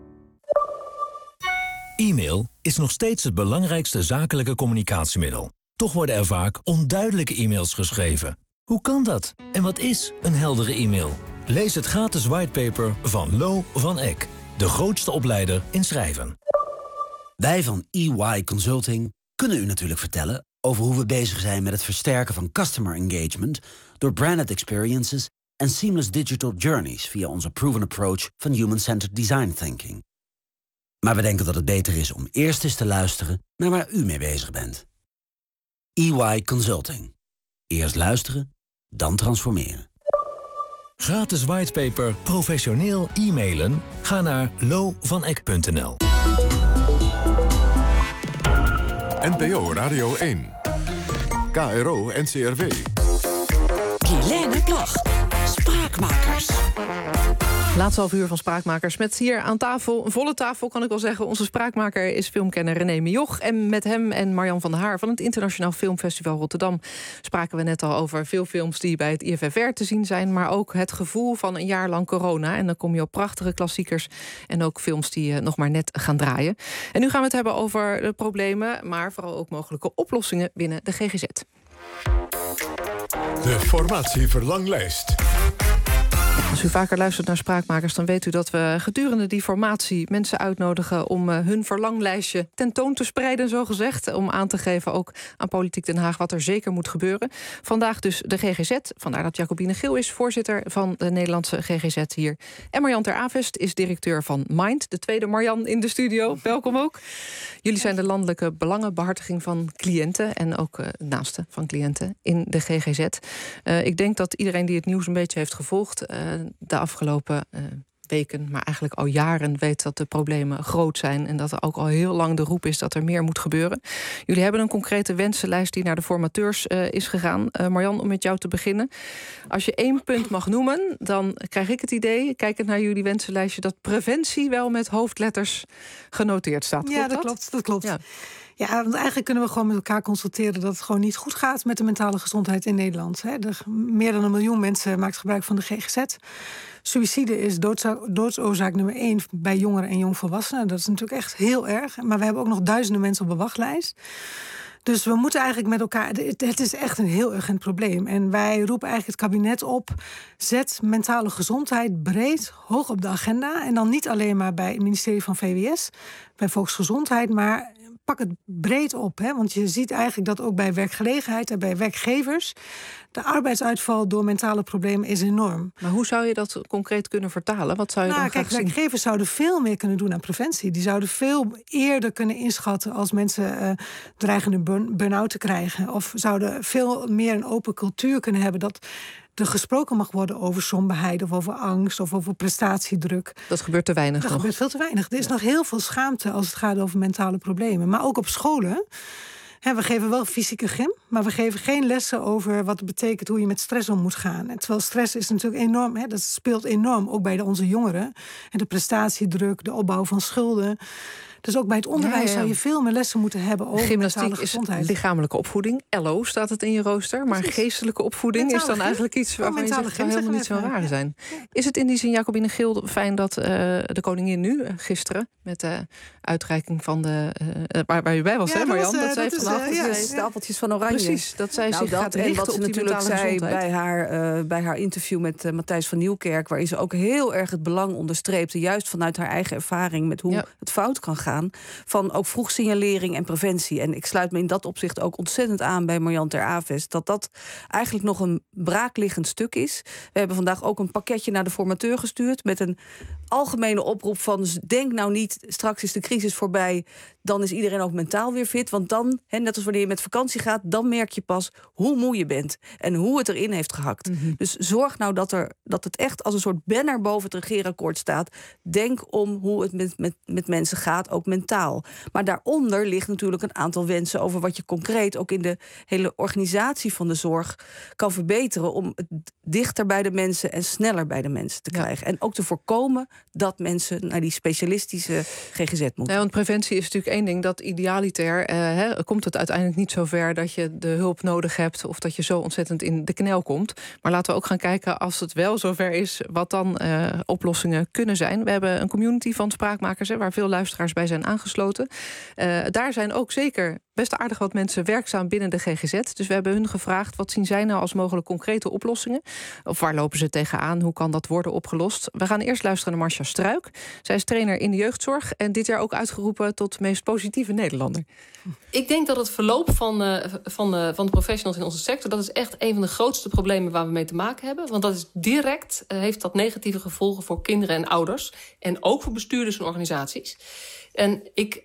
[SPEAKER 13] E-mail is nog steeds het belangrijkste zakelijke communicatiemiddel. Toch worden er vaak onduidelijke e-mails geschreven. Hoe kan dat? En wat is een heldere e-mail? Lees het gratis whitepaper van Lo van Eck, de grootste opleider in schrijven.
[SPEAKER 14] Wij van EY Consulting kunnen u natuurlijk vertellen over hoe we bezig zijn met het versterken van customer engagement door branded experiences en seamless digital journeys via onze proven approach van human-centered design thinking. Maar we denken dat het beter is om eerst eens te luisteren naar waar u mee bezig bent. EY Consulting. Eerst luisteren, dan transformeren.
[SPEAKER 13] Gratis whitepaper professioneel e-mailen? Ga naar lovaneck.nl.
[SPEAKER 10] NPO Radio 1. KRO NCRW.
[SPEAKER 3] Guilaine Plag. Spraakmakers.
[SPEAKER 4] Laatste half uur van Spraakmakers met hier aan tafel, een volle tafel kan ik wel zeggen. Onze spraakmaker is filmkenner René Mioch. En met hem en Marjan van der Haar van het Internationaal Filmfestival Rotterdam spraken we net al over veel films die bij het IFFR te zien zijn, maar ook het gevoel van een jaar lang corona. En dan kom je op prachtige klassiekers en ook films die nog maar net gaan draaien. En nu gaan we het hebben over de problemen, maar vooral ook mogelijke oplossingen binnen de GGZ.
[SPEAKER 10] De formatieverlanglijst.
[SPEAKER 4] Als u vaker luistert naar Spraakmakers, dan weet u dat we gedurende die formatie mensen uitnodigen om hun verlanglijstje tentoon te spreiden, zogezegd. Om aan te geven ook aan Politiek Den Haag wat er zeker moet gebeuren. Vandaag dus de GGZ. Vandaar dat Jacobine Geel is voorzitter van de Nederlandse GGZ hier. En Marjan ter Avest is directeur van Mind. De tweede Marjan in de studio. Welkom ook. Jullie zijn de landelijke belangenbehartiging van cliënten en ook naasten van cliënten in de GGZ. Ik denk dat iedereen die het nieuws een beetje heeft gevolgd de afgelopen weken, maar eigenlijk al jaren weet dat de problemen groot zijn en dat er ook al heel lang de roep is dat er meer moet gebeuren. Jullie hebben een concrete wensenlijst die naar de formateurs is gegaan. Marjan, om met jou te beginnen. Als je 1 punt mag noemen, dan krijg ik het idee, kijkend naar jullie wensenlijstje, dat preventie wel met hoofdletters genoteerd staat.
[SPEAKER 1] Ja, dat klopt. Ja, want eigenlijk kunnen we gewoon met elkaar constateren dat het gewoon niet goed gaat met de mentale gezondheid in Nederland. Meer dan 1 miljoen mensen maakt gebruik van de GGZ. Suïcide is doodsoorzaak nummer 1 bij jongeren en jongvolwassenen. Dat is natuurlijk echt heel erg. Maar we hebben ook nog duizenden mensen op een wachtlijst. Dus we moeten eigenlijk met elkaar... Het is echt een heel urgent probleem. En wij roepen eigenlijk het kabinet op, zet mentale gezondheid breed hoog op de agenda. En dan niet alleen maar bij het ministerie van VWS, bij Volksgezondheid, maar pak het breed op. Want je ziet eigenlijk dat ook bij werkgelegenheid en bij werkgevers de arbeidsuitval door mentale problemen is enorm.
[SPEAKER 4] Maar hoe zou je dat concreet kunnen vertalen? Wat zou je dan graag zien?
[SPEAKER 1] Werkgevers zouden veel meer kunnen doen aan preventie. Die zouden veel eerder kunnen inschatten als mensen dreigen een burn-out te krijgen. Of zouden veel meer een open cultuur kunnen hebben dat er gesproken mag worden over somberheid of over angst of over prestatiedruk.
[SPEAKER 4] Dat gebeurt te weinig.
[SPEAKER 1] Dat gebeurt veel te weinig. Er is nog heel veel schaamte als het gaat over mentale problemen. Maar ook op scholen. We geven wel fysieke gym, maar we geven geen lessen over wat het betekent hoe je met stress om moet gaan. En terwijl stress is natuurlijk enorm, dat speelt enorm ook bij onze jongeren. En de prestatiedruk, de opbouw van schulden. Dus ook bij het onderwijs zou je veel meer lessen moeten hebben over mentale gezondheid.
[SPEAKER 4] Is lichamelijke opvoeding. LO staat het in je rooster. Maar geestelijke opvoeding is dan eigenlijk iets waarvan je zegt, zou helemaal niet zo raar zijn. Is het in die zin, Jacobine Geel, fijn dat de koningin nu, gisteren, met de uitreiking van de... waar u bij was, hè Marjan? Dat zij vanavond
[SPEAKER 2] de appeltjes van Oranje.
[SPEAKER 4] Precies, dat zij zich gaat richten
[SPEAKER 2] wat
[SPEAKER 4] op
[SPEAKER 2] ze
[SPEAKER 4] die
[SPEAKER 2] natuurlijk
[SPEAKER 4] mentale
[SPEAKER 2] zei bij haar interview met Matthijs van Nieuwkerk, waarin ze ook heel erg het belang onderstreepte, juist vanuit haar eigen ervaring met hoe het fout kan gaan, van ook vroegsignalering en preventie. En ik sluit me in dat opzicht ook ontzettend aan bij Marjan ter Avest, dat eigenlijk nog een braakliggend stuk is. We hebben vandaag ook een pakketje naar de formateur gestuurd met een algemene oproep van denk nou niet, straks is de crisis voorbij, dan is iedereen ook mentaal weer fit. Want dan, net als wanneer je met vakantie gaat, dan merk je pas hoe moe je bent en hoe het erin heeft gehakt. Mm-hmm. Dus zorg nou dat het echt als een soort banner boven het regeerakkoord staat. Denk om hoe het met mensen gaat, ook mentaal. Maar daaronder ligt natuurlijk een aantal wensen over wat je concreet ook in de hele organisatie van de zorg kan verbeteren om het dichter bij de mensen en sneller bij de mensen te krijgen. En ook te voorkomen dat mensen naar die specialistische GGZ moeten.
[SPEAKER 4] Ja, want preventie is natuurlijk één ding, dat idealiter komt het uiteindelijk niet zo ver dat je de hulp nodig hebt of dat je zo ontzettend in de knel komt. Maar laten we ook gaan kijken, als het wel zover is, wat dan oplossingen kunnen zijn. We hebben een community van spraakmakers, waar veel luisteraars bij zijn aangesloten. Daar zijn ook zeker best aardig wat mensen werkzaam binnen de GGZ. Dus we hebben hun gevraagd, wat zien zij nou als mogelijk concrete oplossingen? Of waar lopen ze tegenaan? Hoe kan dat worden opgelost? We gaan eerst luisteren naar Marcia Struik. Zij is trainer in de jeugdzorg en dit jaar ook uitgeroepen tot meest positieve Nederlander.
[SPEAKER 8] Ik denk dat het verloop van de professionals in onze sector, dat is echt een van de grootste problemen waar we mee te maken hebben. Want dat is direct, heeft dat negatieve gevolgen voor kinderen en ouders. En ook voor bestuurders en organisaties. En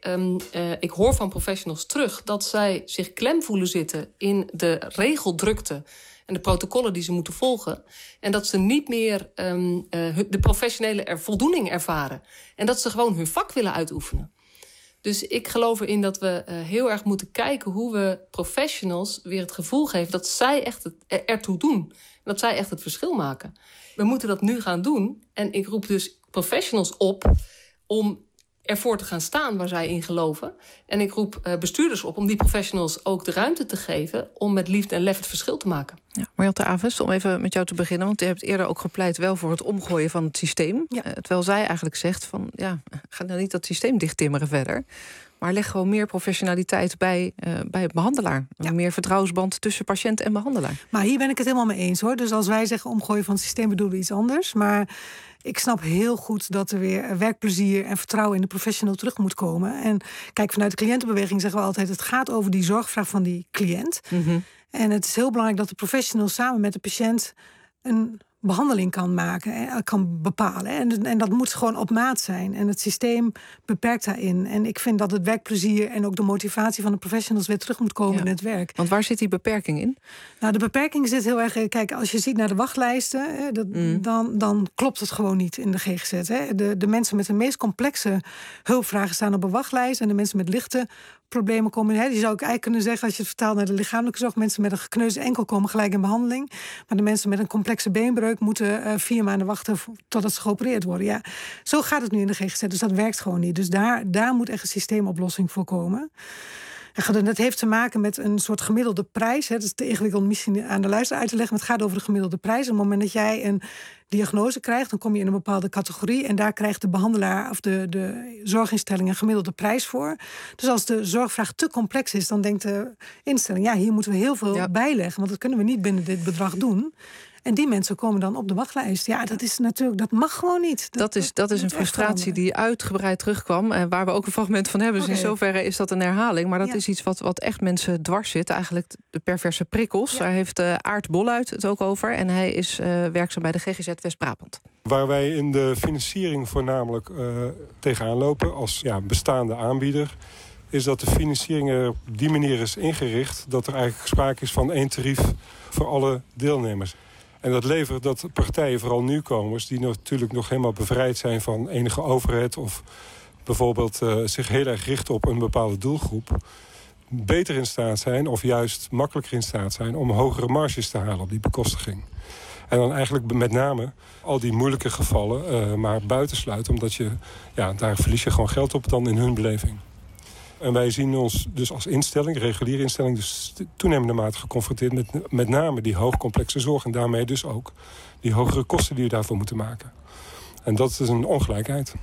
[SPEAKER 8] ik hoor van professionals terug dat zij zich klem voelen zitten in de regeldrukte en de protocollen die ze moeten volgen. En dat ze niet meer de professionele voldoening ervaren. En dat ze gewoon hun vak willen uitoefenen. Dus ik geloof erin dat we heel erg moeten kijken hoe we professionals weer het gevoel geven dat zij echt ertoe doen. En dat zij echt het verschil maken. We moeten dat nu gaan doen. En ik roep dus professionals op om ervoor te gaan staan waar zij in geloven. En ik roep bestuurders op om die professionals ook de ruimte te geven om met liefde en lef het verschil te maken.
[SPEAKER 4] Ja, Marjan ter Avest, om even met jou te beginnen, want je hebt eerder ook gepleit wel voor het omgooien van het systeem. Ja. Terwijl zij eigenlijk zegt van, ga nou niet dat systeem dichttimmeren verder. Maar leg gewoon meer professionaliteit bij het behandelaar. Meer vertrouwensband tussen patiënt en behandelaar.
[SPEAKER 1] Maar hier ben ik het helemaal mee eens, hoor. Dus als wij zeggen omgooien van het systeem, bedoelen we iets anders. Maar ik snap heel goed dat er weer werkplezier en vertrouwen in de professional terug moet komen. En kijk, vanuit de cliëntenbeweging zeggen we altijd, het gaat over die zorgvraag van die cliënt. Mm-hmm. En het is heel belangrijk dat de professional samen met de patiënt een behandeling kan maken en kan bepalen. En dat moet gewoon op maat zijn. En het systeem beperkt daarin. En ik vind dat het werkplezier en ook de motivatie van de professionals weer terug moet komen in het werk.
[SPEAKER 4] Want waar zit die beperking in?
[SPEAKER 1] Nou, de beperking zit heel erg... Kijk, als je ziet naar de wachtlijsten, dan klopt het gewoon niet in de GGZ. Hè. De mensen met de meest complexe hulpvragen staan op een wachtlijst en de mensen met lichte problemen komen. Hè. Die zou ik eigenlijk kunnen zeggen, als je het vertaalt naar de lichamelijke zorg, mensen met een gekneusde enkel komen gelijk in behandeling. Maar de mensen met een complexe beenbreuk moeten 4 maanden wachten totdat ze geopereerd worden. Ja, zo gaat het nu in de GGZ, dus dat werkt gewoon niet. Dus daar moet echt een systeemoplossing voor komen. En dat heeft te maken met een soort gemiddelde prijs. Het is te ingewikkeld misschien aan de luisteraar uit te leggen, maar het gaat over de gemiddelde prijs. Op het moment dat jij een diagnose krijgt, dan kom je in een bepaalde categorie en daar krijgt de behandelaar of de zorginstelling een gemiddelde prijs voor. Dus als de zorgvraag te complex is, dan denkt de instelling, ja, hier moeten we heel veel bijleggen, want dat kunnen we niet binnen dit bedrag doen. En die mensen komen dan op de wachtlijst. Ja, dat is natuurlijk, dat mag gewoon niet.
[SPEAKER 4] Dat is een frustratie die uitgebreid terugkwam en waar we ook een fragment van hebben. Dus in zoverre is dat een herhaling. Maar dat is iets wat echt mensen dwars zit. Eigenlijk de perverse prikkels. Daar heeft Aart Bolluit het ook over. En hij is werkzaam bij de GGZ West-Brabant.
[SPEAKER 9] Waar wij in de financiering voornamelijk tegenaan lopen als bestaande aanbieder, is dat de financiering er op die manier is ingericht dat er eigenlijk sprake is van één tarief voor alle deelnemers. En dat levert dat partijen, vooral nieuwkomers, die natuurlijk nog helemaal bevrijd zijn van enige overheid of bijvoorbeeld zich heel erg richten op een bepaalde doelgroep, beter in staat zijn of juist makkelijker in staat zijn om hogere marges te halen op die bekostiging. En dan eigenlijk met name al die moeilijke gevallen maar buitensluiten, omdat daar verlies je gewoon geld op dan in hun beleving. En wij zien ons dus als instelling, reguliere instelling, dus toenemende mate geconfronteerd met name die hoogcomplexe zorg en daarmee dus ook die hogere kosten die we daarvoor moeten maken. En dat is een ongelijkheid.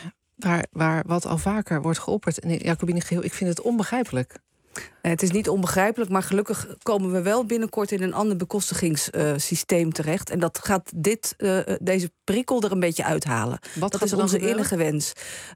[SPEAKER 4] Waar wat al vaker wordt geopperd. En Jacobine Geel, ik vind het onbegrijpelijk.
[SPEAKER 2] Het is niet onbegrijpelijk, maar gelukkig komen we wel binnenkort in een ander bekostigingssysteem terecht. En dat gaat deze prikkel er een beetje uithalen. Dat is onze innige wens.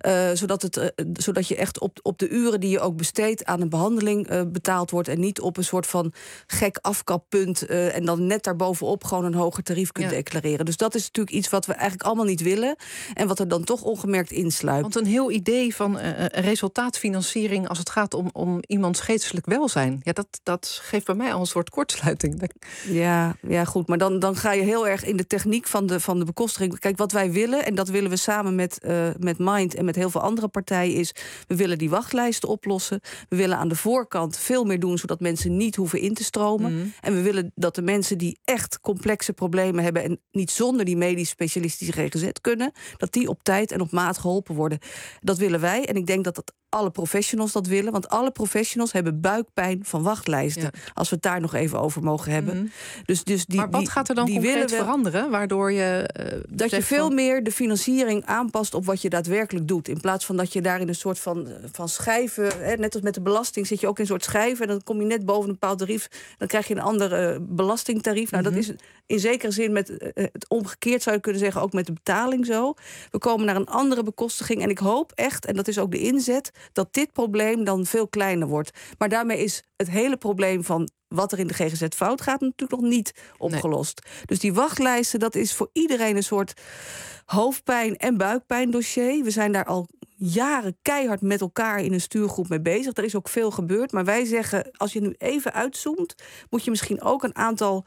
[SPEAKER 2] Zodat je echt op de uren die je ook besteedt aan een behandeling betaald wordt en niet op een soort van gek afkappunt en dan net daarbovenop gewoon een hoger tarief kunt declareren. Dus dat is natuurlijk iets wat we eigenlijk allemaal niet willen en wat er dan toch ongemerkt insluipt.
[SPEAKER 4] Want een heel idee van resultaatfinanciering als het gaat om iemands geestelijk welzijn. Ja, dat geeft bij mij al een soort kortsluiting.
[SPEAKER 2] Ja, goed. Maar dan ga je heel erg in de techniek van de bekostiging. Kijk, wat wij willen, en dat willen we samen met Mind en met heel veel andere partijen, is we willen die wachtlijsten oplossen. We willen aan de voorkant veel meer doen, zodat mensen niet hoeven in te stromen. Mm-hmm. En we willen dat de mensen die echt complexe problemen hebben en niet zonder die medisch specialistische GGZ kunnen, dat die op tijd en op maat geholpen worden. Dat willen wij. En ik denk dat alle professionals dat willen. Want alle professionals hebben buikpijn van wachtlijsten. Ja. Als we het daar nog even over mogen hebben. Mm-hmm.
[SPEAKER 4] Maar wat gaat er dan concreet veranderen? Waardoor je
[SPEAKER 2] dat je veel meer de financiering aanpast op wat je daadwerkelijk doet. In plaats van dat je daar in een soort van schijven, net als met de belasting, zit je ook in een soort schijven en dan kom je net boven een bepaald tarief. Dan krijg je een ander belastingtarief. Nou, dat is in zekere zin met het omgekeerd, zou je kunnen zeggen, ook met de betaling zo. We komen naar een andere bekostiging. En ik hoop echt, en dat is ook de inzet, dat dit probleem dan veel kleiner wordt. Maar daarmee is het hele probleem van wat er in de GGZ fout gaat natuurlijk nog niet opgelost. Nee. Dus die wachtlijsten, dat is voor iedereen een soort hoofdpijn- en buikpijndossier. We zijn daar al jaren keihard met elkaar in een stuurgroep mee bezig. Er is ook veel gebeurd. Maar wij zeggen, als je nu even uitzoomt, moet je misschien ook een aantal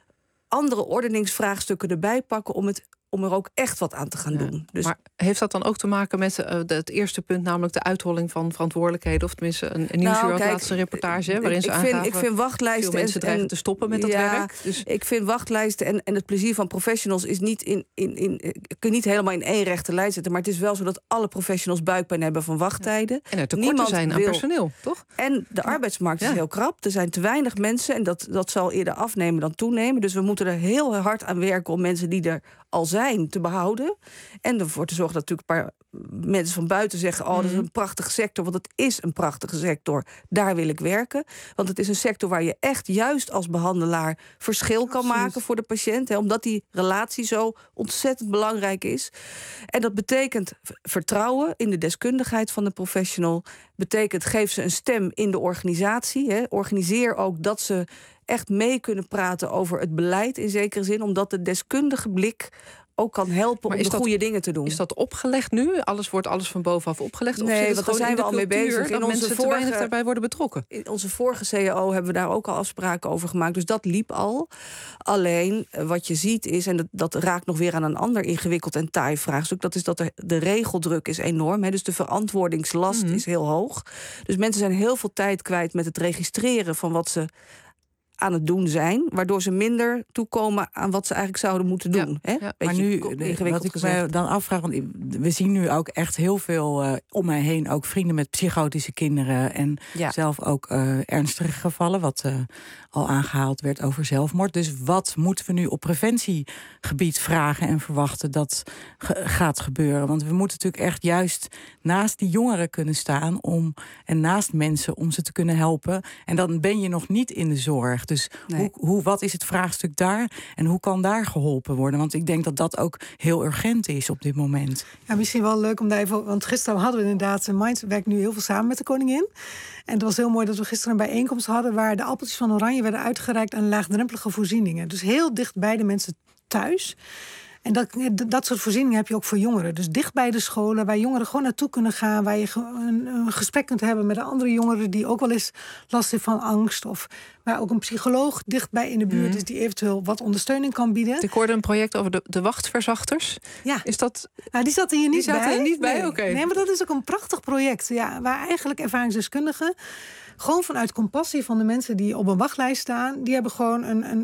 [SPEAKER 2] andere ordeningsvraagstukken erbij pakken om er ook echt wat aan te gaan doen. Dus
[SPEAKER 4] maar heeft dat dan ook te maken met het eerste punt, namelijk de uitholling van verantwoordelijkheden, of tenminste een nieuwsuur had laatste reportage waarin ze aangaven,
[SPEAKER 2] ik vind wachtlijsten
[SPEAKER 4] veel mensen dreigen te stoppen met dat werk.
[SPEAKER 2] Dus ik vind wachtlijsten en het plezier van professionals is niet kun je niet helemaal in één rechte lijn zetten, maar het is wel zo dat alle professionals buikpijn hebben van wachttijden.
[SPEAKER 4] En er tekorten zijn aan personeel, toch?
[SPEAKER 2] En de arbeidsmarkt is heel krap. Er zijn te weinig mensen en dat zal eerder afnemen dan toenemen. Dus we moeten er heel hard aan werken om mensen die er al zijn zijn te behouden. En ervoor te zorgen dat natuurlijk een paar mensen van buiten zeggen... dat is een prachtige sector, want het is een prachtige sector. Daar wil ik werken. Want het is een sector waar je echt juist als behandelaar... verschil kan maken voor de patiënt. Omdat die relatie zo ontzettend belangrijk is. En dat betekent vertrouwen in de deskundigheid van de professional. Betekent geef ze een stem in de organisatie. Organiseer ook dat ze echt mee kunnen praten over het beleid in zekere zin. Omdat de deskundige blik ook kan helpen om de goede dingen te doen.
[SPEAKER 4] Is dat opgelegd nu? Wordt alles van bovenaf opgelegd?
[SPEAKER 2] Nee, want daar zijn we al mee bezig.
[SPEAKER 4] In onze te weinig daarbij worden betrokken.
[SPEAKER 2] In onze vorige CAO hebben we daar ook al afspraken over gemaakt. Dus dat liep al. Alleen wat je ziet is, en dat raakt nog weer aan een ander ingewikkeld en taai vraagstuk, dat is dat de regeldruk is enorm. Dus de verantwoordingslast is heel hoog. Dus mensen zijn heel veel tijd kwijt met het registreren van wat ze aan het doen zijn, waardoor ze minder toekomen aan wat ze eigenlijk zouden moeten doen.
[SPEAKER 15] Maar nu, wat ik mij dan afvraag, want we zien nu ook echt heel veel om mij heen, ook vrienden met psychotische kinderen en zelf ook ernstige gevallen, wat al aangehaald werd over zelfmoord. Dus wat moeten we nu op preventiegebied vragen en verwachten dat gaat gebeuren? Want we moeten natuurlijk echt juist naast die jongeren kunnen staan en naast mensen om ze te kunnen helpen. En dan ben je nog niet in de zorg. Dus wat is het vraagstuk daar en hoe kan daar geholpen worden? Want ik denk dat dat ook heel urgent is op dit moment.
[SPEAKER 1] Ja, misschien wel leuk om daar even... Want gisteren hadden we inderdaad... Mind werkt nu heel veel samen met de koningin. En het was heel mooi dat we gisteren een bijeenkomst hadden waar de appeltjes van Oranje werden uitgereikt aan laagdrempelige voorzieningen. Dus heel dicht bij de mensen thuis. En dat soort voorzieningen heb je ook voor jongeren. Dus dicht bij de scholen, waar jongeren gewoon naartoe kunnen gaan, waar je een gesprek kunt hebben met andere jongeren die ook wel eens last hebben van angst. Of waar ook een psycholoog dichtbij in de buurt is die eventueel wat ondersteuning kan bieden.
[SPEAKER 4] Ik hoorde een project over de wachtverzachters.
[SPEAKER 1] Ja.
[SPEAKER 4] Is dat...
[SPEAKER 1] Nou, die zaten hier niet bij.
[SPEAKER 4] Die zaten er niet bij,
[SPEAKER 1] nee.
[SPEAKER 4] Oké.
[SPEAKER 1] Nee, maar dat is ook een prachtig project. Ja, waar eigenlijk ervaringsdeskundigen gewoon vanuit compassie van de mensen die op een wachtlijst staan, die hebben gewoon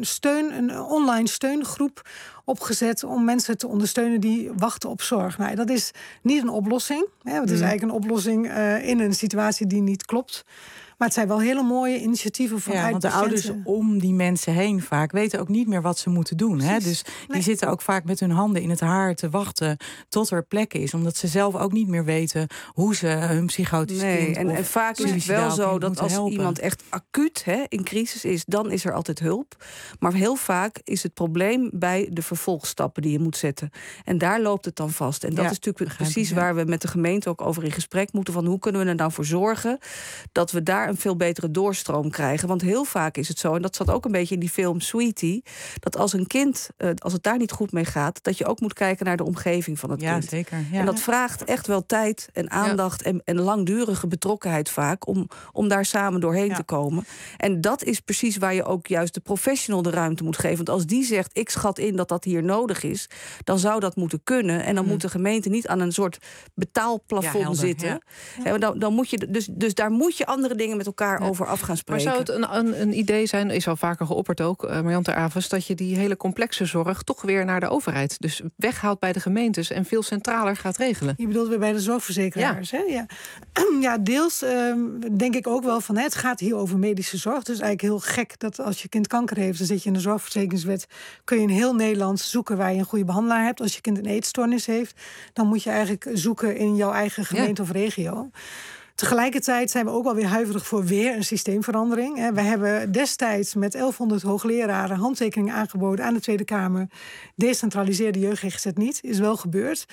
[SPEAKER 1] een online steungroep opgezet om mensen te ondersteunen die wachten op zorg. Nou, dat is niet een oplossing. Het is eigenlijk een oplossing in een situatie die niet klopt. Maar het zijn wel hele mooie initiatieven vanuit
[SPEAKER 15] want de ouders om die mensen heen vaak weten ook niet meer wat ze moeten doen. Dus die zitten ook vaak met hun handen in het haar te wachten tot er plek is. Omdat ze zelf ook niet meer weten hoe ze hun psychotisch kind
[SPEAKER 2] en vaak is het wel zo dat als iemand echt acuut in crisis is, dan is er altijd hulp. Maar heel vaak is het probleem bij de vervolgstappen die je moet zetten. En daar loopt het dan vast. En dat is natuurlijk precies waar we met de gemeente ook over in gesprek moeten. Van hoe kunnen we er nou voor zorgen dat we daar een veel betere doorstroom krijgen. Want heel vaak is het zo, en dat zat ook een beetje in die film Sweetie, dat als een kind, als het daar niet goed mee gaat, dat je ook moet kijken naar de omgeving van het kind.
[SPEAKER 15] Zeker. Ja.
[SPEAKER 2] En dat vraagt echt wel tijd en aandacht en langdurige betrokkenheid vaak om daar samen doorheen te komen. En dat is precies waar je ook juist de professional de ruimte moet geven. Want als die zegt, ik schat in dat dat hier nodig is, dan zou dat moeten kunnen. En dan moet de gemeente niet aan een soort betaalplafond zitten. Ja. Dan moet je dus daar moet je andere dingen met elkaar over af gaan spreken.
[SPEAKER 4] Maar zou het een idee zijn, is al vaker geopperd ook, Marjan ter Avens, dat je die hele complexe zorg toch weer naar de overheid, dus weghaalt bij de gemeentes en veel centraler gaat regelen?
[SPEAKER 1] Je bedoelt weer bij de zorgverzekeraars, hè? Ja. Ja, deels denk ik ook wel van, het gaat hier over medische zorg. Dus eigenlijk heel gek dat als je kind kanker heeft, dan zit je in de zorgverzekeringswet, kun je in heel Nederland zoeken waar je een goede behandelaar hebt. Als je kind een eetstoornis heeft, dan moet je eigenlijk zoeken in jouw eigen gemeente of regio. Tegelijkertijd zijn we ook alweer huiverig voor weer een systeemverandering. We hebben destijds met 1100 hoogleraren handtekeningen aangeboden aan de Tweede Kamer. Decentraliseerde jeugd-GGZ niet, is wel gebeurd.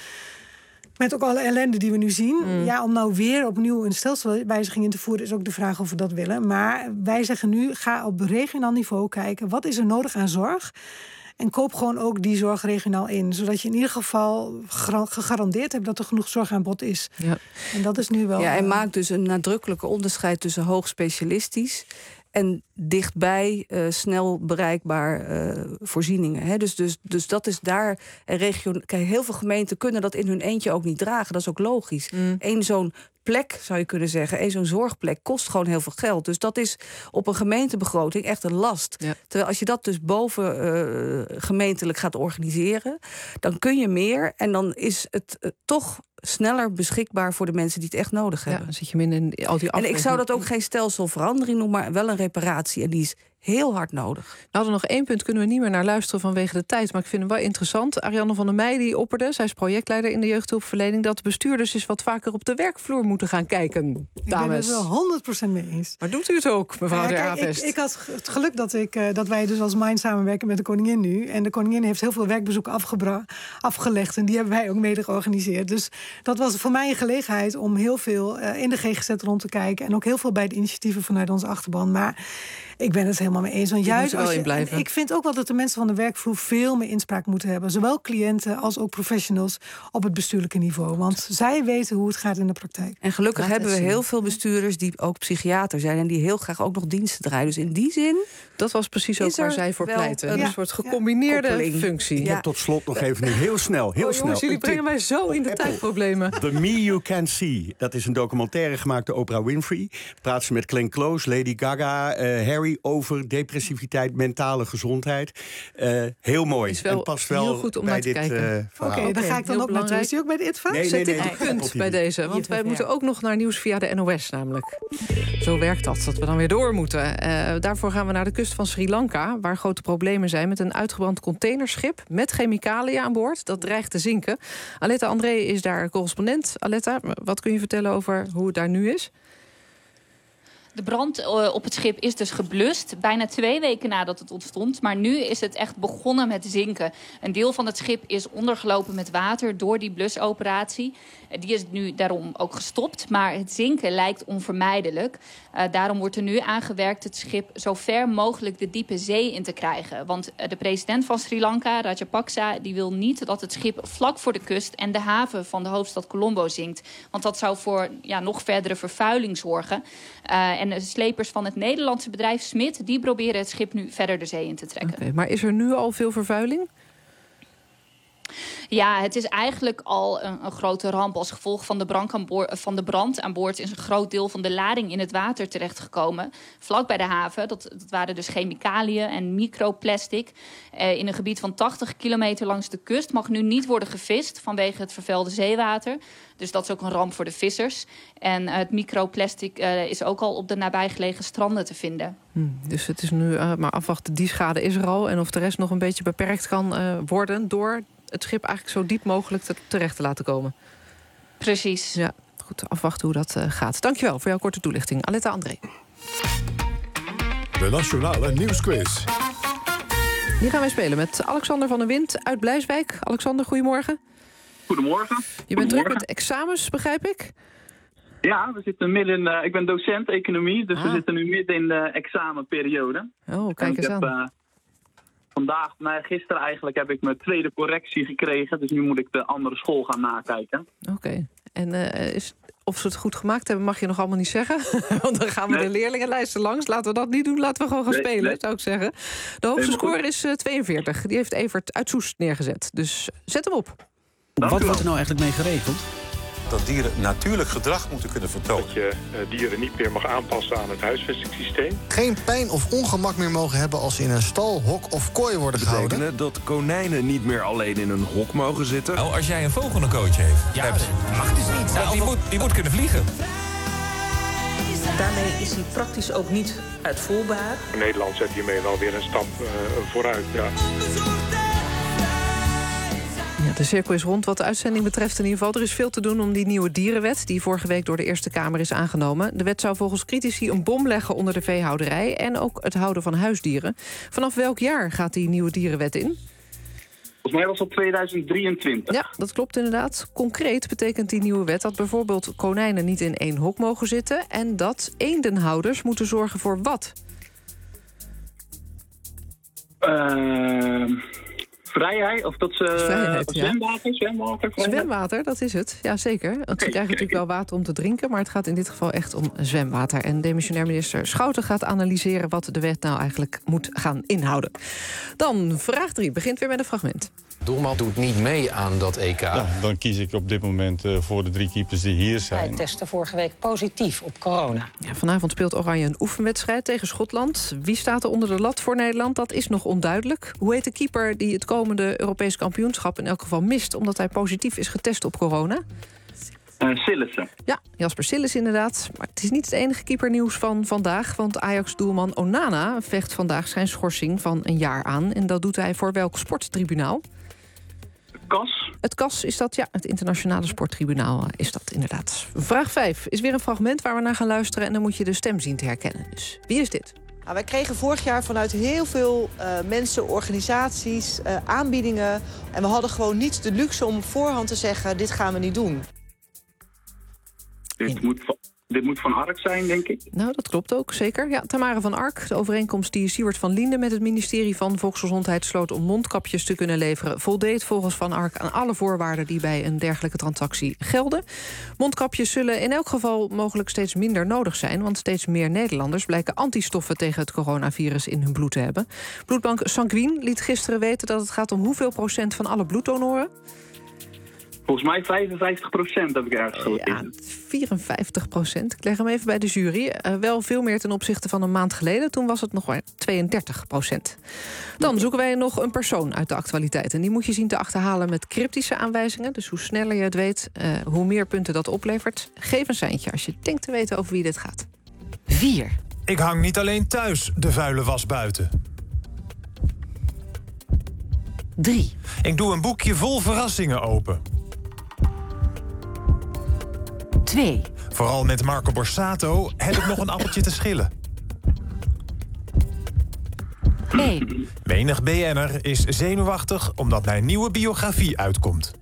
[SPEAKER 1] Met ook alle ellende die we nu zien. Ja, om nou weer opnieuw een stelselwijziging in te voeren, is ook de vraag of we dat willen. Maar wij zeggen nu, ga op regionaal niveau kijken. Wat is er nodig aan zorg? En koop gewoon ook die zorg regionaal in. Zodat je in ieder geval gegarandeerd hebt dat er genoeg zorgaanbod is. Ja. En dat is nu wel.
[SPEAKER 2] Ja, en maak dus een nadrukkelijke onderscheid tussen hoogspecialistisch en dichtbij snel bereikbaar voorzieningen. Dus dat is daar een regio. Kijk, heel veel gemeenten kunnen dat in hun eentje ook niet dragen. Dat is ook logisch. Eén zo'n plek, zou je kunnen zeggen, zo'n zorgplek kost gewoon heel veel geld. Dus dat is op een gemeentebegroting echt een last. Ja. Terwijl als je dat dus boven gemeentelijk gaat organiseren, dan kun je meer en dan is het toch sneller beschikbaar voor de mensen die het echt nodig hebben.
[SPEAKER 4] Dan zit je minder in al die
[SPEAKER 2] en ik zou dat ook geen stelselverandering noemen, maar wel een reparatie. En die is heel hard nodig.
[SPEAKER 4] Nou, hadden nog 1 punt kunnen we niet meer naar luisteren vanwege de tijd. Maar ik vind hem wel interessant. Arianne van der Meij die opperde, zij is projectleider in de jeugdhulpverlening, dat bestuurders eens wat vaker op de werkvloer moeten gaan kijken. Dames.
[SPEAKER 1] Ik ben het wel 100% mee eens.
[SPEAKER 4] Maar doet u het ook, mevrouw de Avest?
[SPEAKER 1] Ik had het geluk dat wij dus als Mind samenwerken met de koningin nu. En de koningin heeft heel veel werkbezoeken afgelegd. En die hebben wij ook mede georganiseerd. Dus dat was voor mij een gelegenheid om heel veel in de GGZ rond te kijken. En ook heel veel bij de initiatieven vanuit onze achterban. Maar ik ben het helemaal mee eens. Want juist ik vind ook wel dat de mensen van de werkvloer veel meer inspraak moeten hebben. Zowel cliënten als ook professionals op het bestuurlijke niveau. Want zij weten hoe het gaat in de praktijk.
[SPEAKER 2] En gelukkig hebben we heel veel bestuurders die ook psychiater zijn en die heel graag ook nog diensten draaien. Dus in die zin,
[SPEAKER 4] dat was precies ook waar zij voor pleiten. Een soort gecombineerde functie.
[SPEAKER 16] Ik heb tot slot nog even nu heel snel.
[SPEAKER 4] Jongens, jullie brengen mij zo in de tijdproblemen.
[SPEAKER 16] The Me You Can See. Dat is een documentaire gemaakt door Oprah Winfrey. Praat ze met Glenn Close, Lady Gaga, Harry over depressiviteit, mentale gezondheid. Heel mooi.
[SPEAKER 4] En past wel heel goed om bij dit
[SPEAKER 1] verhaal. Oké, dan ga ik dan ook naartoe. Is die ook bij de ITVA?
[SPEAKER 4] Zet dit een punt bij deze. Want wij moeten ook nog naar nieuws via de NOS namelijk. Zo werkt dat we dan weer door moeten. Daarvoor gaan we naar de kust van Sri Lanka, waar grote problemen zijn met een uitgebrand containerschip met chemicaliën aan boord. Dat dreigt te zinken. Aletta André is daar correspondent. Aletta, wat kun je vertellen over hoe het daar nu is?
[SPEAKER 17] De brand op het schip is dus geblust, bijna 2 weken nadat het ontstond. Maar nu is het echt begonnen met zinken. Een deel van het schip is ondergelopen met water door die blusoperatie. Die is nu daarom ook gestopt, maar het zinken lijkt onvermijdelijk. Daarom wordt er nu aangewerkt het schip zo ver mogelijk de diepe zee in te krijgen. Want de president van Sri Lanka, Rajapaksa, die wil niet dat het schip vlak voor de kust en de haven van de hoofdstad Colombo zinkt. Want dat zou voor nog verdere vervuiling zorgen. En de slepers van het Nederlandse bedrijf Smit, die proberen het schip nu verder de zee in te trekken.
[SPEAKER 4] Okay, maar is er nu al veel vervuiling?
[SPEAKER 17] Ja, het is eigenlijk al een grote ramp. Als gevolg van de brand aan boord is een groot deel van de lading in het water terechtgekomen. Vlak bij de haven, dat waren dus chemicaliën en microplastic. In een gebied van 80 kilometer langs de kust mag nu niet worden gevist vanwege het vervuilde zeewater. Dus dat is ook een ramp voor de vissers. En het microplastic is ook al op de nabijgelegen stranden te vinden.
[SPEAKER 4] Dus het is nu maar afwachten, die schade is er al. En of de rest nog een beetje beperkt kan worden door het schip eigenlijk zo diep mogelijk terecht te laten komen.
[SPEAKER 17] Precies.
[SPEAKER 4] Ja, goed, afwachten hoe dat gaat. Dankjewel voor jouw korte toelichting. Aletta André.
[SPEAKER 10] De Nationale Nieuwsquiz.
[SPEAKER 4] Die gaan wij spelen met Alexander van der Wind uit Blijswijk. Alexander, goedemorgen.
[SPEAKER 18] Goedemorgen.
[SPEAKER 4] Je bent druk met examens, begrijp ik?
[SPEAKER 18] Ja, we zitten midden in... ik ben docent economie, dus we zitten nu midden in de examenperiode.
[SPEAKER 4] Oh, kijk eens aan.
[SPEAKER 18] Gisteren eigenlijk heb ik mijn tweede correctie gekregen. Dus nu moet ik de andere school gaan nakijken.
[SPEAKER 4] Oké. En of ze het goed gemaakt hebben, mag je nog allemaal niet zeggen. Want dan gaan we de leerlingenlijsten langs. Laten we dat niet doen, laten we gewoon gaan spelen, zou ik zeggen. De hoogste score is 42. Die heeft Evert uit Soest neergezet. Dus zet hem op.
[SPEAKER 14] Wat wordt er nou eigenlijk mee geregeld?
[SPEAKER 19] Dat dieren natuurlijk gedrag moeten kunnen vertonen.
[SPEAKER 9] Dat je dieren niet meer mag aanpassen aan het huisvestingssysteem.
[SPEAKER 20] Geen pijn of ongemak meer mogen hebben als ze in een stal, hok of kooi worden gehouden. Dat konijnen niet meer alleen in een hok mogen zitten.
[SPEAKER 19] Nou, als jij een vogel een coach heeft.
[SPEAKER 20] Ja, dat mag dus niet.
[SPEAKER 19] Nou, die moet kunnen vliegen.
[SPEAKER 22] Daarmee is hij praktisch ook niet uitvoerbaar.
[SPEAKER 9] Nederland zet hiermee wel weer een stap vooruit, ja.
[SPEAKER 4] Ja, de cirkel is rond wat de uitzending betreft in ieder geval. Er is veel te doen om die nieuwe dierenwet die vorige week door de Eerste Kamer is aangenomen. De wet zou volgens critici een bom leggen onder de veehouderij en ook het houden van huisdieren. Vanaf welk jaar gaat die nieuwe dierenwet in?
[SPEAKER 18] Volgens mij was dat 2023.
[SPEAKER 4] Ja, dat klopt inderdaad. Concreet betekent die nieuwe wet dat bijvoorbeeld konijnen niet in 1 hok mogen zitten en dat eendenhouders moeten zorgen voor wat?
[SPEAKER 18] Vrijheid, of dat ze...
[SPEAKER 4] Vrijheid, ja.
[SPEAKER 18] Zwemwater.
[SPEAKER 4] Zwemwater, dat is het. Ja, zeker. Want ze krijgen natuurlijk wel water om te drinken, maar het gaat in dit geval echt om zwemwater. En demissionair minister Schouten gaat analyseren wat de wet nou eigenlijk moet gaan inhouden. Dan vraag 3, begint weer met een fragment.
[SPEAKER 23] Doelman doet niet mee aan dat EK.
[SPEAKER 24] Ja, dan kies ik op dit moment voor de 3 keepers die hier zijn.
[SPEAKER 26] Hij testte vorige week positief op corona.
[SPEAKER 4] Ja, vanavond speelt Oranje een oefenwedstrijd tegen Schotland. Wie staat er onder de lat voor Nederland? Dat is nog onduidelijk. Hoe heet de keeper die het komende Europees kampioenschap in elk geval mist, omdat hij positief is getest op corona?
[SPEAKER 18] Sillissen.
[SPEAKER 4] Ja, Jasper Sillissen inderdaad. Maar het is niet het enige keepernieuws van vandaag. Want Ajax-doelman Onana vecht vandaag zijn schorsing van een jaar aan. En dat doet hij voor welk sporttribunaal?
[SPEAKER 18] CAS?
[SPEAKER 4] Het CAS is dat, ja. Het Internationale Sporttribunaal is dat inderdaad. Vraag 5 is weer een fragment waar we naar gaan luisteren. En dan moet je de stem zien te herkennen. Dus wie is dit?
[SPEAKER 5] Nou, wij kregen vorig jaar vanuit heel veel mensen, organisaties, aanbiedingen. En we hadden gewoon niet de luxe om op voorhand te zeggen, dit gaan we niet doen.
[SPEAKER 18] Dit moet van Ark zijn, denk ik.
[SPEAKER 4] Nou, dat klopt ook, zeker. Ja, Tamara van Ark, de overeenkomst die Siewert van Liende met het ministerie van Volksgezondheid sloot om mondkapjes te kunnen leveren, voldeed volgens Van Ark aan alle voorwaarden die bij een dergelijke transactie gelden. Mondkapjes zullen in elk geval mogelijk steeds minder nodig zijn, want steeds meer Nederlanders blijken antistoffen tegen het coronavirus in hun bloed te hebben. Bloedbank Sanquin liet gisteren weten dat het gaat om hoeveel procent van alle bloeddonoren?
[SPEAKER 18] Volgens mij 55% heb ik ergens gelezen.
[SPEAKER 4] Ja, 54%. Ik leg hem even bij de jury. Wel veel meer ten opzichte van een maand geleden. Toen was het nog maar 32%. Dan zoeken wij nog een persoon uit de actualiteit. En die moet je zien te achterhalen met cryptische aanwijzingen. Dus hoe sneller je het weet, hoe meer punten dat oplevert. Geef een seintje als je denkt te weten over wie dit gaat.
[SPEAKER 6] 4. Ik hang niet alleen thuis de vuile was buiten.
[SPEAKER 5] 3.
[SPEAKER 6] Ik doe een boekje vol verrassingen open.
[SPEAKER 5] 2.
[SPEAKER 6] Vooral met Marco Borsato heb ik nog een appeltje te schillen.
[SPEAKER 5] 1.
[SPEAKER 6] Menig BN'er is zenuwachtig omdat mijn nieuwe biografie uitkomt.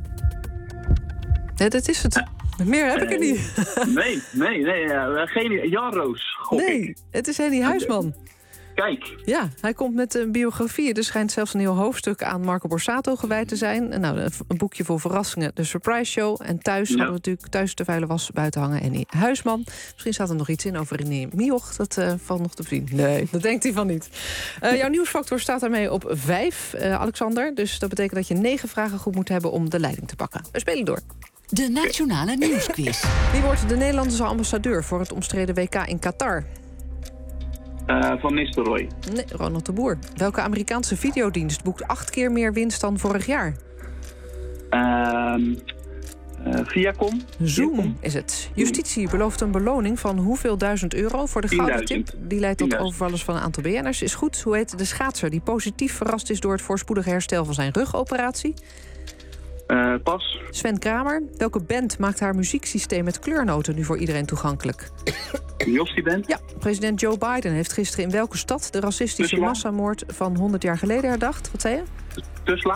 [SPEAKER 4] Ja, dat is het. Meer heb ik er niet.
[SPEAKER 18] Nee. Geen Jan Roos.
[SPEAKER 4] Nee, het is Henny Huisman.
[SPEAKER 18] Kijk.
[SPEAKER 4] Ja, hij komt met een biografie. Er schijnt zelfs een heel hoofdstuk aan Marco Borsato gewijd te zijn. Nou, een boekje vol verrassingen, de surprise show. En thuis hadden we natuurlijk thuis de vuile was buiten hangen. Henny Huisman. Misschien staat er nog iets in over René Mioch. Dat valt nog te zien. Nee, dat denkt hij van niet. Jouw nieuwsfactor staat daarmee op 5, Alexander. Dus dat betekent dat je 9 vragen goed moet hebben om de leiding te pakken. We spelen door.
[SPEAKER 6] De Nationale Nieuwsquiz.
[SPEAKER 4] Wie wordt de Nederlandse ambassadeur voor het omstreden WK in Qatar?
[SPEAKER 18] Van Nistelrooy.
[SPEAKER 4] Nee, Ronald de Boer. Welke Amerikaanse videodienst boekt 8 keer meer winst dan vorig jaar?
[SPEAKER 18] Viacom.
[SPEAKER 4] Zoom is het. Justitie belooft een beloning van hoeveel duizend euro voor de gouden tip. Die leidt tot overvallers van een aantal BN'ers. Is goed. Hoe heet de schaatser die positief verrast is door het voorspoedige herstel van zijn rugoperatie?
[SPEAKER 18] Pas.
[SPEAKER 4] Sven Kramer. Welke band maakt haar muzieksysteem met kleurnoten nu voor iedereen toegankelijk?
[SPEAKER 18] Jostie Band?
[SPEAKER 4] Ja, president Joe Biden heeft gisteren in welke stad de racistische massamoord van 100 jaar geleden herdacht? Wat zei je?
[SPEAKER 18] Tesla.